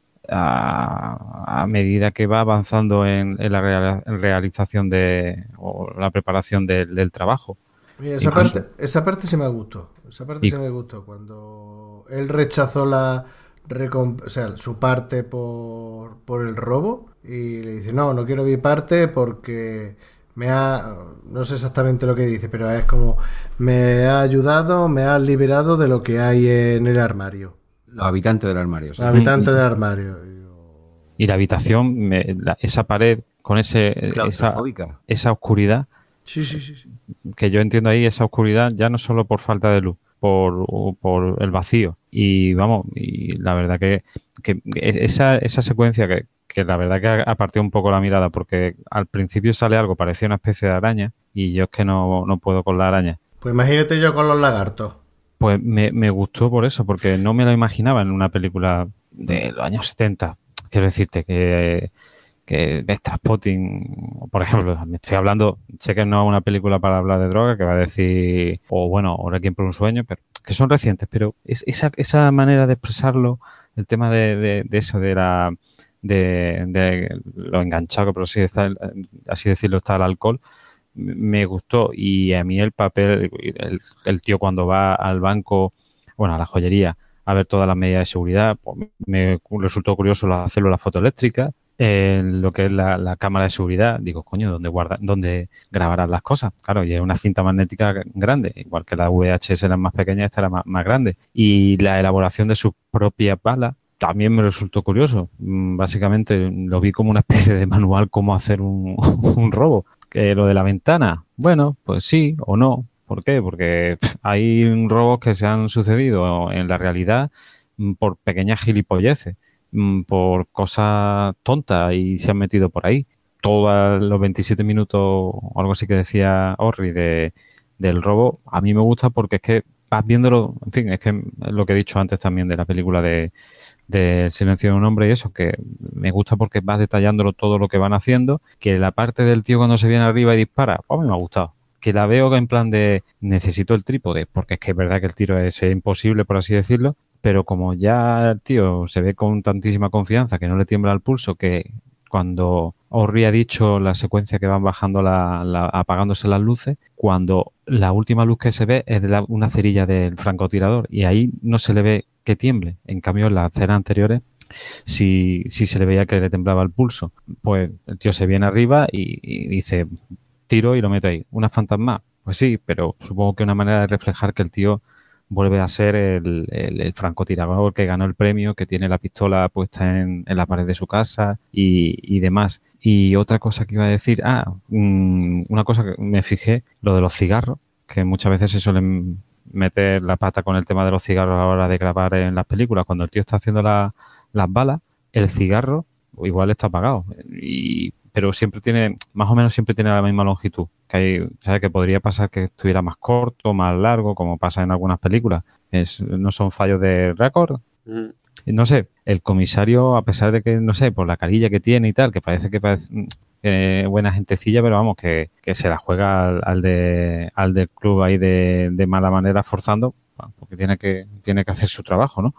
a medida que va avanzando en la realización o la preparación del trabajo. Mira, esa parte sí me gustó. Esa parte sí me gustó. Cuando él rechazó su parte por el robo y le dice, no quiero mi parte porque no sé exactamente lo que dice, pero es como, me ha ayudado, me ha liberado de lo que hay en el armario. Los habitantes del armario. Sí. Los habitantes del armario. Y la habitación, esa pared con esa oscuridad. Sí. Que yo entiendo ahí esa oscuridad ya no solo por falta de luz, por el vacío. Y vamos, y la verdad que esa secuencia que la verdad que aparté un poco la mirada, porque al principio sale algo, parecía una especie de araña, y yo es que no puedo con la araña. Pues imagínate yo con los lagartos. Pues me gustó por eso, porque no me lo imaginaba en una película de los años 70. Quiero decirte que ves Trainspotting, por ejemplo, me estoy hablando, sé que no es una película para hablar de droga, que va a decir, o Requiem por un sueño, pero que son recientes, pero esa manera de expresarlo, el tema de eso, de lo enganchado, por así decirlo, está el alcohol, me gustó. Y a mí el papel, el tío cuando va al banco, bueno, a la joyería, a ver todas las medidas de seguridad, pues me resultó curioso hacerlo la fotoeléctrica, lo que es la cámara de seguridad. Digo, coño, ¿dónde grabarán las cosas? Claro, y es una cinta magnética grande, igual que la VHS era más pequeña, esta era más grande. Y la elaboración de sus propias balas también me resultó curioso. Básicamente lo vi como una especie de manual cómo hacer un robo. Lo de la ventana, bueno, pues sí o no. ¿Por qué? Porque hay robos que se han sucedido en la realidad por pequeñas gilipolleces, por cosas tontas, y se han metido por ahí. Todos los 27 minutos o algo así que decía Orri del robo, a mí me gusta porque es que vas viéndolo, en fin, es que es lo que he dicho antes también de la película de El silencio de un hombre y eso, que me gusta porque vas detallándolo todo lo que van haciendo, que la parte del tío cuando se viene arriba y dispara, a mí me ha gustado. Que la veo en plan de necesito el trípode, porque es que es verdad que el tiro es imposible, por así decirlo, pero como ya el tío se ve con tantísima confianza que no le tiembla el pulso, que cuando Orri ha dicho la secuencia que van bajando apagándose las luces, cuando la última luz que se ve es de una cerilla del francotirador, y ahí no se le ve que tiemble. En cambio, en las escenas anteriores sí se le veía que le temblaba el pulso. Pues el tío se viene arriba y dice, tiro y lo meto ahí. ¿Una fantasma? Pues sí, pero supongo que una manera de reflejar que el tío vuelve a ser el francotirador que ganó el premio, que tiene la pistola puesta en la pared de su casa y demás. Y otra cosa que iba a decir, una cosa que me fijé, lo de los cigarros, que muchas veces se suelen meter la pata con el tema de los cigarros a la hora de grabar en las películas. Cuando el tío está haciendo las balas, el cigarro igual está apagado, pero siempre tiene, más o menos siempre tiene la misma longitud. Que hay, ¿sabes? Que podría pasar que estuviera más corto, más largo, como pasa en algunas películas. No son fallos de récord. No sé, el comisario, a pesar de que, no sé, por la carilla que tiene y tal, que parece buena gentecilla, pero vamos, que se la juega al del club ahí de mala manera, forzando, porque tiene que hacer su trabajo, ¿no?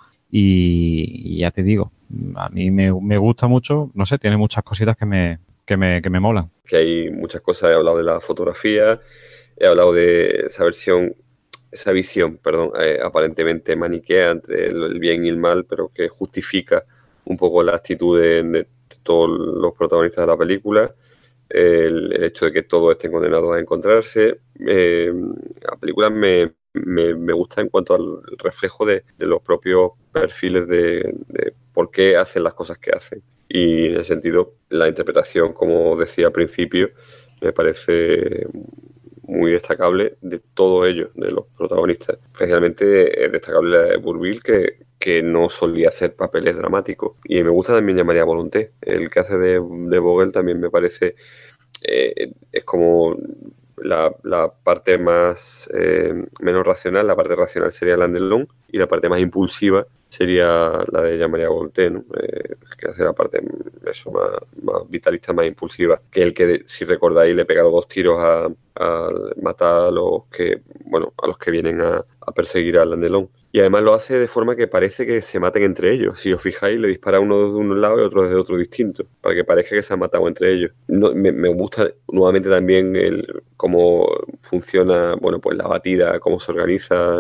Y ya te digo, a mí me gusta mucho, no sé, tiene muchas cositas que me molan. Que hay muchas cosas, he hablado de la fotografía, he hablado de esa visión, aparentemente maniquea entre el bien y el mal, pero que justifica un poco la actitud de todos los protagonistas de la película, el hecho de que todos estén condenados a encontrarse. La película me gusta en cuanto al reflejo de los propios perfiles de por qué hacen las cosas que hacen. Y en ese sentido, la interpretación, como decía al principio, me parece muy destacable de todos ellos, de los protagonistas. Especialmente es destacable la de Bourvil, que no solía hacer papeles dramáticos. Y me gusta también Maria Volonté. El que hace de Vogel también me parece... es como la parte más menos racional, la parte racional sería Alain Delon, y la parte más impulsiva sería la de Jean-Marie Voltaire, ¿no? Que hace la parte eso, más vitalista, más impulsiva, que el que, si recordáis, le pega los 2 tiros a matar a los que vienen a perseguir a Alain Delon. Y además lo hace de forma que parece que se maten entre ellos. Si os fijáis, le dispara uno desde un lado y otro desde otro distinto, para que parezca que se han matado entre ellos. Me gusta nuevamente también cómo funciona, pues la batida, cómo se organiza,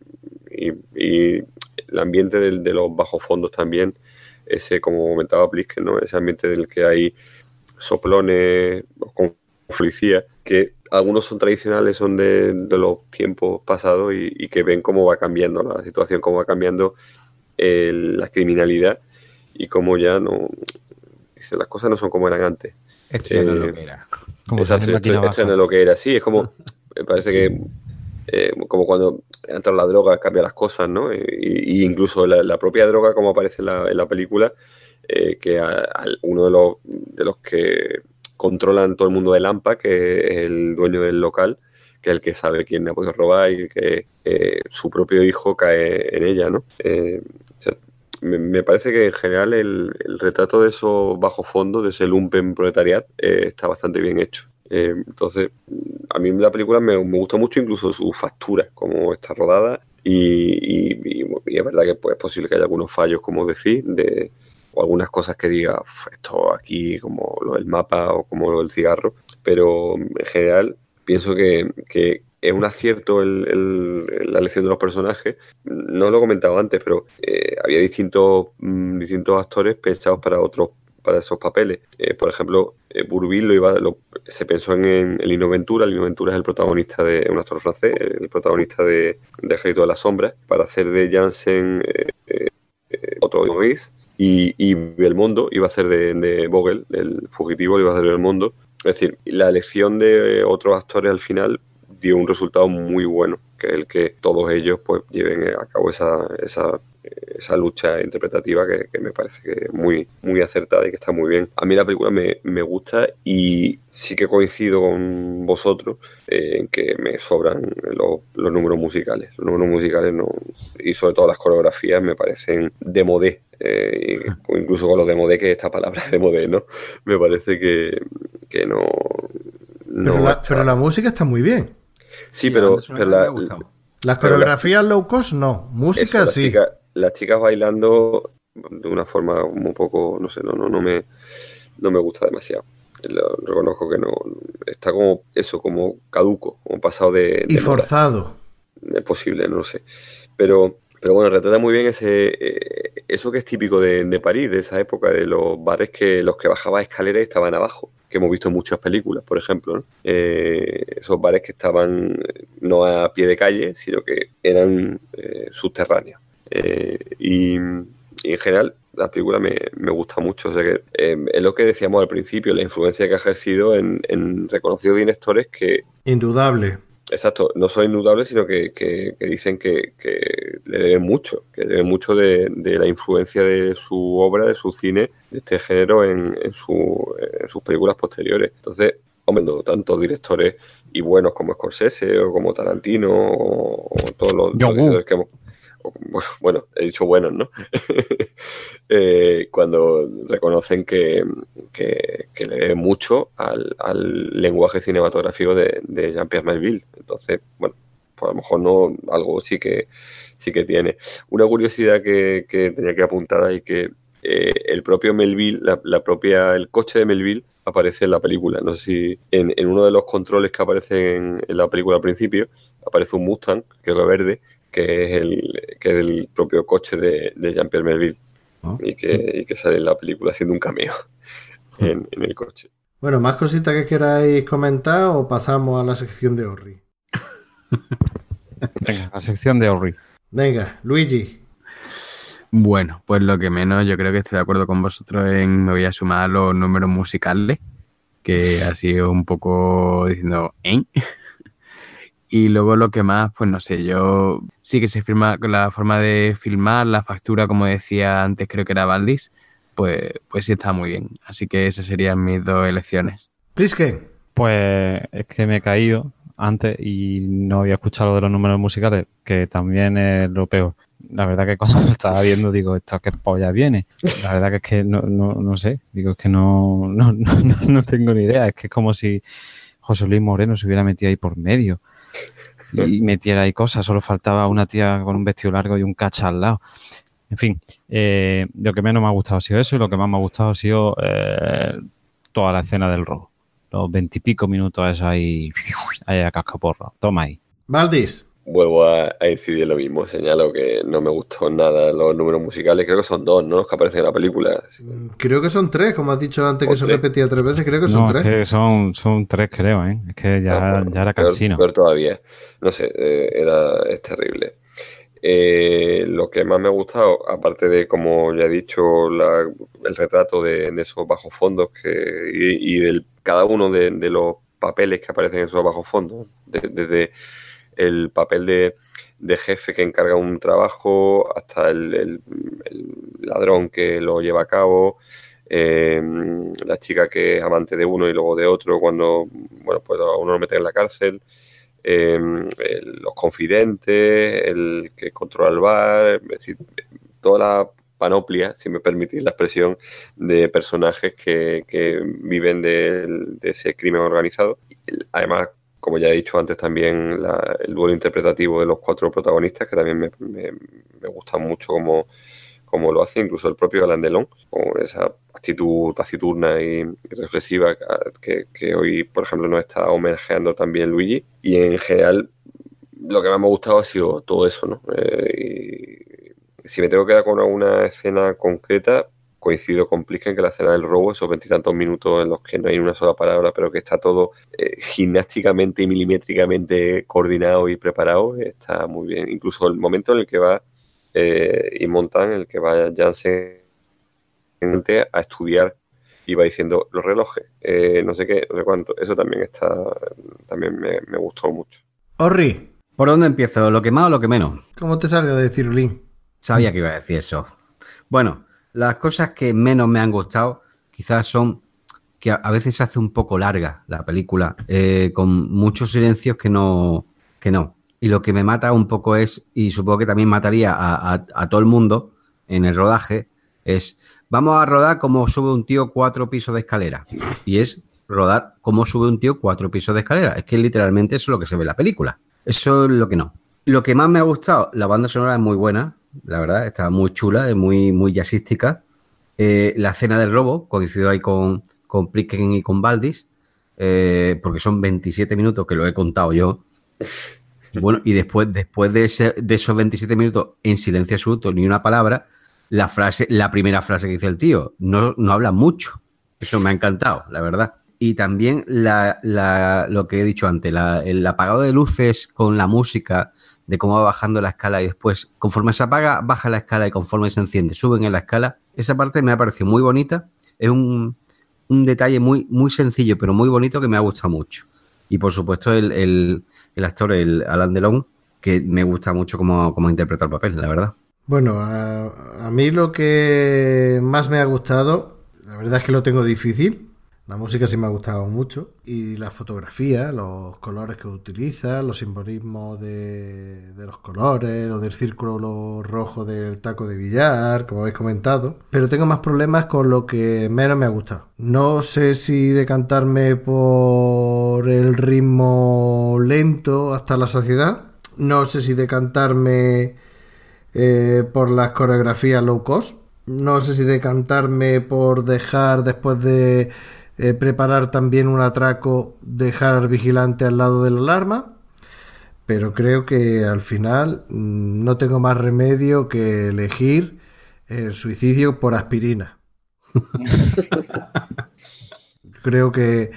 y el ambiente de los bajos fondos también, ese, como comentaba Plisken, ¿no? Ese ambiente del que hay soplones con policía, que algunos son tradicionales, son de los tiempos pasados, y que ven cómo va cambiando la situación, cómo va cambiando la criminalidad, y cómo ya las cosas no son como eran antes. Esto ya no es lo que era. Exacto, esto no es lo que era. Sí, es como, me parece que como cuando entra la droga cambia las cosas, ¿no? Y incluso la propia droga, como aparece en la película, que uno de los que controlan todo el mundo de Lampa, que es el dueño del local, que es el que sabe quién ha podido robar, y que su propio hijo cae en ella, ¿no? Me parece que en general el retrato de esos bajos fondos, de ese lumpen proletariat, está bastante bien hecho. Entonces, a mí la película me gusta mucho, incluso su factura, cómo está rodada, y es verdad que es posible que haya algunos fallos, como decís, o algunas cosas que diga, esto aquí, como lo del mapa o como lo del cigarro, pero en general pienso que es un acierto la elección de los personajes. No lo he comentado antes, pero había distintos actores pensados para esos papeles. Por ejemplo, Bourvil se pensó en Lino Ventura. Lino Ventura es el protagonista un actor francés, el protagonista de Ejército de las Sombras, para hacer de Jansen otro Maurice, y Belmondo iba a ser de Vogel, el fugitivo, iba a ser Belmondo. Es decir, la elección de otros actores al final dio un resultado muy bueno, que es el que todos ellos pues lleven a cabo esa lucha interpretativa que me parece que es muy, muy acertada y que está muy bien. A mí la película me gusta, y sí que coincido con vosotros en que me sobran los números musicales. Los números musicales y sobre todo las coreografías me parecen de modé, o incluso con lo de modé, que esta palabra de modé, ¿no? Me parece que no... Pero la música está muy bien. Sí, pero las coreografías low cost no, música eso, sí. Las chicas bailando de una forma un poco, no sé, no me gusta demasiado. Reconozco que no, está como eso, como caduco, como pasado de y forzado. Es posible, no lo sé. Pero bueno, retrata muy bien eso que es típico de París, de esa época, de los bares los que bajaban escaleras y estaban abajo, que hemos visto en muchas películas, por ejemplo, ¿no? Esos bares que estaban no a pie de calle, sino que eran subterráneos. Y en general la película me gusta mucho. O sea que, es lo que decíamos al principio, la influencia que ha ejercido en reconocidos directores que... Indudable. Exacto, no son indudables, sino que dicen que le deben mucho, de la influencia de su obra, de su cine, de este género en sus películas posteriores. Entonces, hombre, tantos directores y buenos como Scorsese o como Tarantino o todos los directores que hemos... Bueno, he dicho buenos, ¿no? Cuando reconocen que le debe mucho al lenguaje cinematográfico de Jean-Pierre Melville. Entonces, bueno, pues a lo mejor no, algo sí que tiene. Una curiosidad que tenía que apuntar ahí, que el propio Melville, el coche de Melville aparece en la película. No sé si en uno de los controles que aparecen en la película al principio aparece un Mustang, que es verde, que es el propio coche de Jean-Pierre Melville, y que sale en la película haciendo un cameo en el coche. Bueno, ¿más cositas que queráis comentar o pasamos a la sección de Orri? Venga, la sección de Orri. Venga, Luigi. Bueno, pues lo que menos, yo creo que estoy de acuerdo con vosotros me voy a sumar a los números musicales, que ha sido un poco diciendo, ¿eh? Y luego lo que más, pues no sé, yo sí que se firma con la forma de filmar, la factura, como decía antes, creo que era Valdis, pues sí está muy bien. Así que esas serían mis dos elecciones. Plisken. Pues es que me he caído antes y no había escuchado lo de los números musicales, que también es lo peor. La verdad que cuando lo estaba viendo digo, ¿esto qué polla viene? La verdad que es que no sé, digo, es que no tengo ni idea. Es que es como si José Luis Moreno se hubiera metido ahí por medio y metiera ahí cosas. Solo faltaba una tía con un vestido largo y un cacha al lado. En fin, lo que menos me ha gustado ha sido eso y lo que más me ha gustado ha sido toda la escena del robo. Los 20 y pico minutos esos ahí a cascaporro. Toma ahí. Valdis. Vuelvo a incidir en lo mismo. Señalo que no me gustó nada los números musicales. Creo que son 2, ¿no? Los que aparecen en la película. Creo que son 3, como has dicho antes, que se repetía 3 veces. Creo que son 3. Es que son 3, creo, ¿eh? Es que ya era cansino. Peor todavía. No sé, es terrible. Lo que más me ha gustado, aparte de, como ya he dicho, el retrato de esos bajos fondos y de cada uno de los papeles que aparecen en esos bajos fondos, desde el papel de jefe que encarga un trabajo hasta el ladrón que lo lleva a cabo, la chica que es amante de uno y luego de otro cuando pues a uno lo meten en la cárcel, los confidentes, el que controla el bar, es decir, toda la panoplia, si me permitís la expresión, de personajes que viven de ese crimen organizado. Además, como ya he dicho antes, también el duelo interpretativo de los 4 protagonistas, que también me gusta mucho como lo hace, incluso el propio Alain Delon, con esa actitud taciturna y reflexiva que hoy, por ejemplo, nos está homenajeando también Luigi. Y en general, lo que más me ha gustado ha sido todo eso, ¿no? Y si me tengo que quedar con alguna escena concreta, coincido con Plisken en que la escena del robo, esos 20 y tantos minutos en los que no hay una sola palabra, pero que está todo gimnásticamente y milimétricamente coordinado y preparado, está muy bien. Incluso el momento en el que va y montan, el que va Jansen a estudiar y va diciendo los relojes, no sé qué, no sé cuánto, eso también me gustó mucho. Orri, ¿por dónde empiezo? ¿Lo que más o lo que menos? ¿Cómo te salga de Cirulín? Sabía que iba a decir eso. Bueno, las cosas que menos me han gustado quizás son que a veces se hace un poco larga la película, con muchos silencios que no. Y lo que me mata un poco es, y supongo que también mataría a todo el mundo en el rodaje, es vamos a rodar como sube un tío 4 pisos de escalera. Y es rodar como sube un tío 4 pisos de escalera. Es que literalmente eso es lo que se ve en la película. Eso es lo que no. Lo que más me ha gustado, la banda sonora es muy buena, la verdad, está muy chula, es muy jazzística. La escena del robo, coincido ahí con Plisken y con Valdis, porque son 27 minutos que lo he contado yo. Y bueno, y después de esos 27 minutos en silencio absoluto, ni una palabra, la primera frase que dice el tío, no habla mucho. Eso me ha encantado, la verdad. Y también lo que he dicho antes, el apagado de luces con la música, de cómo va bajando la escala y después, conforme se apaga, baja la escala y conforme se enciende, suben en la escala. Esa parte me ha parecido muy bonita. Es un detalle muy, muy sencillo, pero muy bonito que me ha gustado mucho. Y por supuesto el actor, el Alain Delon, que me gusta mucho cómo interpreta el papel, la verdad. Bueno, a mí lo que más me ha gustado, la verdad es que lo tengo difícil. La música sí me ha gustado mucho. Y la fotografía, los colores que utiliza, los simbolismos de los colores, o del círculo rojo del taco de billar, como habéis comentado. Pero tengo más problemas con lo que menos me ha gustado. No sé si decantarme por el ritmo lento hasta la saciedad. No sé si decantarme por las coreografías low cost. No sé si decantarme por dejar, después de preparar también un atraco, dejar al vigilante al lado de la alarma. Pero creo que al final no tengo más remedio que elegir el suicidio por aspirina. Creo que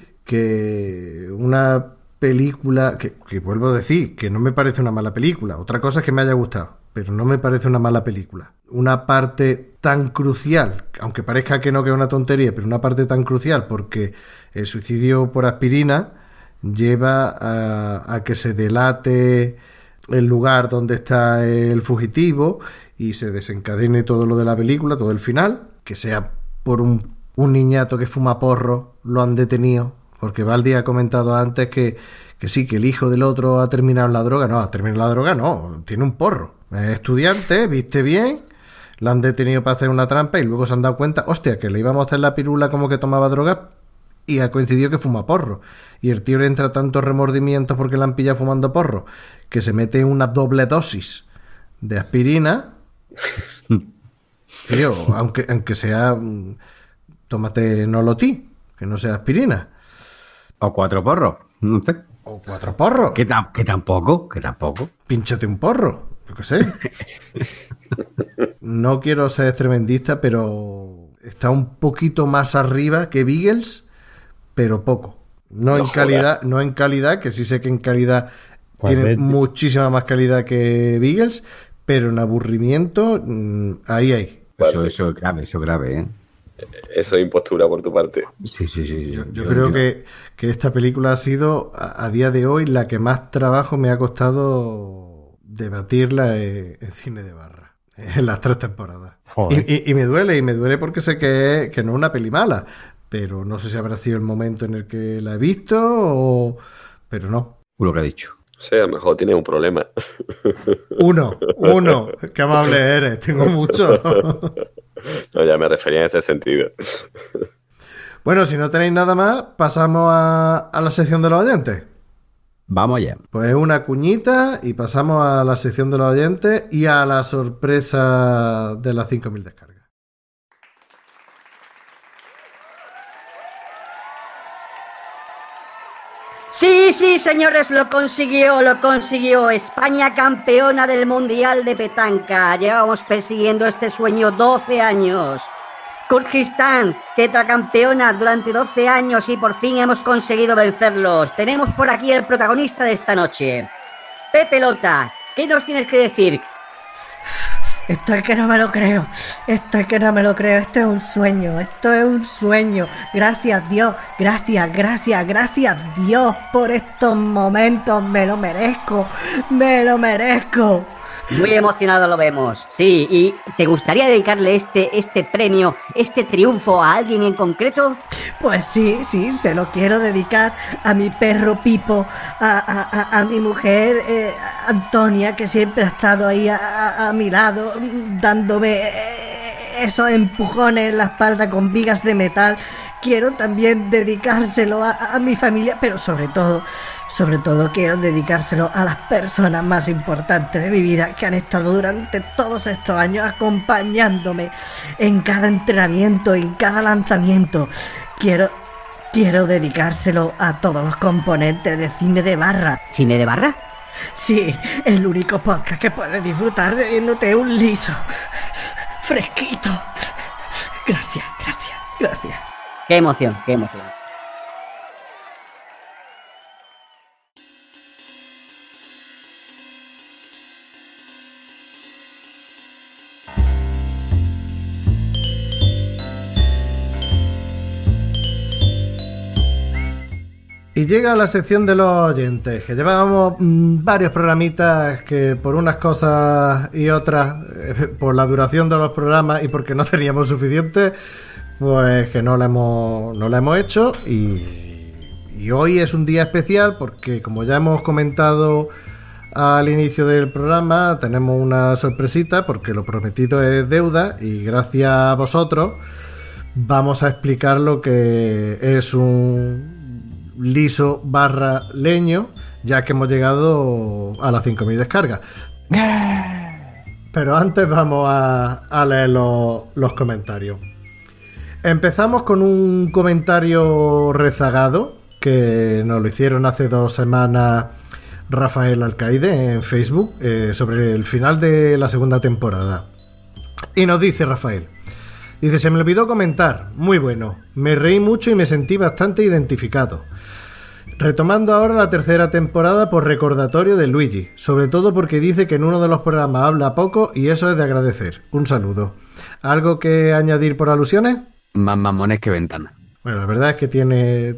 una película que vuelvo a decir que no me parece una mala película. Otra cosa es que me haya gustado, pero no me parece una mala película. Una parte tan crucial, aunque parezca que no, que es una tontería, pero una parte tan crucial, porque el suicidio por aspirina lleva a que se delate el lugar donde está el fugitivo y se desencadene todo lo de la película, todo el final, que sea por un niñato que fuma porro, lo han detenido porque Baldi ha comentado antes que sí, que el hijo del otro ha terminado la droga. No, ha terminado la droga, no, tiene un porro. Es estudiante, viste bien, la han detenido para hacer una trampa y luego se han dado cuenta, hostia, que le íbamos a hacer la pirula como que tomaba droga y ha coincidido que fuma porro. Y el tío le entra tantos remordimientos porque le han pillado fumando porro que se mete una doble dosis de aspirina. Tío, aunque sea, tómate Nolotí, que no sea aspirina. O 4 porros, no sé. O 4 porros. Que tampoco. Pínchate un porro, yo qué sé. No quiero ser tremendista, pero está un poquito más arriba que Beagles, pero poco. No en calidad, que sí sé que en calidad Pues tiene vete. muchísima más calidad que Beagles, pero en aburrimiento, ahí. Eso es grave, ¿eh? Eso es impostura por tu parte. Sí. Yo creo que esta película ha sido, a día de hoy, la que más trabajo me ha costado debatirla en cine de barra, en las 3 temporadas. Joder. Y me duele porque sé que no es una peli mala, pero no sé si habrá sido el momento en el que la he visto, pero no. Lo que ha dicho. Sí, a lo mejor tienes un problema. Uno, qué amable eres, tengo mucho. No, ya me refería en este sentido. Bueno, si no tenéis nada más, pasamos a la sección de los oyentes. Vamos allá. Pues una cuñita y pasamos a la sección de los oyentes y a la sorpresa de las 5.000 descargas. Sí, señores, lo consiguió. España campeona del Mundial de Petanca. Llevamos persiguiendo este sueño 12 años. Kurdistán, tetracampeona durante 12 años y por fin hemos conseguido vencerlos. Tenemos por aquí el protagonista de esta noche. Pepe Lota, ¿qué nos tienes que decir? Estoy que no me lo creo. Esto es un sueño. Gracias Dios, gracias Dios por estos momentos. Me lo merezco. Muy emocionado lo vemos. Sí, ¿y te gustaría dedicarle este premio, este triunfo a alguien en concreto? Pues sí, se lo quiero dedicar a mi perro Pipo, a mi mujer Antonia, que siempre ha estado ahí a mi lado, dándome esos empujones en la espalda con vigas de metal. Quiero también dedicárselo a mi familia, pero sobre todo quiero dedicárselo a las personas más importantes de mi vida que han estado durante todos estos años acompañándome en cada entrenamiento, en cada lanzamiento. Quiero dedicárselo a todos los componentes de Cine de Barra. ¿Cine de Barra? Sí, el único podcast que puedes disfrutar bebiéndote un liso fresquito. Gracias. Qué emoción. Y llega la sección de los oyentes, que llevábamos varios programitas que por unas cosas y otras, por la duración de los programas y porque no teníamos suficiente, pues que no la hemos hecho. Y hoy es un día especial porque, como ya hemos comentado al inicio del programa, tenemos una sorpresita porque lo prometido es deuda y gracias a vosotros vamos a explicar lo que es un liso barra leño, ya que hemos llegado a las 5.000 descargas. Pero antes vamos a leer los comentarios. Empezamos con un comentario rezagado que nos lo hicieron hace 2 semanas Rafael Alcaide en Facebook sobre el final de la 2ª temporada. Y nos dice Rafael, dice: se me olvidó comentar, muy bueno, me reí mucho y me sentí bastante identificado. Retomando ahora la 3ª temporada por recordatorio de Luigi, sobre todo porque dice que en uno de los programas habla poco y eso es de agradecer. Un saludo. ¿Algo que añadir por alusiones? Más mamones que ventana. Bueno, la verdad es que tiene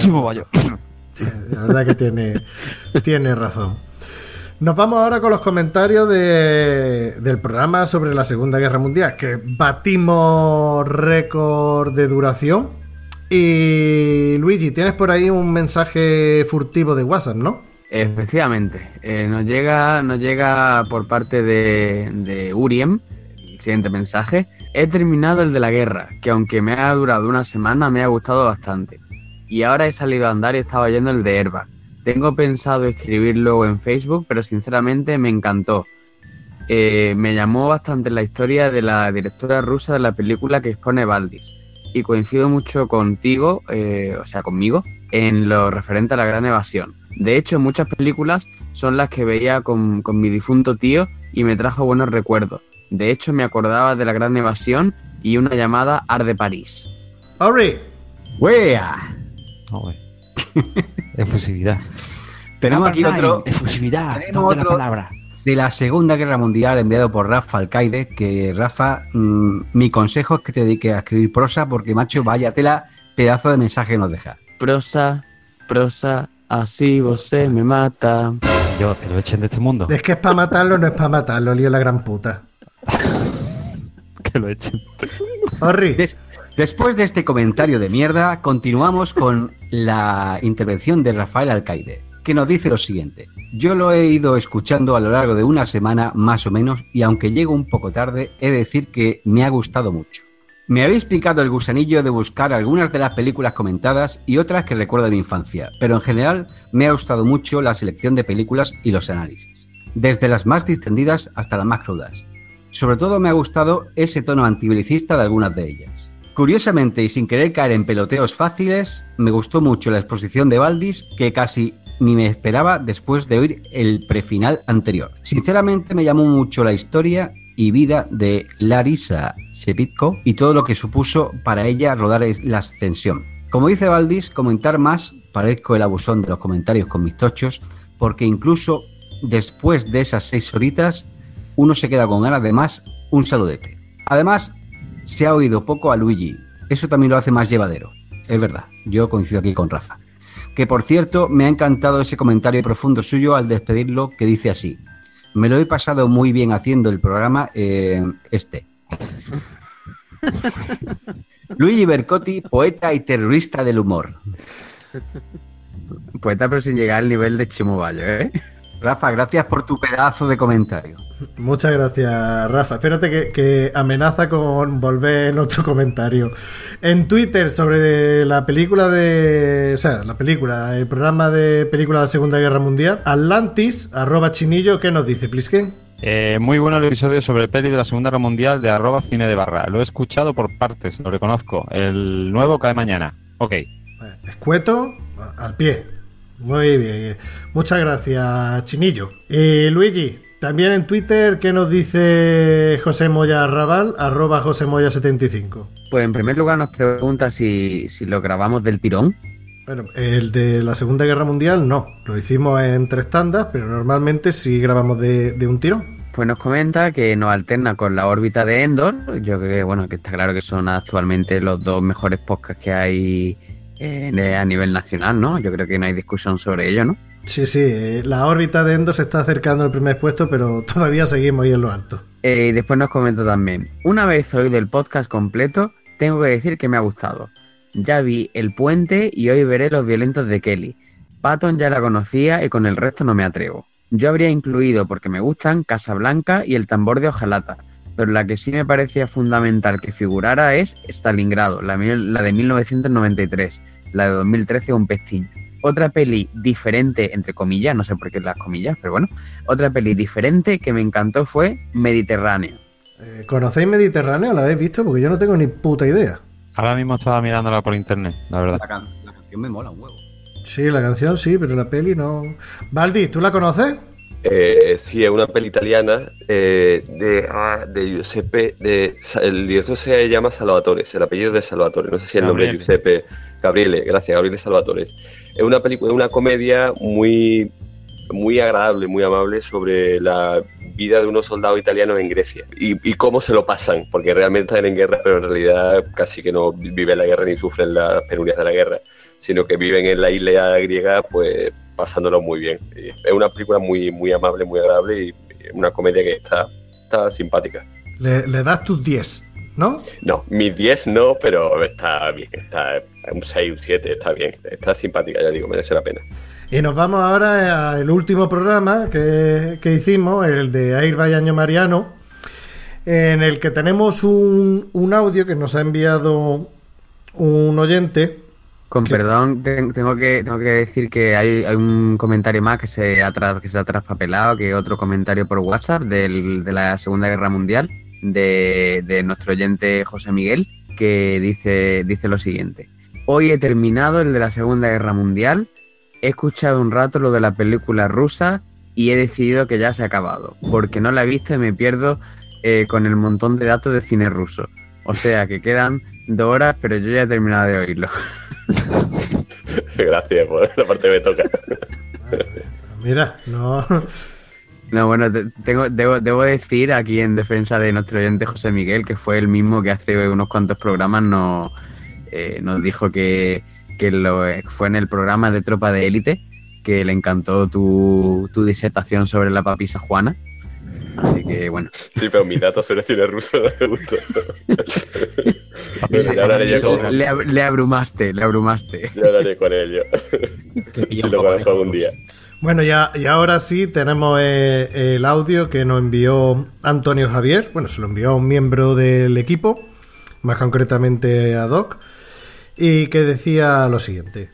la verdad que tiene razón. Nos vamos ahora con los comentarios del programa sobre la Segunda Guerra Mundial, que batimos récord de duración Y Luigi, tienes por ahí un mensaje furtivo de WhatsApp, ¿no? Efectivamente, nos llega por parte de Uriem el siguiente mensaje. He terminado el de la guerra, que aunque me ha durado una semana, me ha gustado bastante. Y ahora he salido a andar y estaba oyendo el de Airbag. Tengo pensado escribirlo en Facebook, pero sinceramente me encantó. Me llamó bastante la historia de la directora rusa de la película que expone Valdis. Y coincido mucho contigo, conmigo, en lo referente a La Gran Evasión. De hecho, muchas películas son las que veía con mi difunto tío y me trajo buenos recuerdos. De hecho, me acordaba de La Gran Evasión y una llamada Ar de París. ¡Ori! ¡Wea! Efusividad. Tenemos aquí otro. Efusividad. Tenemos otro la palabra. De la Segunda Guerra Mundial, enviado por Rafa Alcaide. Que Rafa, mi consejo es que te dediques a escribir prosa, porque, macho, vaya tela, pedazo de mensaje que nos deja. Prosa, así vos me mata. Yo, que lo echen de este mundo. Es que es para matarlo, no es para matarlo, lío la gran puta. Que lo echen. Horri. Después de este comentario de mierda, continuamos con la intervención de Rafael Alcaide, que nos dice lo siguiente. Yo lo he ido escuchando a lo largo de una semana, más o menos, y aunque llego un poco tarde, he de decir que me ha gustado mucho. Me habéis picado el gusanillo de buscar algunas de las películas comentadas y otras que recuerdo de mi infancia, pero en general me ha gustado mucho la selección de películas y los análisis, desde las más distendidas hasta las más crudas. Sobre todo me ha gustado ese tono antibelicista de algunas de ellas. Curiosamente, y sin querer caer en peloteos fáciles, me gustó mucho la exposición de Valdis, que casi ni me esperaba después de oír el prefinal anterior. Sinceramente me llamó mucho la historia y vida de Larisa Shepitko y todo lo que supuso para ella rodar la ascensión. Como dice Valdis, comentar más, parezco el abusón de los comentarios con mis tochos, porque incluso después de esas 6 horitas, uno se queda con ganas de más. Un saludete. Además, se ha oído poco a Luigi. Eso también lo hace más llevadero. Es verdad, yo coincido aquí con Rafa. Que por cierto, me ha encantado ese comentario profundo suyo al despedirlo, que dice así: me lo he pasado muy bien haciendo el programa Luigi Bercotti, poeta y terrorista del humor. Poeta pero sin llegar al nivel de Chimo Bayo, ¿eh? Rafa, gracias por tu pedazo de comentario. Muchas gracias, Rafa. Espérate que amenaza con volver en otro comentario. En Twitter sobre la película el programa de película de la Segunda Guerra Mundial, Atlantis, @chinillo, ¿qué nos dice, Plisken? Muy bueno el episodio sobre peli de la Segunda Guerra Mundial de @cine_de_barra. Lo he escuchado por partes, lo reconozco. El nuevo cae mañana. Ok. Escueto, al pie. Muy bien. Muchas gracias, Chinillo. Luigi, también en Twitter, ¿qué nos dice José Moya Arrabal, @josemoya75? Pues en primer lugar nos pregunta si lo grabamos del tirón. Bueno, el de la Segunda Guerra Mundial no, lo hicimos en 3 tandas, pero normalmente sí grabamos de un tirón. Pues nos comenta que nos alterna con La órbita de Endor. Yo creo que está claro que son actualmente los 2 mejores podcasts que hay a nivel nacional, ¿no? Yo creo que no hay discusión sobre ello, ¿no? Sí, La órbita de Endor se está acercando al primer puesto, pero todavía seguimos ahí en lo alto. Y después nos comenta también: una vez oído el podcast completo, tengo que decir que me ha gustado. Ya vi El puente y hoy veré Los violentos de Kelly. Patton ya la conocía y con el resto no me atrevo. Yo habría incluido, porque me gustan, Casablanca y El tambor de hojalata, pero la que sí me parecía fundamental que figurara es Stalingrado, la de 1993, la de 2013 Un pestiño. Otra peli diferente, entre comillas, no sé por qué las comillas, pero bueno, otra peli diferente que me encantó fue Mediterráneo. ¿Conocéis Mediterráneo? ¿La habéis visto? Porque yo no tengo ni puta idea. Ahora mismo estaba mirándola por internet, la verdad. La canción me mola un huevo. Sí, la canción sí, pero la peli no. Valdis, ¿tú la conoces? Sí, es una peli italiana de Giuseppe. El director se llama Salvatore, el apellido de Salvatore. No sé si el nombre es Giuseppe. Gabriele, gracias, Gabriele Salvatore. Es una película, una comedia muy, muy agradable, muy amable sobre la vida de unos soldados italianos en Grecia y cómo se lo pasan, porque realmente están en guerra, pero en realidad casi que no viven la guerra ni sufren las penurias de la guerra, sino que viven en la isla griega, pues pasándolo muy bien. Es una película muy, muy amable, muy agradable y una comedia que está simpática. Le das tus 10. ¿no? No, mis 10 no, pero está bien, está un 6, un 7, está bien, está simpática, ya digo, merece la pena. Y nos vamos ahora al último programa que hicimos, el de Airbag Año Mariano, en el que tenemos un audio que nos ha enviado un oyente. Con perdón, tengo que decir que hay un comentario más que se ha traspapelado, que otro comentario por WhatsApp de la Segunda Guerra Mundial, de nuestro oyente José Miguel, que dice lo siguiente. Hoy he terminado el de la Segunda Guerra Mundial, he escuchado un rato lo de la película rusa y he decidido que ya se ha acabado, porque no la he visto y me pierdo con el montón de datos de cine ruso. O sea que quedan 2 horas, pero yo ya he terminado de oírlo. Gracias, por esa parte me toca. Mira, no... No, bueno, debo decir aquí en defensa de nuestro oyente José Miguel, que fue el mismo que hace unos cuantos programas nos dijo que fue en el programa de Tropa de Élite, que le encantó tu disertación sobre la papisa Juana. Así que, bueno. Sí, pero mis datos sobre cine ruso no me gustó. Le abrumaste. Ya hablaré con él yo. Si lo conozco algún día. Bueno, y ahora sí tenemos el audio que nos envió Antonio Javier. Bueno, se lo envió a un miembro del equipo, más concretamente a Doc, y que decía lo siguiente.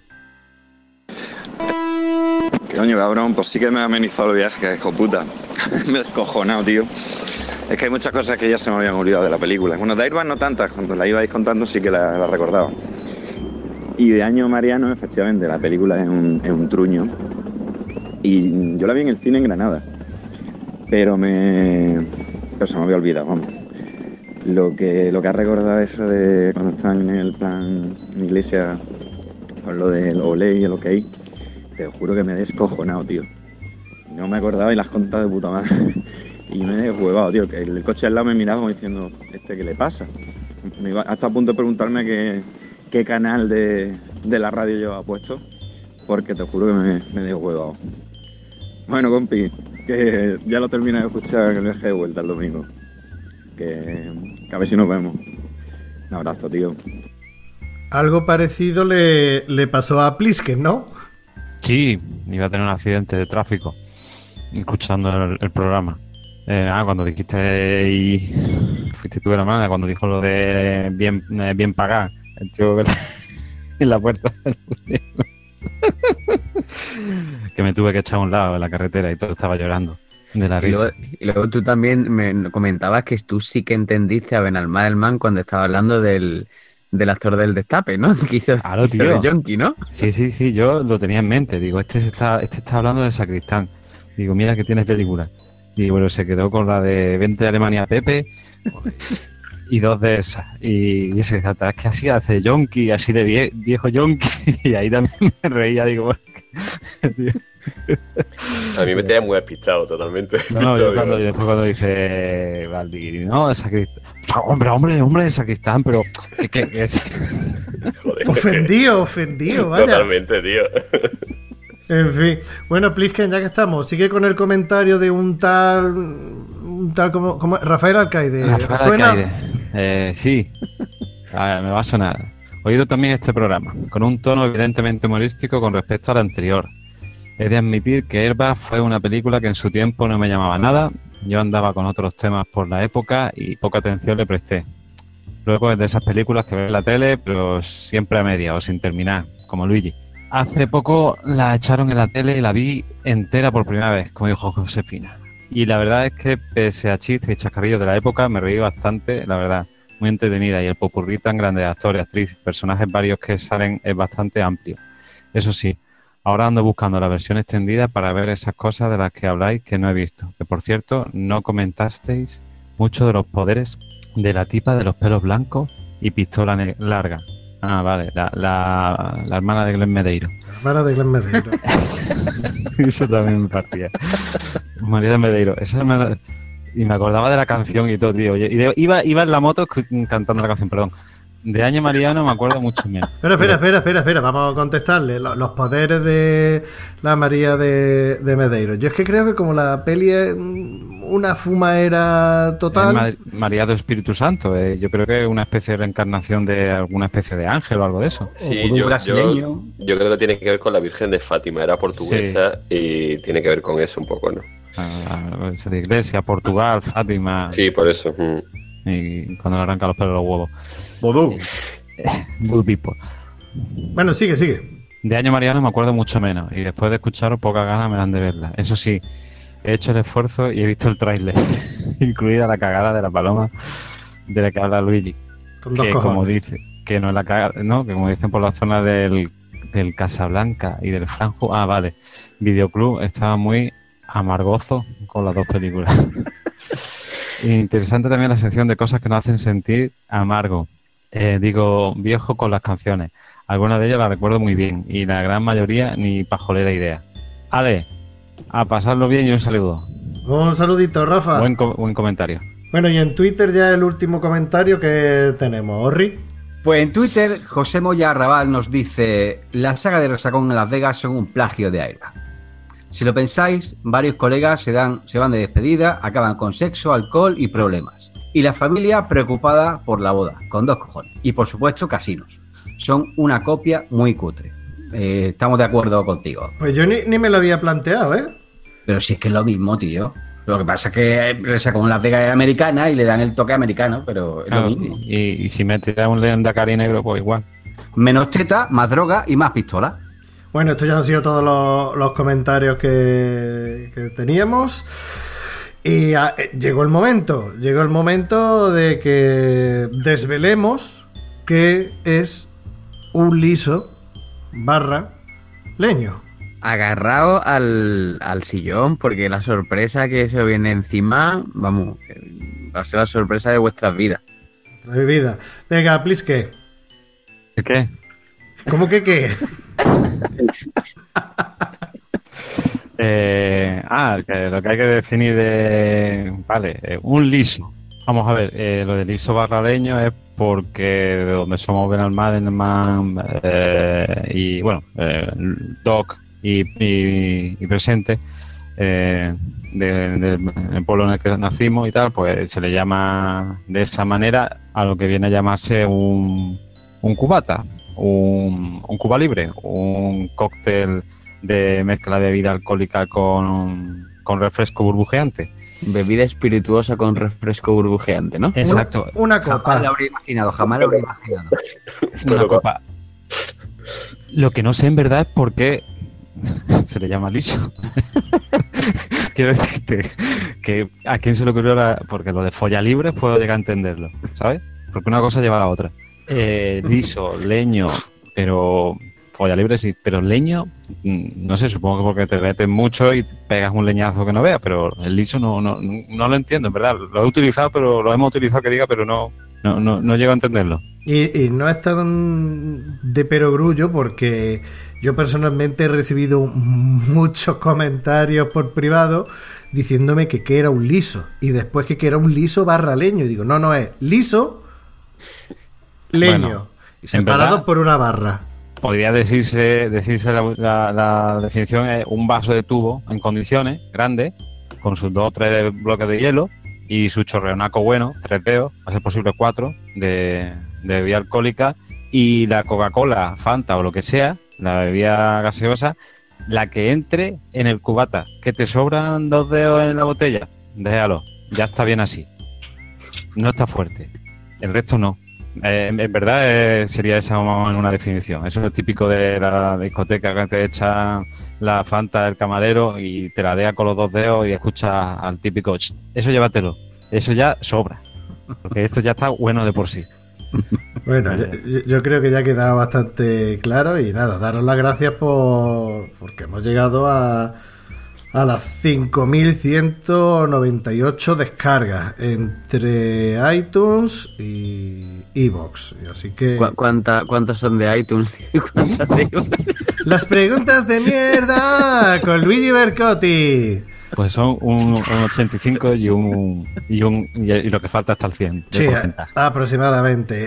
Coño, cabrón, pues sí que me ha amenizado el viaje, hijo puta. Me he descojonado, tío. Es que hay muchas cosas que ya se me habían olvidado de la película. Bueno, de Airbag no tantas, cuando la ibais contando sí que la recordaba. Y de Año Mariano, efectivamente, la película es un truño. Y yo la vi en el cine en Granada. Pero se me había olvidado, vamos. Lo que ha recordado eso de cuando están en el plan en iglesia con lo del olé y el ok. Te juro que me he descojonado, tío. No me acordaba y las has contado de puta madre. Y me he deshuevado, tío. Que el coche al lado me miraba como diciendo, ¿qué le pasa? Me iba hasta a punto de preguntarme qué canal de la radio yo había puesto. Porque te juro que me he deshuevado. Bueno, compi, que ya lo terminé de escuchar en el viaje de vuelta el domingo. Que a ver si nos vemos. Un abrazo, tío. Algo parecido le pasó a Plisken, ¿no? Sí, iba a tener un accidente de tráfico escuchando el programa. Cuando dijiste y fuiste tú de la mano, cuando dijo lo de bien pagar, el tío en la puerta del que me tuve que echar a un lado en la carretera y todo estaba llorando de la risa. Y luego tú también me comentabas que tú sí que entendiste a Benalmádel cuando estaba hablando del actor del Destape, ¿no? Que hizo claro, tío. De Yonki, ¿no? Sí, yo lo tenía en mente. Digo, este está hablando de Sacristán. Digo, mira que tienes película. Y bueno, se quedó con la de Vente de Alemania Pepe y 2 de esas. Y ese es que así hace Yonki, así de viejo Yonki. Y ahí también me reía, digo, a mí me tenía muy despistado totalmente. No, después cuando dice Valdir, no, es Sacristán. Hombre, es Sacristán, pero ¿qué es? Joder. Ofendido, vaya. Totalmente, tío. En fin, bueno, Plisken, ya que estamos, sigue con el comentario de un tal como Rafael Alcaide. ¿Suena? Alcaide. Sí, me va a sonar. Oído también este programa, con un tono evidentemente humorístico con respecto al anterior. He de admitir que Airbag fue una película que en su tiempo no me llamaba nada. Yo andaba con otros temas por la época y poca atención le presté. Luego es de esas películas que veo en la tele, pero siempre a media o sin terminar, como Luigi. Hace poco la echaron en la tele y la vi entera por primera vez, como dijo Josefina. Y la verdad es que, pese a chistes y chascarrillos de la época, me reí bastante, la verdad. Muy entretenida, y el popurrí tan grande de actores, actrices, personajes varios que salen es bastante amplio. Eso sí, ahora ando buscando la versión extendida para ver esas cosas de las que habláis que no he visto. Que por cierto, no comentasteis mucho de los poderes de la tipa de los pelos blancos y pistola larga. Ah, vale, la hermana de Glenn Medeiro. La hermana de Glenn Medeiro. Eso también me partía. María de Medeiro, esa hermana... Y me acordaba de la canción y todo, tío. Iba en la moto cantando la canción, perdón. De Año Mariano me acuerdo mucho menos. Pero espera, vamos a contestarle. Los poderes de la María de Medeiros. Yo es que creo que como la peli es una fumaera total... María del Espíritu Santo. Yo creo que es una especie de reencarnación de alguna especie de ángel o algo de eso. Sí, yo creo que tiene que ver con la Virgen de Fátima. Era portuguesa y tiene que ver con eso un poco, ¿no? De Iglesia, Portugal, Fátima. Sí, por eso. Y cuando le arrancan los pelos de los huevos. Vodú. Vodú Pipo. Bueno, sigue. De Año Mariano me acuerdo mucho menos. Y después de escucharos, pocas ganas me dan de verla. Eso sí, he hecho el esfuerzo y he visto el tráiler. Incluida la cagada de la paloma de la que habla Luigi. Con dos que cojones. como dice, que no es la cagada, no, que como dicen por la zona del Casablanca y del Franjo. Vale. Videoclub estaba muy amargoso con las dos películas. Interesante también la sección de cosas que nos hacen sentir amargo. Viejo con las canciones. Algunas de ellas las recuerdo muy bien y la gran mayoría ni pajolera idea. Ale, a pasarlo bien y un saludo. Un saludito, Rafa. Buen comentario. Bueno, y en Twitter ya el último comentario que tenemos. ¿Orri? Pues en Twitter, José Moya Arrabal nos dice: la saga de Resacón en Las Vegas son un plagio de Airbag. Si lo pensáis, varios colegas se van de despedida, acaban con sexo, alcohol y problemas. Y la familia preocupada por la boda, con dos cojones. Y por supuesto, casinos. Son una copia muy cutre. Estamos de acuerdo contigo. Pues yo ni me lo había planteado, ¿eh? Pero si es que es lo mismo, tío. Lo que pasa es que Resacón en Las Vegas es americana y le dan el toque americano, pero es lo mismo. Y si metes un león de cari negro, pues igual. Menos teta, más droga y más pistola. Bueno, estos ya han sido todos los comentarios que teníamos. Y llegó el momento de que desvelemos qué es un liso / leño. Agarrado al sillón, porque la sorpresa que se viene encima, vamos, va a ser la sorpresa de vuestras vidas. Venga, please, ¿qué? ¿Qué? ¿Cómo que qué? Que lo que hay que definir un liso. Vamos a ver, lo de liso / leño es porque de donde somos Benalmádena y bueno, Doc y Presente, del pueblo en el que nacimos y tal, pues se le llama de esa manera a lo que viene a llamarse un cubata. Un Cuba Libre, un cóctel de mezcla de bebida alcohólica con refresco burbujeante. Bebida espirituosa con refresco burbujeante, ¿no? Exacto. Una copa. Jamás lo habría imaginado. Una copa. Lo que no sé en verdad es por qué se le llama liso. Quiero decirte que a quién se le ocurrió porque lo de follalibres puedo llegar a entenderlo, ¿sabes? Porque una cosa lleva a la otra. Liso, leño, pero follalibre sí, pero leño, no sé, supongo que porque te metes mucho y pegas un leñazo que no veas, pero el liso no lo entiendo, en verdad. Lo he utilizado, pero lo hemos utilizado pero no llego a entenderlo. Y no es tan de perogrullo porque yo personalmente he recibido muchos comentarios por privado diciéndome que era un liso y después que era un liso / leño. Y digo, no es liso, leño, bueno, separado por una barra. Podría decirse la definición es un vaso de tubo en condiciones, grande, con sus 2 o 3 bloques de hielo y su chorreonaco bueno, 3 dedos, a ser posible 4, de bebida alcohólica, y la Coca-Cola, Fanta o lo que sea, la bebida gaseosa, la que entre en el cubata. ¿Que te sobran 2 dedos en la botella? Déjalo, ya está bien así. No está fuerte, el resto no. En verdad sería esa en una definición. Eso es típico de la discoteca, que te echa la Fanta del camarero y te la deja con los 2 dedos y escuchas al típico eso llévatelo, eso ya sobra, porque esto ya está bueno de por sí. Bueno, yo creo que ya ha quedado bastante claro y nada, daros las gracias porque hemos llegado a las 5.198 descargas entre iTunes y iVoox. Así que... ¿Cuántas son de iTunes? ¿Cuántas de iVoox? Las preguntas de mierda con Luigi Bercotti. Pues son un 85 y lo que falta hasta el 100. Sí, aproximadamente.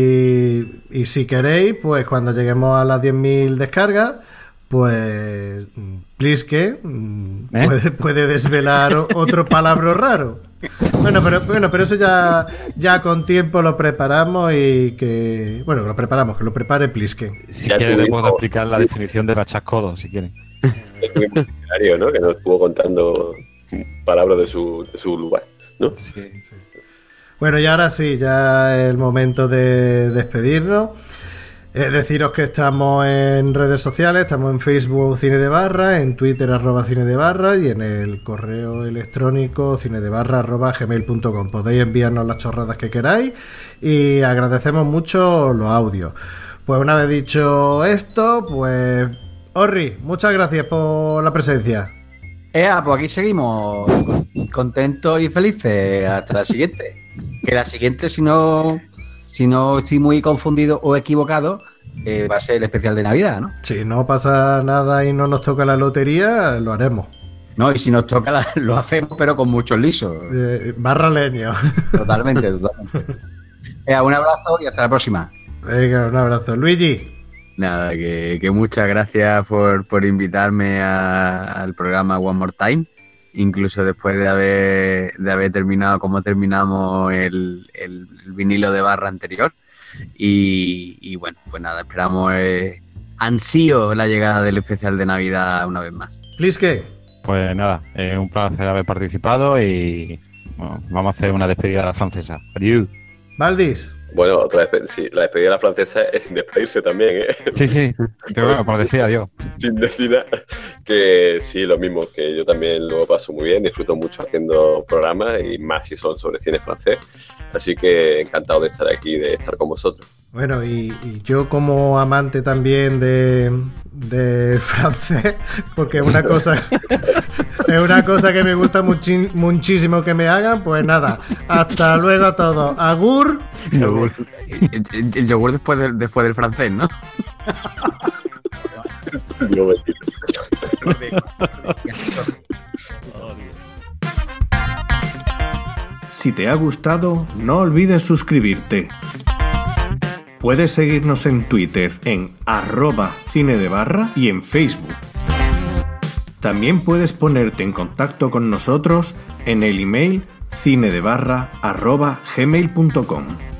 Y si queréis, pues cuando lleguemos a las 10.000 descargas, pues Pliske puede desvelar otro palabra raro. Bueno, pero eso ya con tiempo lo preparamos que lo prepare Pliske. Si quiere le puedo explicar la definición de bachascodo, si quieren. Es un diccionario, ¿no? Que nos estuvo contando palabras de su lugar, ¿no? Sí. Bueno, y ahora sí, ya es el momento de despedirnos. Deciros que estamos en redes sociales, estamos en Facebook Cine de Barra, en Twitter @Cine de Barra y en el correo electrónico cinedebarra@gmail.com. Podéis enviarnos las chorradas que queráis y agradecemos mucho los audios. Pues una vez dicho esto, pues Orri, muchas gracias por la presencia. Pues aquí seguimos contentos y felices hasta la siguiente. Que la siguiente, si no estoy muy confundido o equivocado, va a ser el especial de Navidad, ¿no? Si no pasa nada y no nos toca la lotería, lo haremos. No, y si nos toca, lo hacemos, pero con muchos lisos. Barra leño. Totalmente. Un abrazo y hasta la próxima. Venga, un abrazo. Luigi. Nada, que muchas gracias por invitarme al programa One More Time. Incluso después de haber terminado como terminamos el vinilo de Barra anterior. Y bueno, pues nada, esperamos ansío la llegada del especial de Navidad una vez más. Pliske. Pues nada, un placer haber participado y bueno, vamos a hacer una despedida a la francesa. Adiós. Valdis. Bueno, otra vez, sí, la despedida de la francesa es sin despedirse también, ¿eh? Sí, pero bueno, como decía yo. Sin decir nada, que sí, lo mismo, que yo también lo paso muy bien, disfruto mucho haciendo programas y más si son sobre cine francés, así que encantado de estar aquí, de estar con vosotros. Bueno, y yo como amante también de francés, porque es una cosa que me gusta muchísimo que me hagan, pues nada, hasta luego a todos. Agur. El yogur después del francés, ¿no? Si te ha gustado, no olvides suscribirte. Puedes seguirnos en Twitter en @cinedebarra y en Facebook. También puedes ponerte en contacto con nosotros en el email cinedebarra@gmail.com.